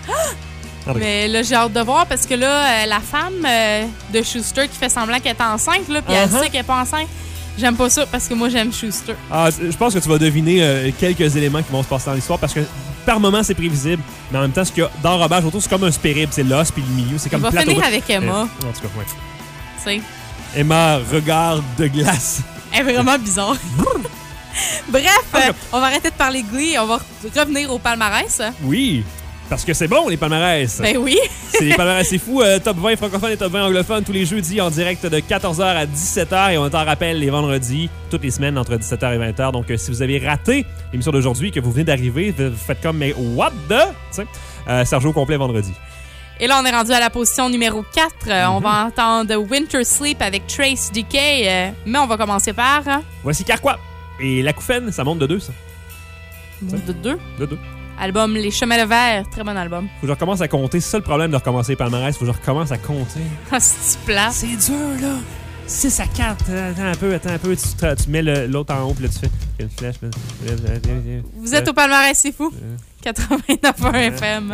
Mais là, j'ai hâte de voir parce que là, euh, la femme euh, de Schuster qui fait semblant qu'elle est enceinte, là, puis uh-huh. elle sait qu'elle est pas enceinte, j'aime pas ça parce que moi, j'aime Schuster. Ah, je pense que tu vas deviner euh, quelques éléments qui vont se passer dans l'histoire parce que par moment, c'est prévisible, mais en même temps, ce qu'il y a d'enrobage autour, c'est comme un spérib, c'est l'os puis le milieu, c'est comme Il va finir avec Emma. Euh, en tout cas, ouais. Tu sais. Emma, regard de glace. Elle est vraiment bizarre. Bref, euh, on va arrêter de parler Glee et on va revenir au palmarès. Oui. Parce que c'est bon, les palmarès. Ben oui. C'est les palmarès, c'est fou. Euh, top vingt francophones et top vingt anglophones tous les jeudis en direct de quatorze heures à dix-sept heures. Et on t'en rappelle les vendredis, toutes les semaines entre dix-sept heures et vingt heures. Donc, euh, si vous avez raté l'émission d'aujourd'hui et que vous venez d'arriver, vous faites comme, mais what the? Euh, Sergio complet vendredi. Et là, on est rendu à la position numéro quatre. Euh, mm-hmm. On va entendre Winter Sleep avec Trace D K. Euh, mais on va commencer par... Hein? Voici Carquois. Et l'acouphène, ça monte de deux, ça. Monte de deux? De deux. Album Les Chemins de Verre, très bon album. Faut que je recommence à compter. C'est ça le problème de recommencer les palmarès. Faut que je recommence à compter. Ah, c'est plat. C'est dur, là. six à quatre. Attends un peu, attends un peu. Tu, tu mets le, l'autre en haut, puis là, tu fais une flèche. Là. Vous êtes au palmarès, c'est fou. quatre-vingt-neuf point un F M.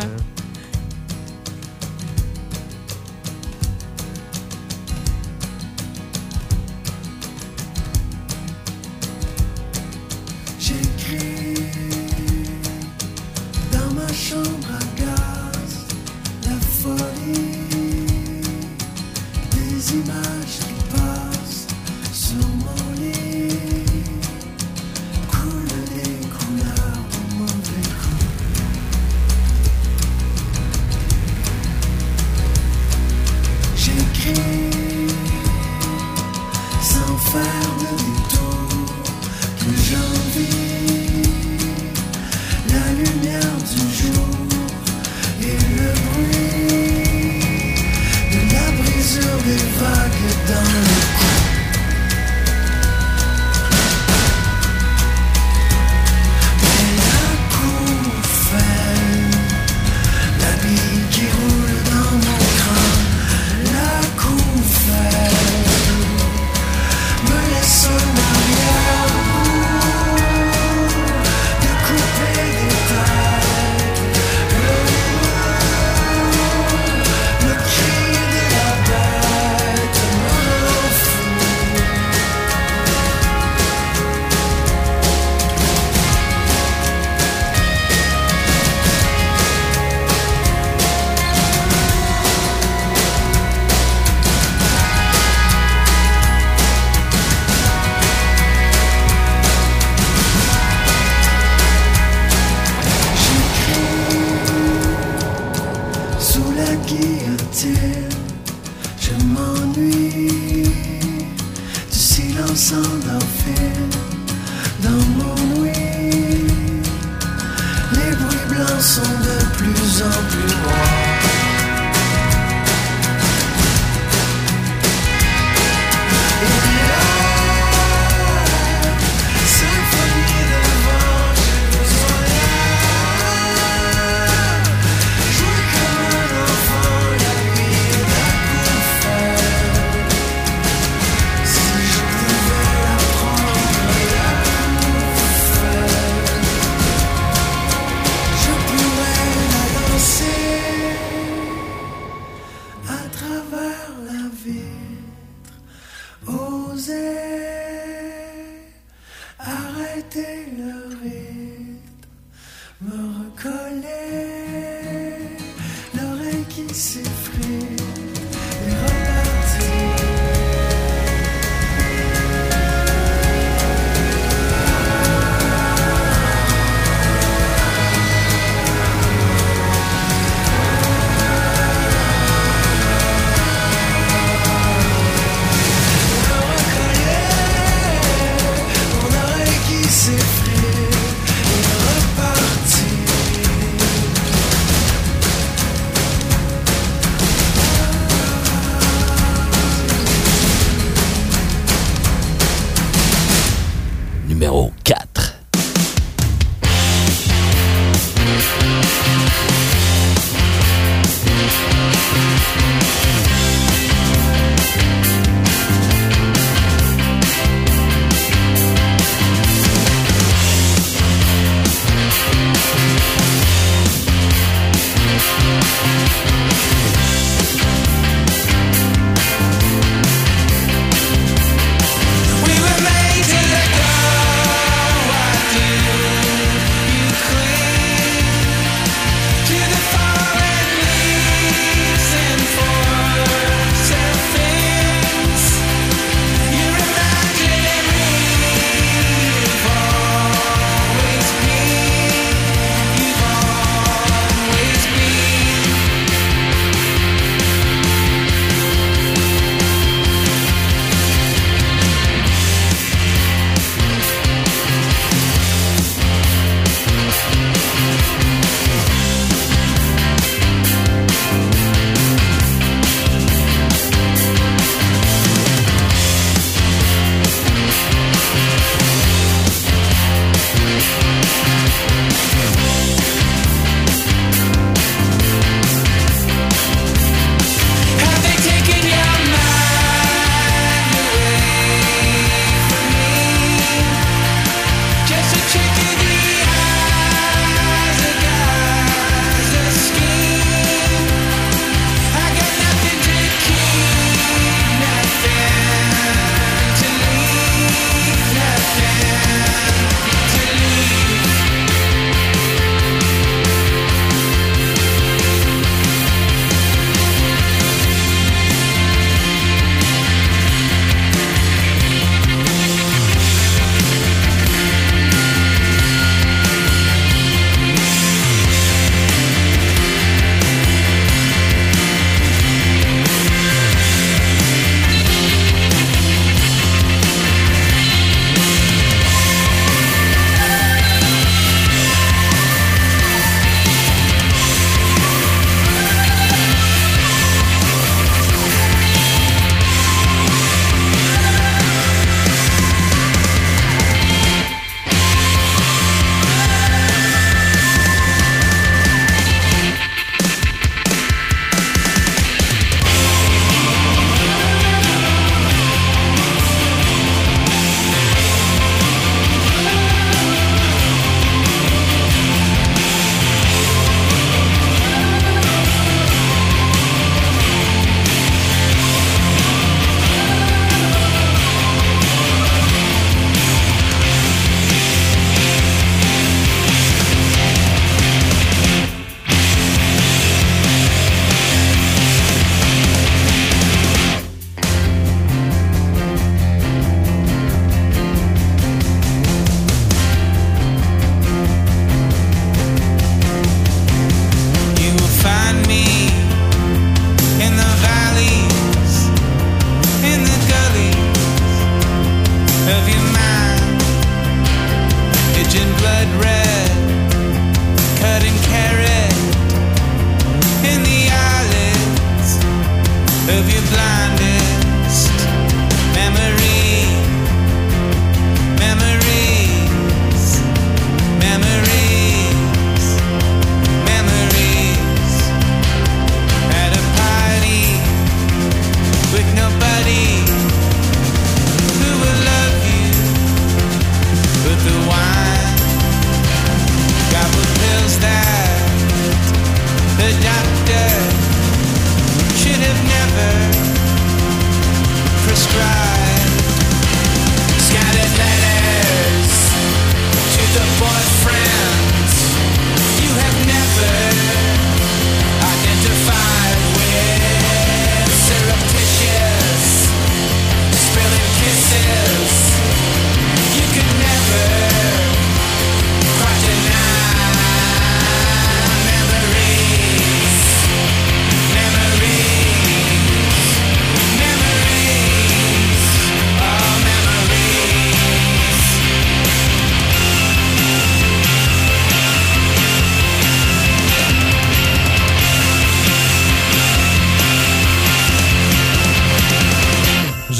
Chambre à gaz, la folie, des images qui passent sur mon lit, coulent des couleurs au mauvais coup. J'écris sans faire de détour que j'envie la lumière du jour et le bruit de la brisure des vagues dans le cou. s'endorphine dans mon nuit. Les bruits blancs sont de plus en plus noirs. Numéro quatre. We were made to let go.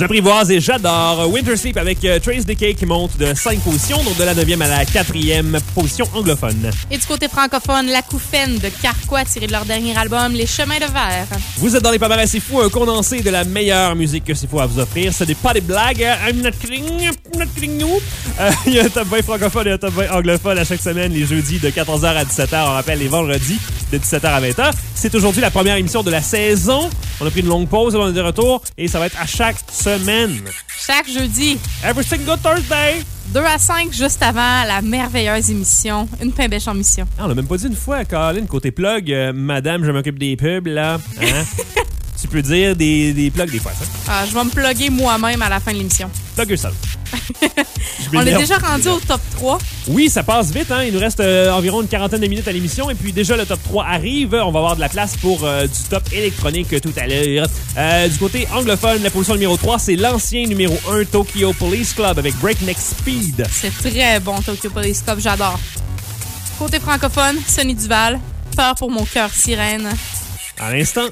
J'apprivoise et j'adore Winter Sleep avec euh, Trace Decay qui monte de cinq positions, donc de la neuvième à la quatrième position anglophone. Et du côté francophone, La Couffaine de Carquois, tiré de leur dernier album, Les Chemins de Verre. Vous êtes dans les palmarès C'est Fou, un condensé de la meilleure musique que C'est Fou à vous offrir. Ce n'est pas des blagues. I'm not kidding, I'm not kidding you. Euh, Il y a un top vingt francophone et un top vingt anglophone à chaque semaine, les jeudis de quatorze heures à dix-sept heures. On rappelle les vendredis de dix-sept heures à vingt heures. C'est aujourd'hui la première émission de la saison. On a pris une longue pause, on est de retour et ça va être à chaque semaine. Chaque jeudi. Every single Thursday. deux à cinq juste avant la merveilleuse émission. Une pain bêche en mission. Ah, on l'a même pas dit une fois, Colin, côté plug, euh, madame, je m'occupe des pubs, là. Hein? Tu peux dire des, des plugs des fois, ça. Ah, je vais me plugger moi-même à la fin de l'émission. Plug yourself. On est déjà rendu au top trois. Oui, ça passe vite. Hein? Il nous reste euh, environ une quarantaine de minutes à l'émission. Et puis déjà, le top trois arrive. On va avoir de la place pour euh, du top électronique tout à l'heure. Euh, du côté anglophone, la position numéro trois, c'est l'ancien numéro un Tokyo Police Club avec Breakneck Speed. C'est très bon, Tokyo Police Club. J'adore. Côté francophone, Sonny Duval, Peur pour mon cœur sirène. À l'instant.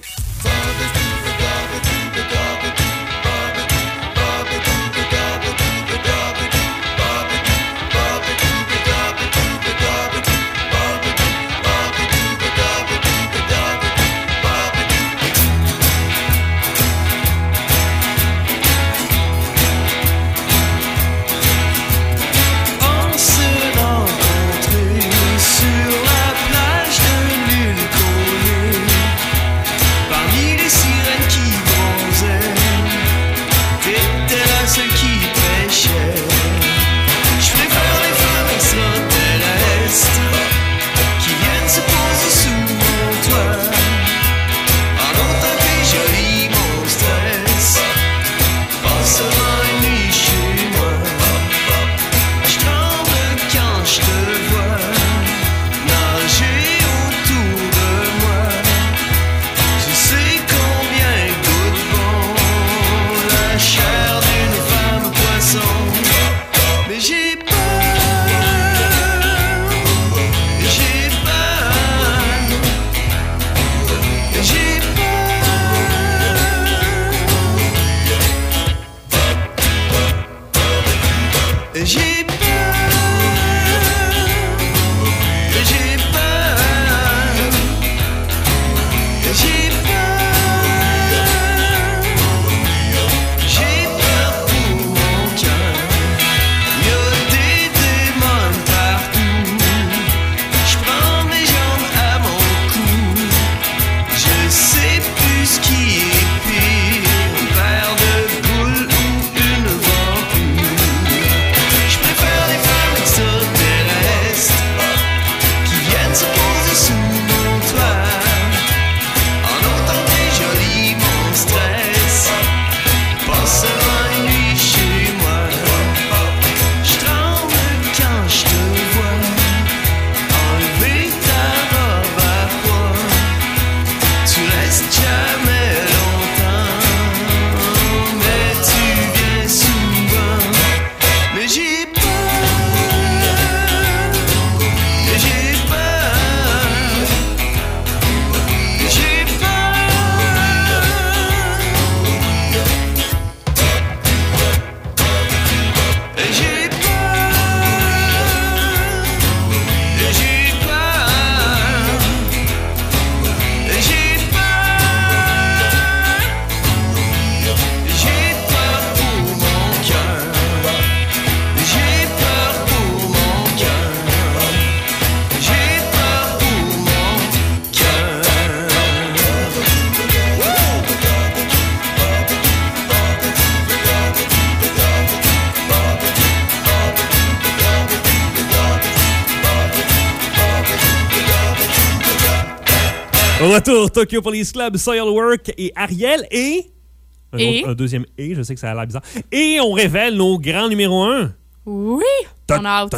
Au retour, Tokyo Police Club, Soilwork et Ariel et... Un, et? Autre, un deuxième et, je sais que ça a l'air bizarre. Et on révèle nos grands numéros un. Oui, on a hâte.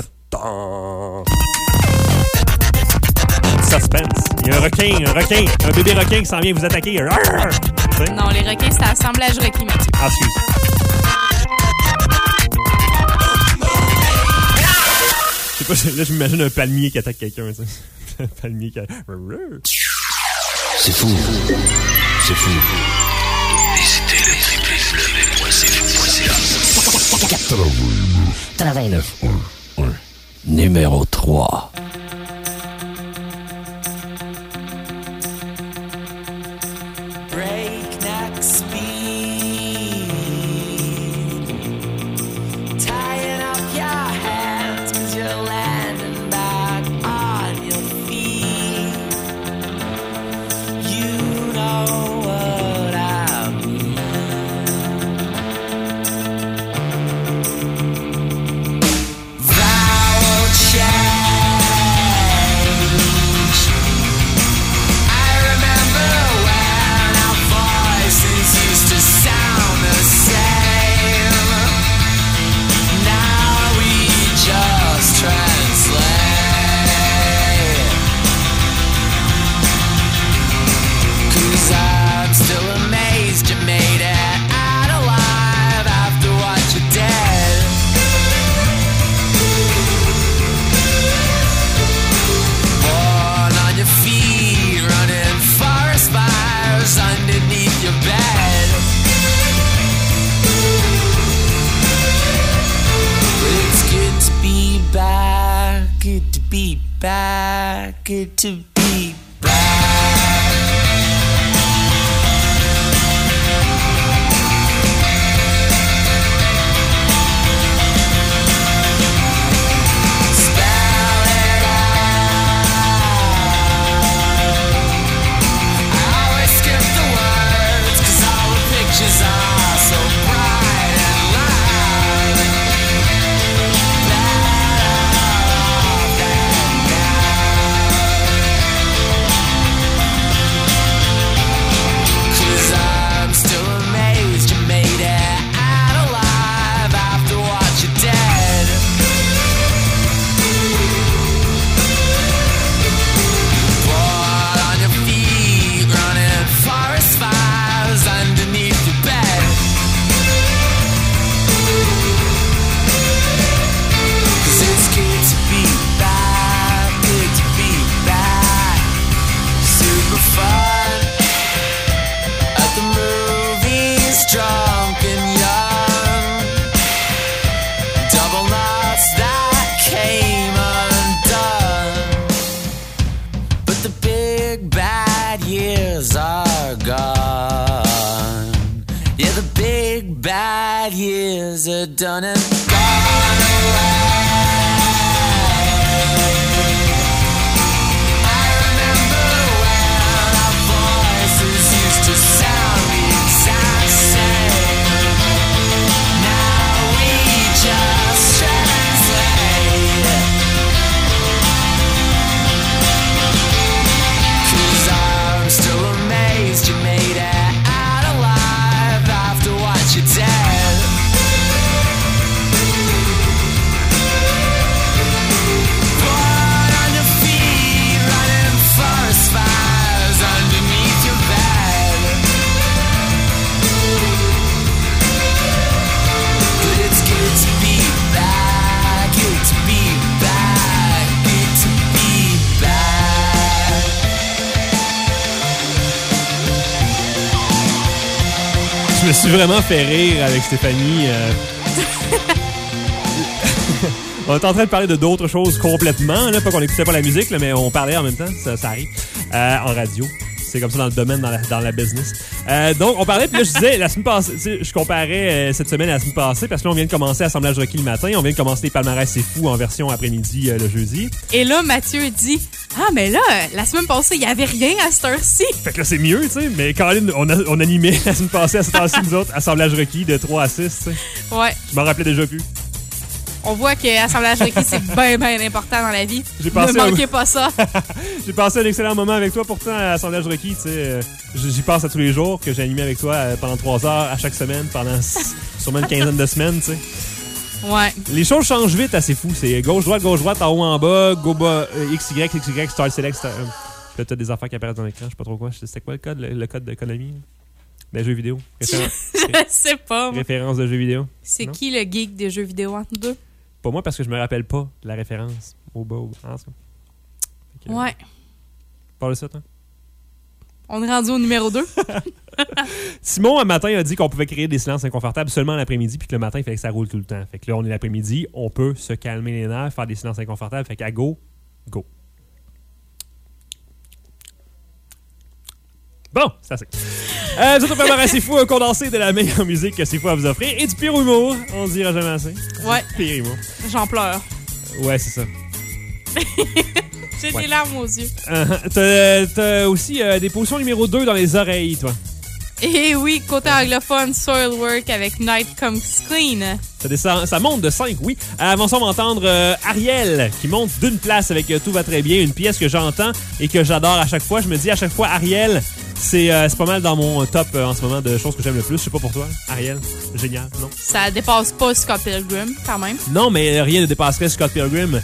Suspense. Il y a un requin, un requin, un bébé requin qui s'en vient vous attaquer. Arrgh! Non, les requins, c'est assemblage requin, Mathieu. Ah, excuse. Je sais pas, là, je m'imagine un palmier qui attaque quelqu'un, tu sais. Un palmier qui... C'est fou. C'est fou. Visitez le w w w point c'est fou. quatre-vingt-neuf un. Numéro trois. Breakneck speed, tying up your hands 'cause you're landing back on your feet. You know what I mean. Vowel change. I remember when our voices used to sound the same. Now we just translate. 'Cause I'm still amazed you made it out alive after what you did. Born on your feet, running forest fires underneath your bed. But it's good to be back, good to be back, good to be back. Spell it out. I always skip the words 'cause all the pictures are so bright and loud. Better off than now. 'Cause I'm still amazed you made it out alive after what you did. Born on your feet, running forest fires underneath your bed. 'Cause it's good to be back, good to be back. Super fun at the movies, drunk and young. Double knots that came undone. But the big bad years are gone. Yeah, the big bad years are done and gone away. I remember when our voices used to sound the exact same. Now we just translate. 'Cause I'm still amazed you made it out alive after what you did. Born on your feet, running forest fires underneath your bed. But it's good to be back, good to be back, good to be back. Je me suis vraiment fait rire avec Stéphanie. euh. On est en train de parler de d'autres choses complètement, là, pas qu'on écoutait pas la musique, là, mais on parlait en même temps, ça, ça arrive, euh, en radio. C'est comme ça dans le domaine, dans la, dans la business. Euh, donc, on parlait, puis là, je disais, la semaine passée, tu sais, je comparais euh, cette semaine à la semaine passée, parce que là, on vient de commencer Assemblage Rocky le matin, on vient de commencer les palmarès C'est Fou en version après-midi euh, le jeudi. Et là, Mathieu dit Ah, mais là, la semaine passée, il n'y avait rien à cette heure-ci. Fait que là, c'est mieux, tu sais, mais Colin, on, a, on animait la semaine passée à cette heure-ci, nous autres, Assemblage Rocky de trois à six, tu sais. Ouais. Je m'en rappelais déjà plus. On voit que Assemblage Rocky, c'est bien, bien important dans la vie. J'ai passé Ne un- manquez pas ça. J'ai passé un excellent moment avec toi, pourtant, à Assemblage Rocky, tu sais. euh, J'y pense à tous les jours, que j'ai animé avec toi euh, pendant trois heures à chaque semaine, pendant s- sûrement une quinzaine de semaines, tu sais. Ouais. Les choses changent vite à C'est Fou. C'est gauche-droite, gauche-droite, en haut, en bas, go bas, euh, X Y, X Y, Start Select, Start... Euh, là, t'as des affaires qui apparaissent dans l'écran, je sais pas trop quoi. C'était quoi le code, le, le code d'économie? Des jeux vidéo. Référen- Je sais pas. moi. Référence de jeux vidéo. C'est Non? qui le geek des jeux vidéo entre nous deux? Pas moi, parce que je me rappelle pas de la référence au bas. Ou... En tout cas. Fait que, Ouais. Parle de ça, toi? On est rendu au numéro deux. Simon, un matin, a dit qu'on pouvait créer des silences inconfortables seulement l'après-midi, puis que le matin, il fallait que ça roule tout le temps. Fait que là, on est l'après-midi, on peut se calmer les nerfs, faire des silences inconfortables. Fait qu'à go, go. Bon, c'est assez. Euh, vous êtes au palmarès, c'est fou, un condensé de la meilleure musique que c'est fou à vous offrir et du pire humour. On ne dira jamais assez. Ouais. Pire humour. J'en pleure. Ouais, c'est ça. J'ai ouais. des larmes aux yeux. Uh, t'as, t'as aussi euh, des positions numéro deux dans les oreilles, toi. Et oui, côté anglophone, Soilwork avec Night Comes Clean. Ça, descend, ça monte de cinq, oui. Avant ça, on va entendre euh, Ariel qui monte d'une place avec euh, Tout va très bien, une pièce que j'entends et que j'adore à chaque fois. Je me dis à chaque fois, Ariel, c'est, euh, c'est pas mal dans mon top euh, en ce moment de choses que j'aime le plus. Je sais pas pour toi, Ariel, génial, non? Ça dépasse pas Scott Pilgrim, quand même. Non, mais rien ne dépasserait Scott Pilgrim.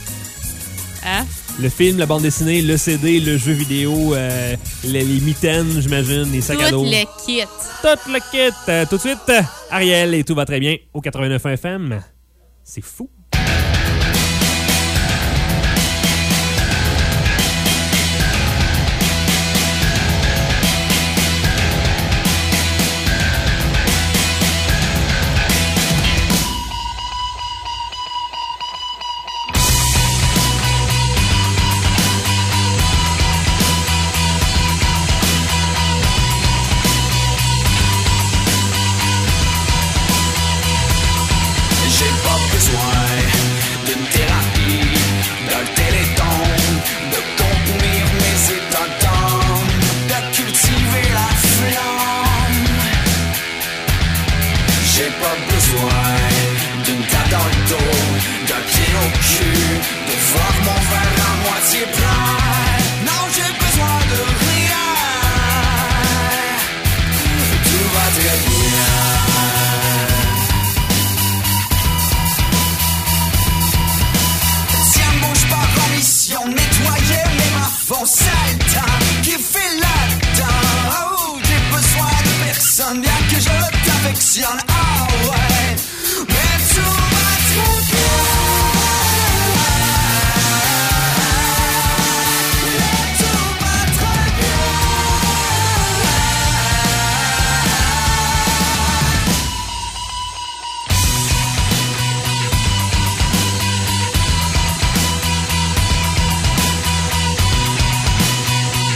Hein? Le film, la bande dessinée, le C D, le jeu vidéo, euh, les, les mitaines, j'imagine, les sacs à dos. Tout le kit. Tout le kit. Euh, tout de suite, euh, Ariel et Tout va très bien au quatre-vingt-neuf F M. C'est fou.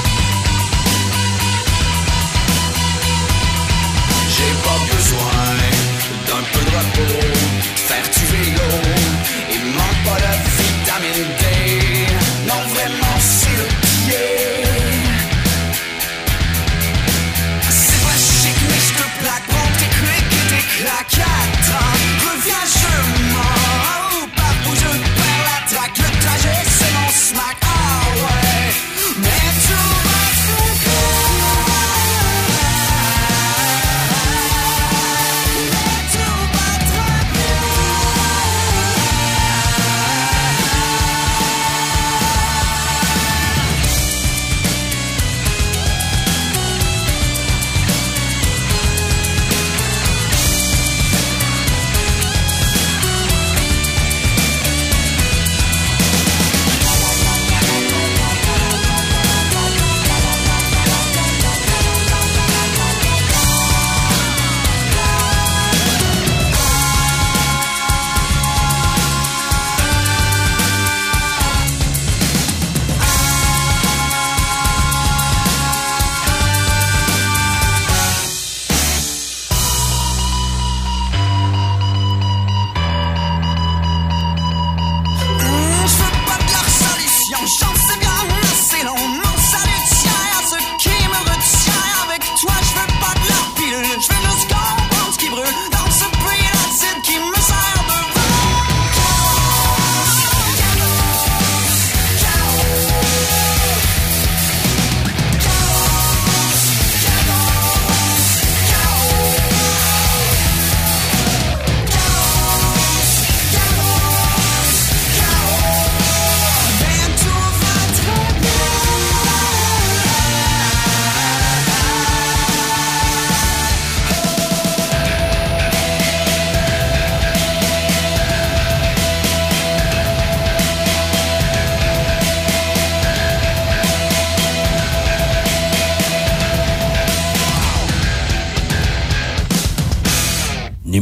J'ai pas besoin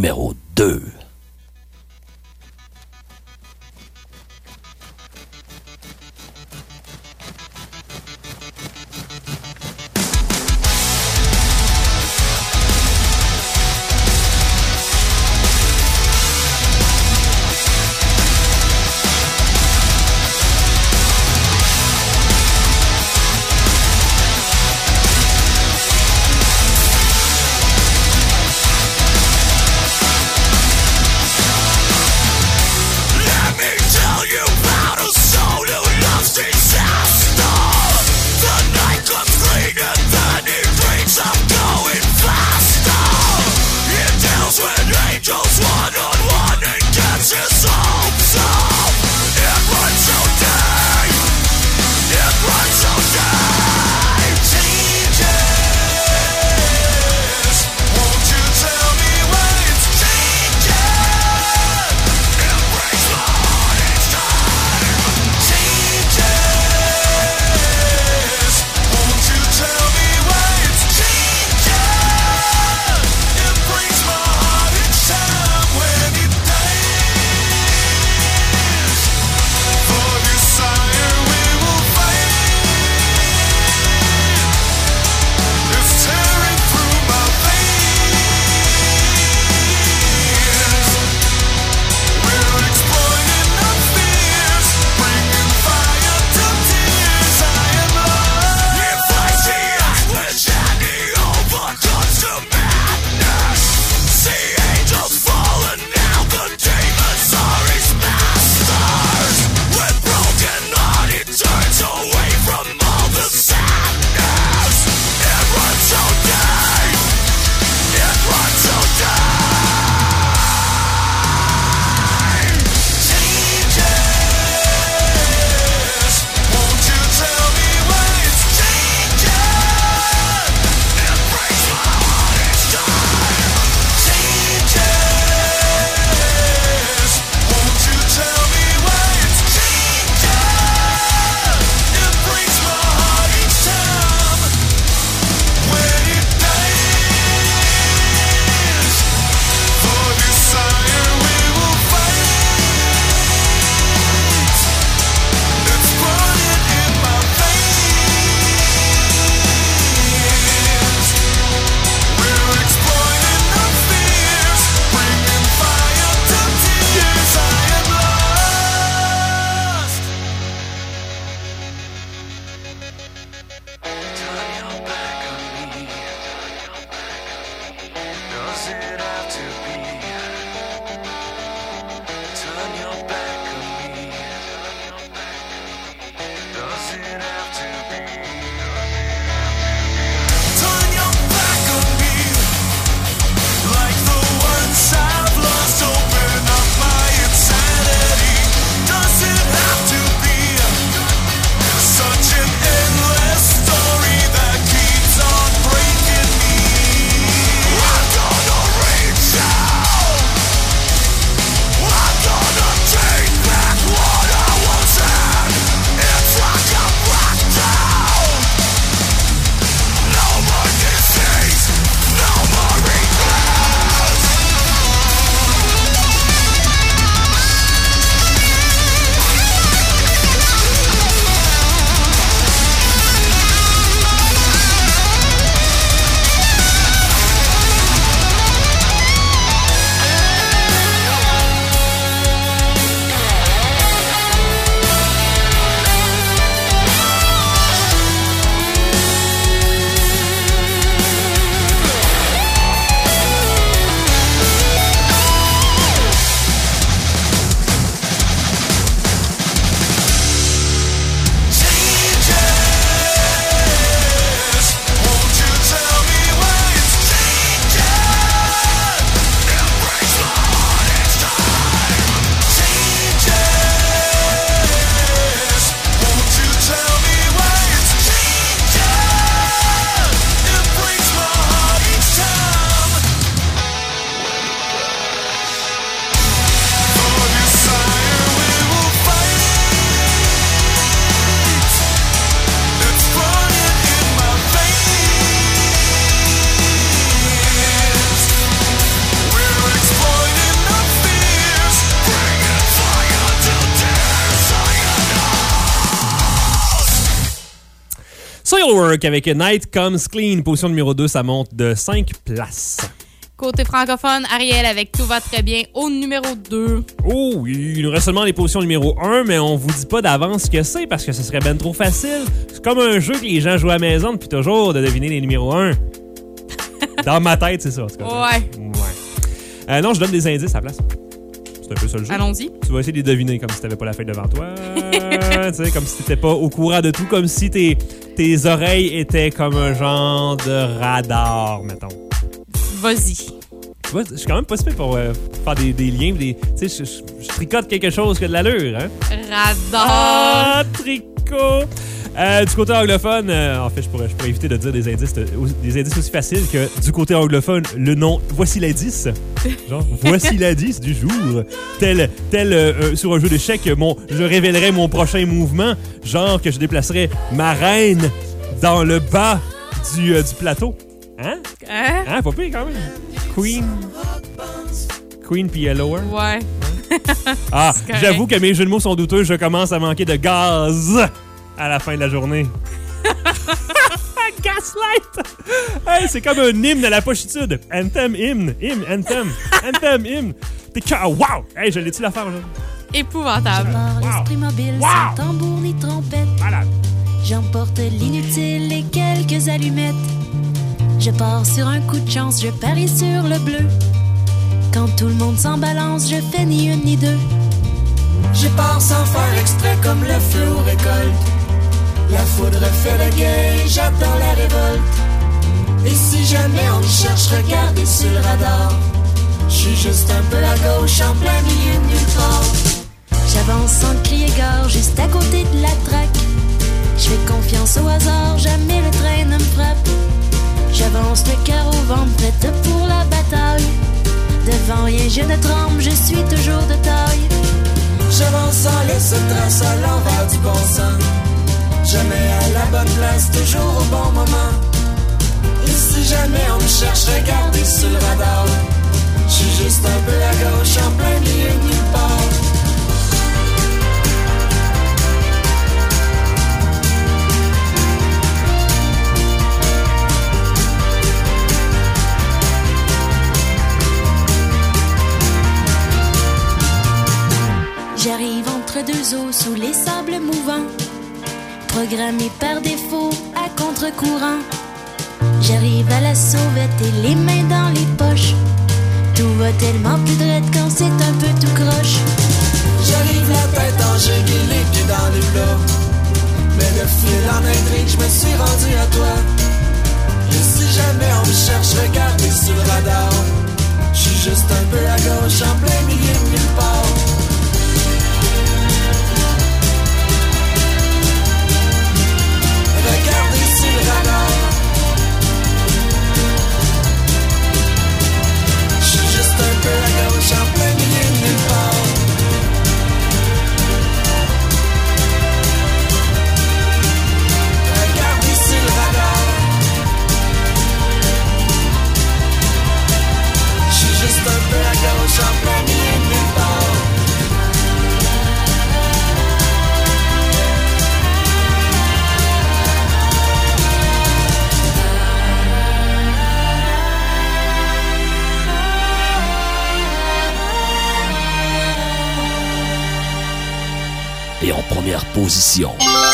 numéro deux. Change Soilwork avec Night Comes Clean. Position numéro deux, ça monte de cinq places. Côté francophone, Ariel avec Tout va très bien au numéro deux. Oh, il nous reste seulement les positions numéro un, mais on vous dit pas d'avance ce que c'est parce que ce serait ben trop facile. C'est comme un jeu que les gens jouent à la maison depuis toujours de deviner les numéros un. Dans ma tête, c'est ça. En tout cas. Ouais. Ouais. Euh, non, je donne des indices à la place. C'est un peu ça le jeu. Allons-y. Tu vas essayer de les deviner comme si t'avais pas la feuille devant toi. Tu sais, comme si t'étais pas au courant de tout, comme si tes, tes oreilles étaient comme un genre de radar, mettons. Vas-y. Tu vois, je suis quand même pas super pour euh, faire des, des liens. Des, tu sais, je, je, je tricote quelque chose qui a de l'allure, hein? Radar. Ah, tricot. Euh, du côté anglophone, euh, en fait, je pourrais, je pourrais éviter de dire des indices, de, des indices aussi faciles que du côté anglophone, le nom « Voici l'indice ». Genre « Voici l'indice du jour ». Tel, tel euh, sur un jeu d'échecs, mon, je révélerai mon prochain mouvement, genre que je déplacerai ma reine dans le bas du, euh, du plateau. Hein? Hein? Hein? Pas pire quand même. Queen. Queen puis Lower. Ouais. Ah, j'avoue que mes jeux de mots sont douteux, je commence à manquer de gaz à la fin de la journée. Gaslight! Hey, c'est comme un hymne à la pochitude. Anthem, hymne, hymne, anthem, anthem, hymne. T'es que... Wow! Hey, je l'ai-tu l'affaire, là? Épouvantable. Wow. L'esprit mobile, Wow. sans tambour ni trompette. Malade. J'emporte l'inutile et quelques allumettes. Je pars sur un coup de chance, je parie sur le bleu. Quand tout le monde s'en balance, je fais ni une ni deux. Je pars sans faire exprès comme le feu aux récoltes. La foudre fait le guet, j'attends la révolte. Et si jamais on me cherche, regardez sur le radar. Je suis juste un peu à gauche, en plein milieu de nulle part. J'avance sans crier gare, juste à côté de la traque. Je fais confiance au hasard, jamais le train ne me frappe. J'avance le cœur au ventre, prête pour la bataille. Devant rien, je ne tremble, je suis toujours de taille. J'avance sans laisser trace à l'envers du bon sens. Jamais à la bonne place, toujours au bon moment. Et si jamais on me cherche, regardez sur le radar. Je suis juste un peu à gauche, en plein milieu de nulle part. J'arrive entre deux eaux sous les sables mouvants, programmé par défaut à contre-courant. J'arrive à la sauvette et les mains dans les poches. Tout va tellement plus drette quand c'est un peu tout croche. J'arrive la tête en jugué, les pieds dans les plats. Mais le fil en intrigue, je me suis rendu à toi. Et si jamais on me cherche, regardez sur le radar. Je suis juste un peu à gauche, en plein milieu de nulle part. Regardez sur le radar. Je suis juste un peu à gauche, en plein milieu de nulle part. Regardez sur le radar. Je suis juste un peu à gauche, en plein milieu de nulle part. Et en première position.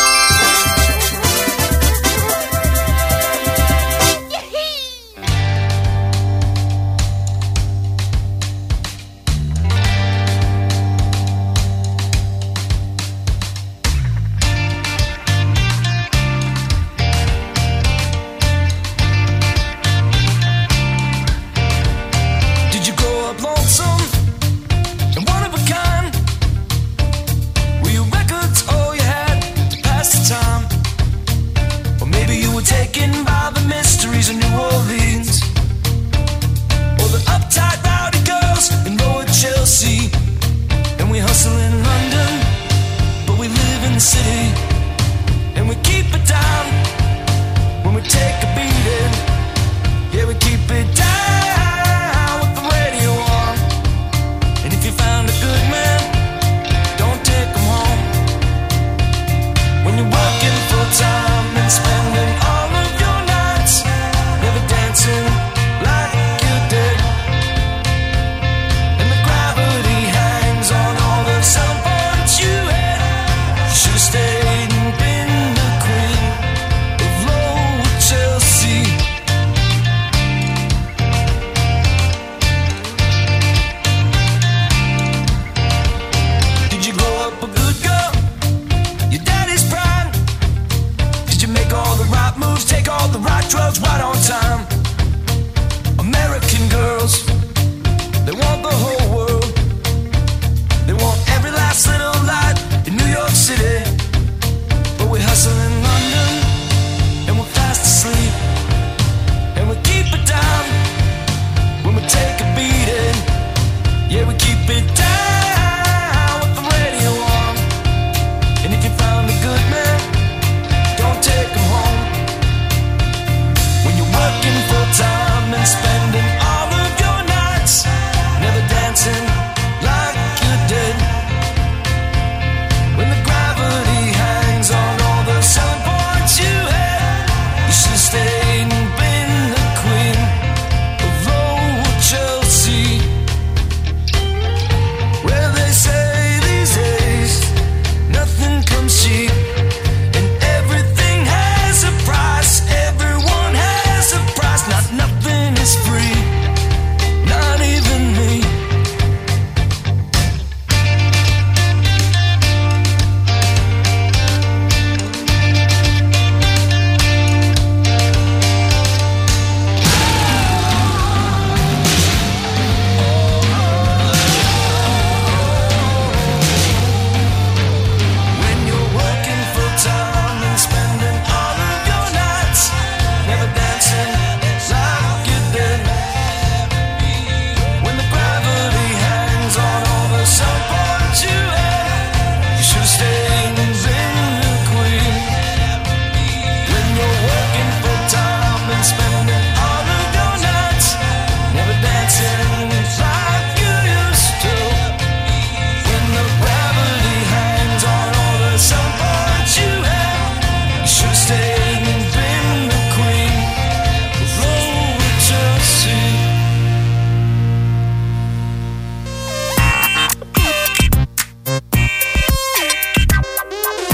Did you grow up lonesome and one of a kind? Were your records all you had to pass the time? Or maybe you were taken by the mysteries of New Orleans, or the uptight rowdy girls in lower Chelsea. And we hustle in London, but we live in the city, and we keep it down when we take a beating. Yeah, we keep it down with the radio on. And if you found a good man, don't take him home. When you're working full time and spending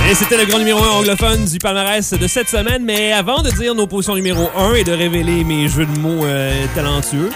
Et c'était le grand numéro un anglophone du palmarès de cette semaine. Mais avant de dire nos positions numéro un et de révéler mes jeux de mots euh, talentueux...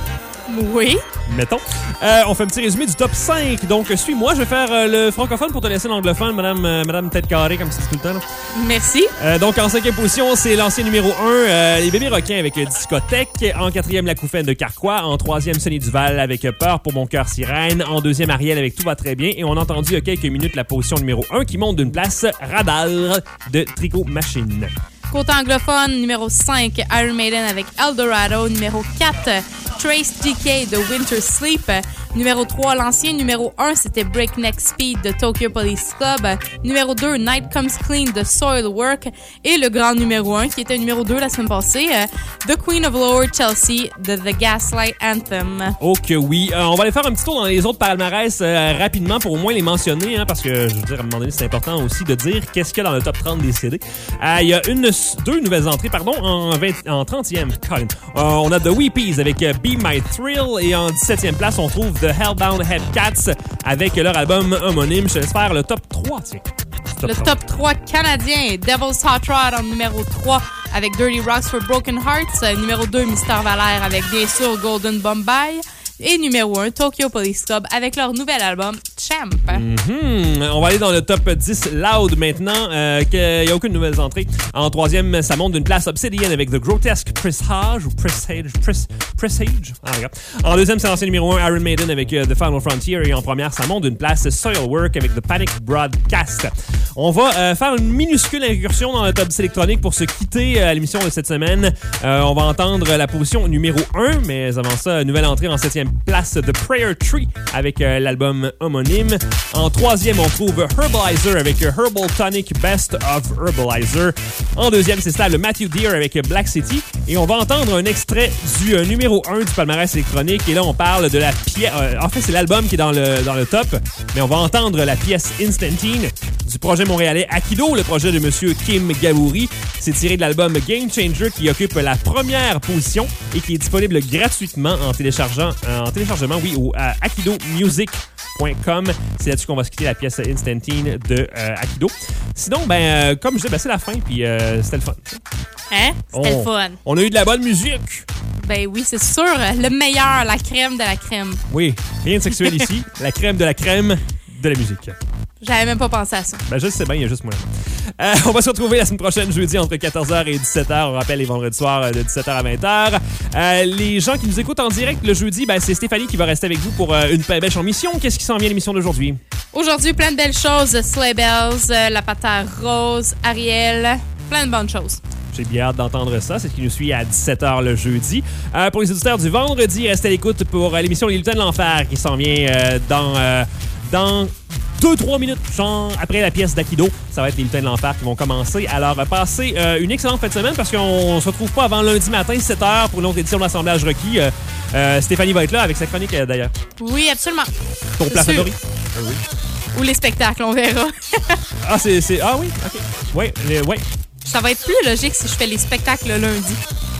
Oui. Mettons. Euh, on fait un petit résumé du top cinq. Donc, suis-moi. Je vais faire euh, le francophone pour te laisser l'anglophone, madame, euh, madame tête carrée, comme tu dis tout le temps. Là. Merci. Euh, donc, en cinquième position, c'est l'ancien numéro un, euh, les bébés requins avec Discothèque. En quatrième, la Couffaine de Carquois. En troisième, Sonny Duval avec Peur pour mon cœur sirène. En deuxième, Ariel avec Tout va très bien. Et on a entendu il y a quelques minutes la position numéro un qui monte d'une place, Radar de Tricot Machine. Côté anglophone, numéro cinq, Iron Maiden avec Eldorado. Numéro quatre, Trace D K de Winter Sleep. Numéro trois, l'ancien numéro un, c'était Breakneck Speed de Tokyo Police Club. Numéro deux, Night Comes Clean de Soilwork. Et le grand numéro un, qui était numéro deux la semaine passée, euh, The Queen of Lower Chelsea de The Gaslight Anthem. Oh que oui. Euh, on va aller faire un petit tour dans les autres palmarès euh, rapidement pour au moins les mentionner, hein, parce que, je veux dire, à un moment donné, c'est important aussi de dire qu'est-ce qu'il y a dans le top trente des C D. Euh, Il y a une, deux nouvelles entrées, pardon, en, vingt, en trentième. Colin. Euh, on a The Weepies avec euh, Be My Thrill. Et en dix-septième place, on trouve The Hellbound Headcats avec leur album homonyme. Je te laisse faire le top trois, tiens. Top le trois. Top trois canadien, Devil's Hot Rod en numéro trois avec Dirty Rocks for Broken Hearts. Numéro deux, Mister Valère avec bien sûr Golden Bombay. Et numéro un, Tokyo Police Club avec leur nouvel album, Champ. Mm-hmm. On va aller dans le top dix Loud maintenant. Euh, Il n'y a aucune nouvelle entrée. En troisième, ça monte d'une place Obsidian avec The Grotesque Presage ou Presage. Pres, Presage. Ah, regarde. En deuxième, c'est l'ancien numéro un, Iron Maiden avec uh, The Final Frontier. Et en première, ça monte d'une place Soilwork avec The Panic Broadcast. On va euh, faire une minuscule incursion dans le top dix électronique pour se quitter à l'émission de cette semaine. Euh, on va entendre la position numéro un, mais avant ça, nouvelle entrée en septième place The Prayer Tree avec euh, l'album homonyme. En troisième, on trouve Herbalizer avec Herbal Tonic Best of Herbalizer. En deuxième, c'est ça, le Matthew Deere avec Black City. Et on va entendre un extrait du euh, numéro un du palmarès électronique. Et là, on parle de la pièce... Euh, en fait, c'est l'album qui est dans le, dans le top. Mais on va entendre la pièce Instantine du projet montréalais Akido, le projet de Monsieur Kim Gabouri. C'est tiré de l'album Game Changer qui occupe la première position et qui est disponible gratuitement en téléchargeant... Euh, en téléchargement, oui, au à akido music point com. C'est là-dessus qu'on va se quitter la pièce Instantine de euh, Akido. Sinon, ben, euh, comme je disais, ben, c'est la fin, puis euh, c'était le fun. Hein? C'était on, le fun. On a eu de la bonne musique. Ben oui, c'est sûr. Le meilleur, la crème de la crème. Oui, rien de sexuel ici. La crème de la crème de la musique. J'avais même pas pensé à ça. Ben, je sais bien, il y a juste moi. Euh, on va se retrouver la semaine prochaine, jeudi, entre quatorze heures et dix-sept heures. On rappelle les vendredis soirs de dix-sept heures à vingt heures. Euh, les gens qui nous écoutent en direct le jeudi, ben, c'est Stéphanie qui va rester avec vous pour euh, une bêche en mission. Qu'est-ce qui s'en vient à l'émission d'aujourd'hui? Aujourd'hui, plein de belles choses. Sleigh Bells, euh, La Patère Rose, Ariel, plein de bonnes choses. J'ai bien hâte d'entendre ça. C'est ce qui nous suit à dix-sept heures le jeudi. Euh, pour les auditeurs du vendredi, restez à l'écoute pour euh, l'émission Les Lutins de l'Enfer qui s'en vient euh, dans... Euh, dans deux trois minutes, genre après la pièce d'Akido. Ça va être les Lutins de l'Enfer qui vont commencer. Alors, passez euh, une excellente fin de semaine parce qu'on se retrouve pas avant lundi matin, sept heures, pour une autre édition de l'Assemblage requis. Euh, euh, Stéphanie va être là avec sa chronique, euh, d'ailleurs. Oui, absolument. Ton plat favori? Euh, oui. Ou les spectacles, on verra. ah, c'est, c'est... Ah oui? OK. Oui, les... ouais. Ça va être plus logique si je fais les spectacles le lundi.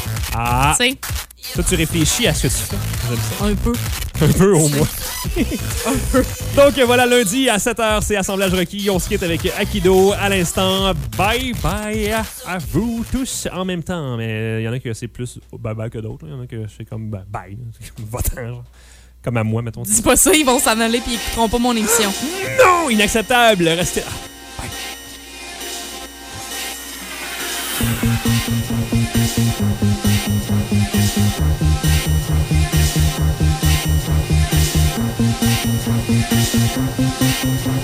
Ah! Tu sais? Toi, tu réfléchis à ce que tu fais. J'aime ça. Un peu. Un peu, au moins. Un peu. Donc, voilà, lundi à sept heures, c'est Assemblage requis. On se quitte avec Akido à l'instant. Bye bye à vous tous en même temps. Mais il y en a que c'est plus bye bye que d'autres. Il y en a que c'est comme bye. Va-t'en, comme à moi, mettons. Dis pas ça, ils vont s'en aller puis ils écouteront pas mon émission. Non! Inacceptable! Restez là. Bye. Thank you.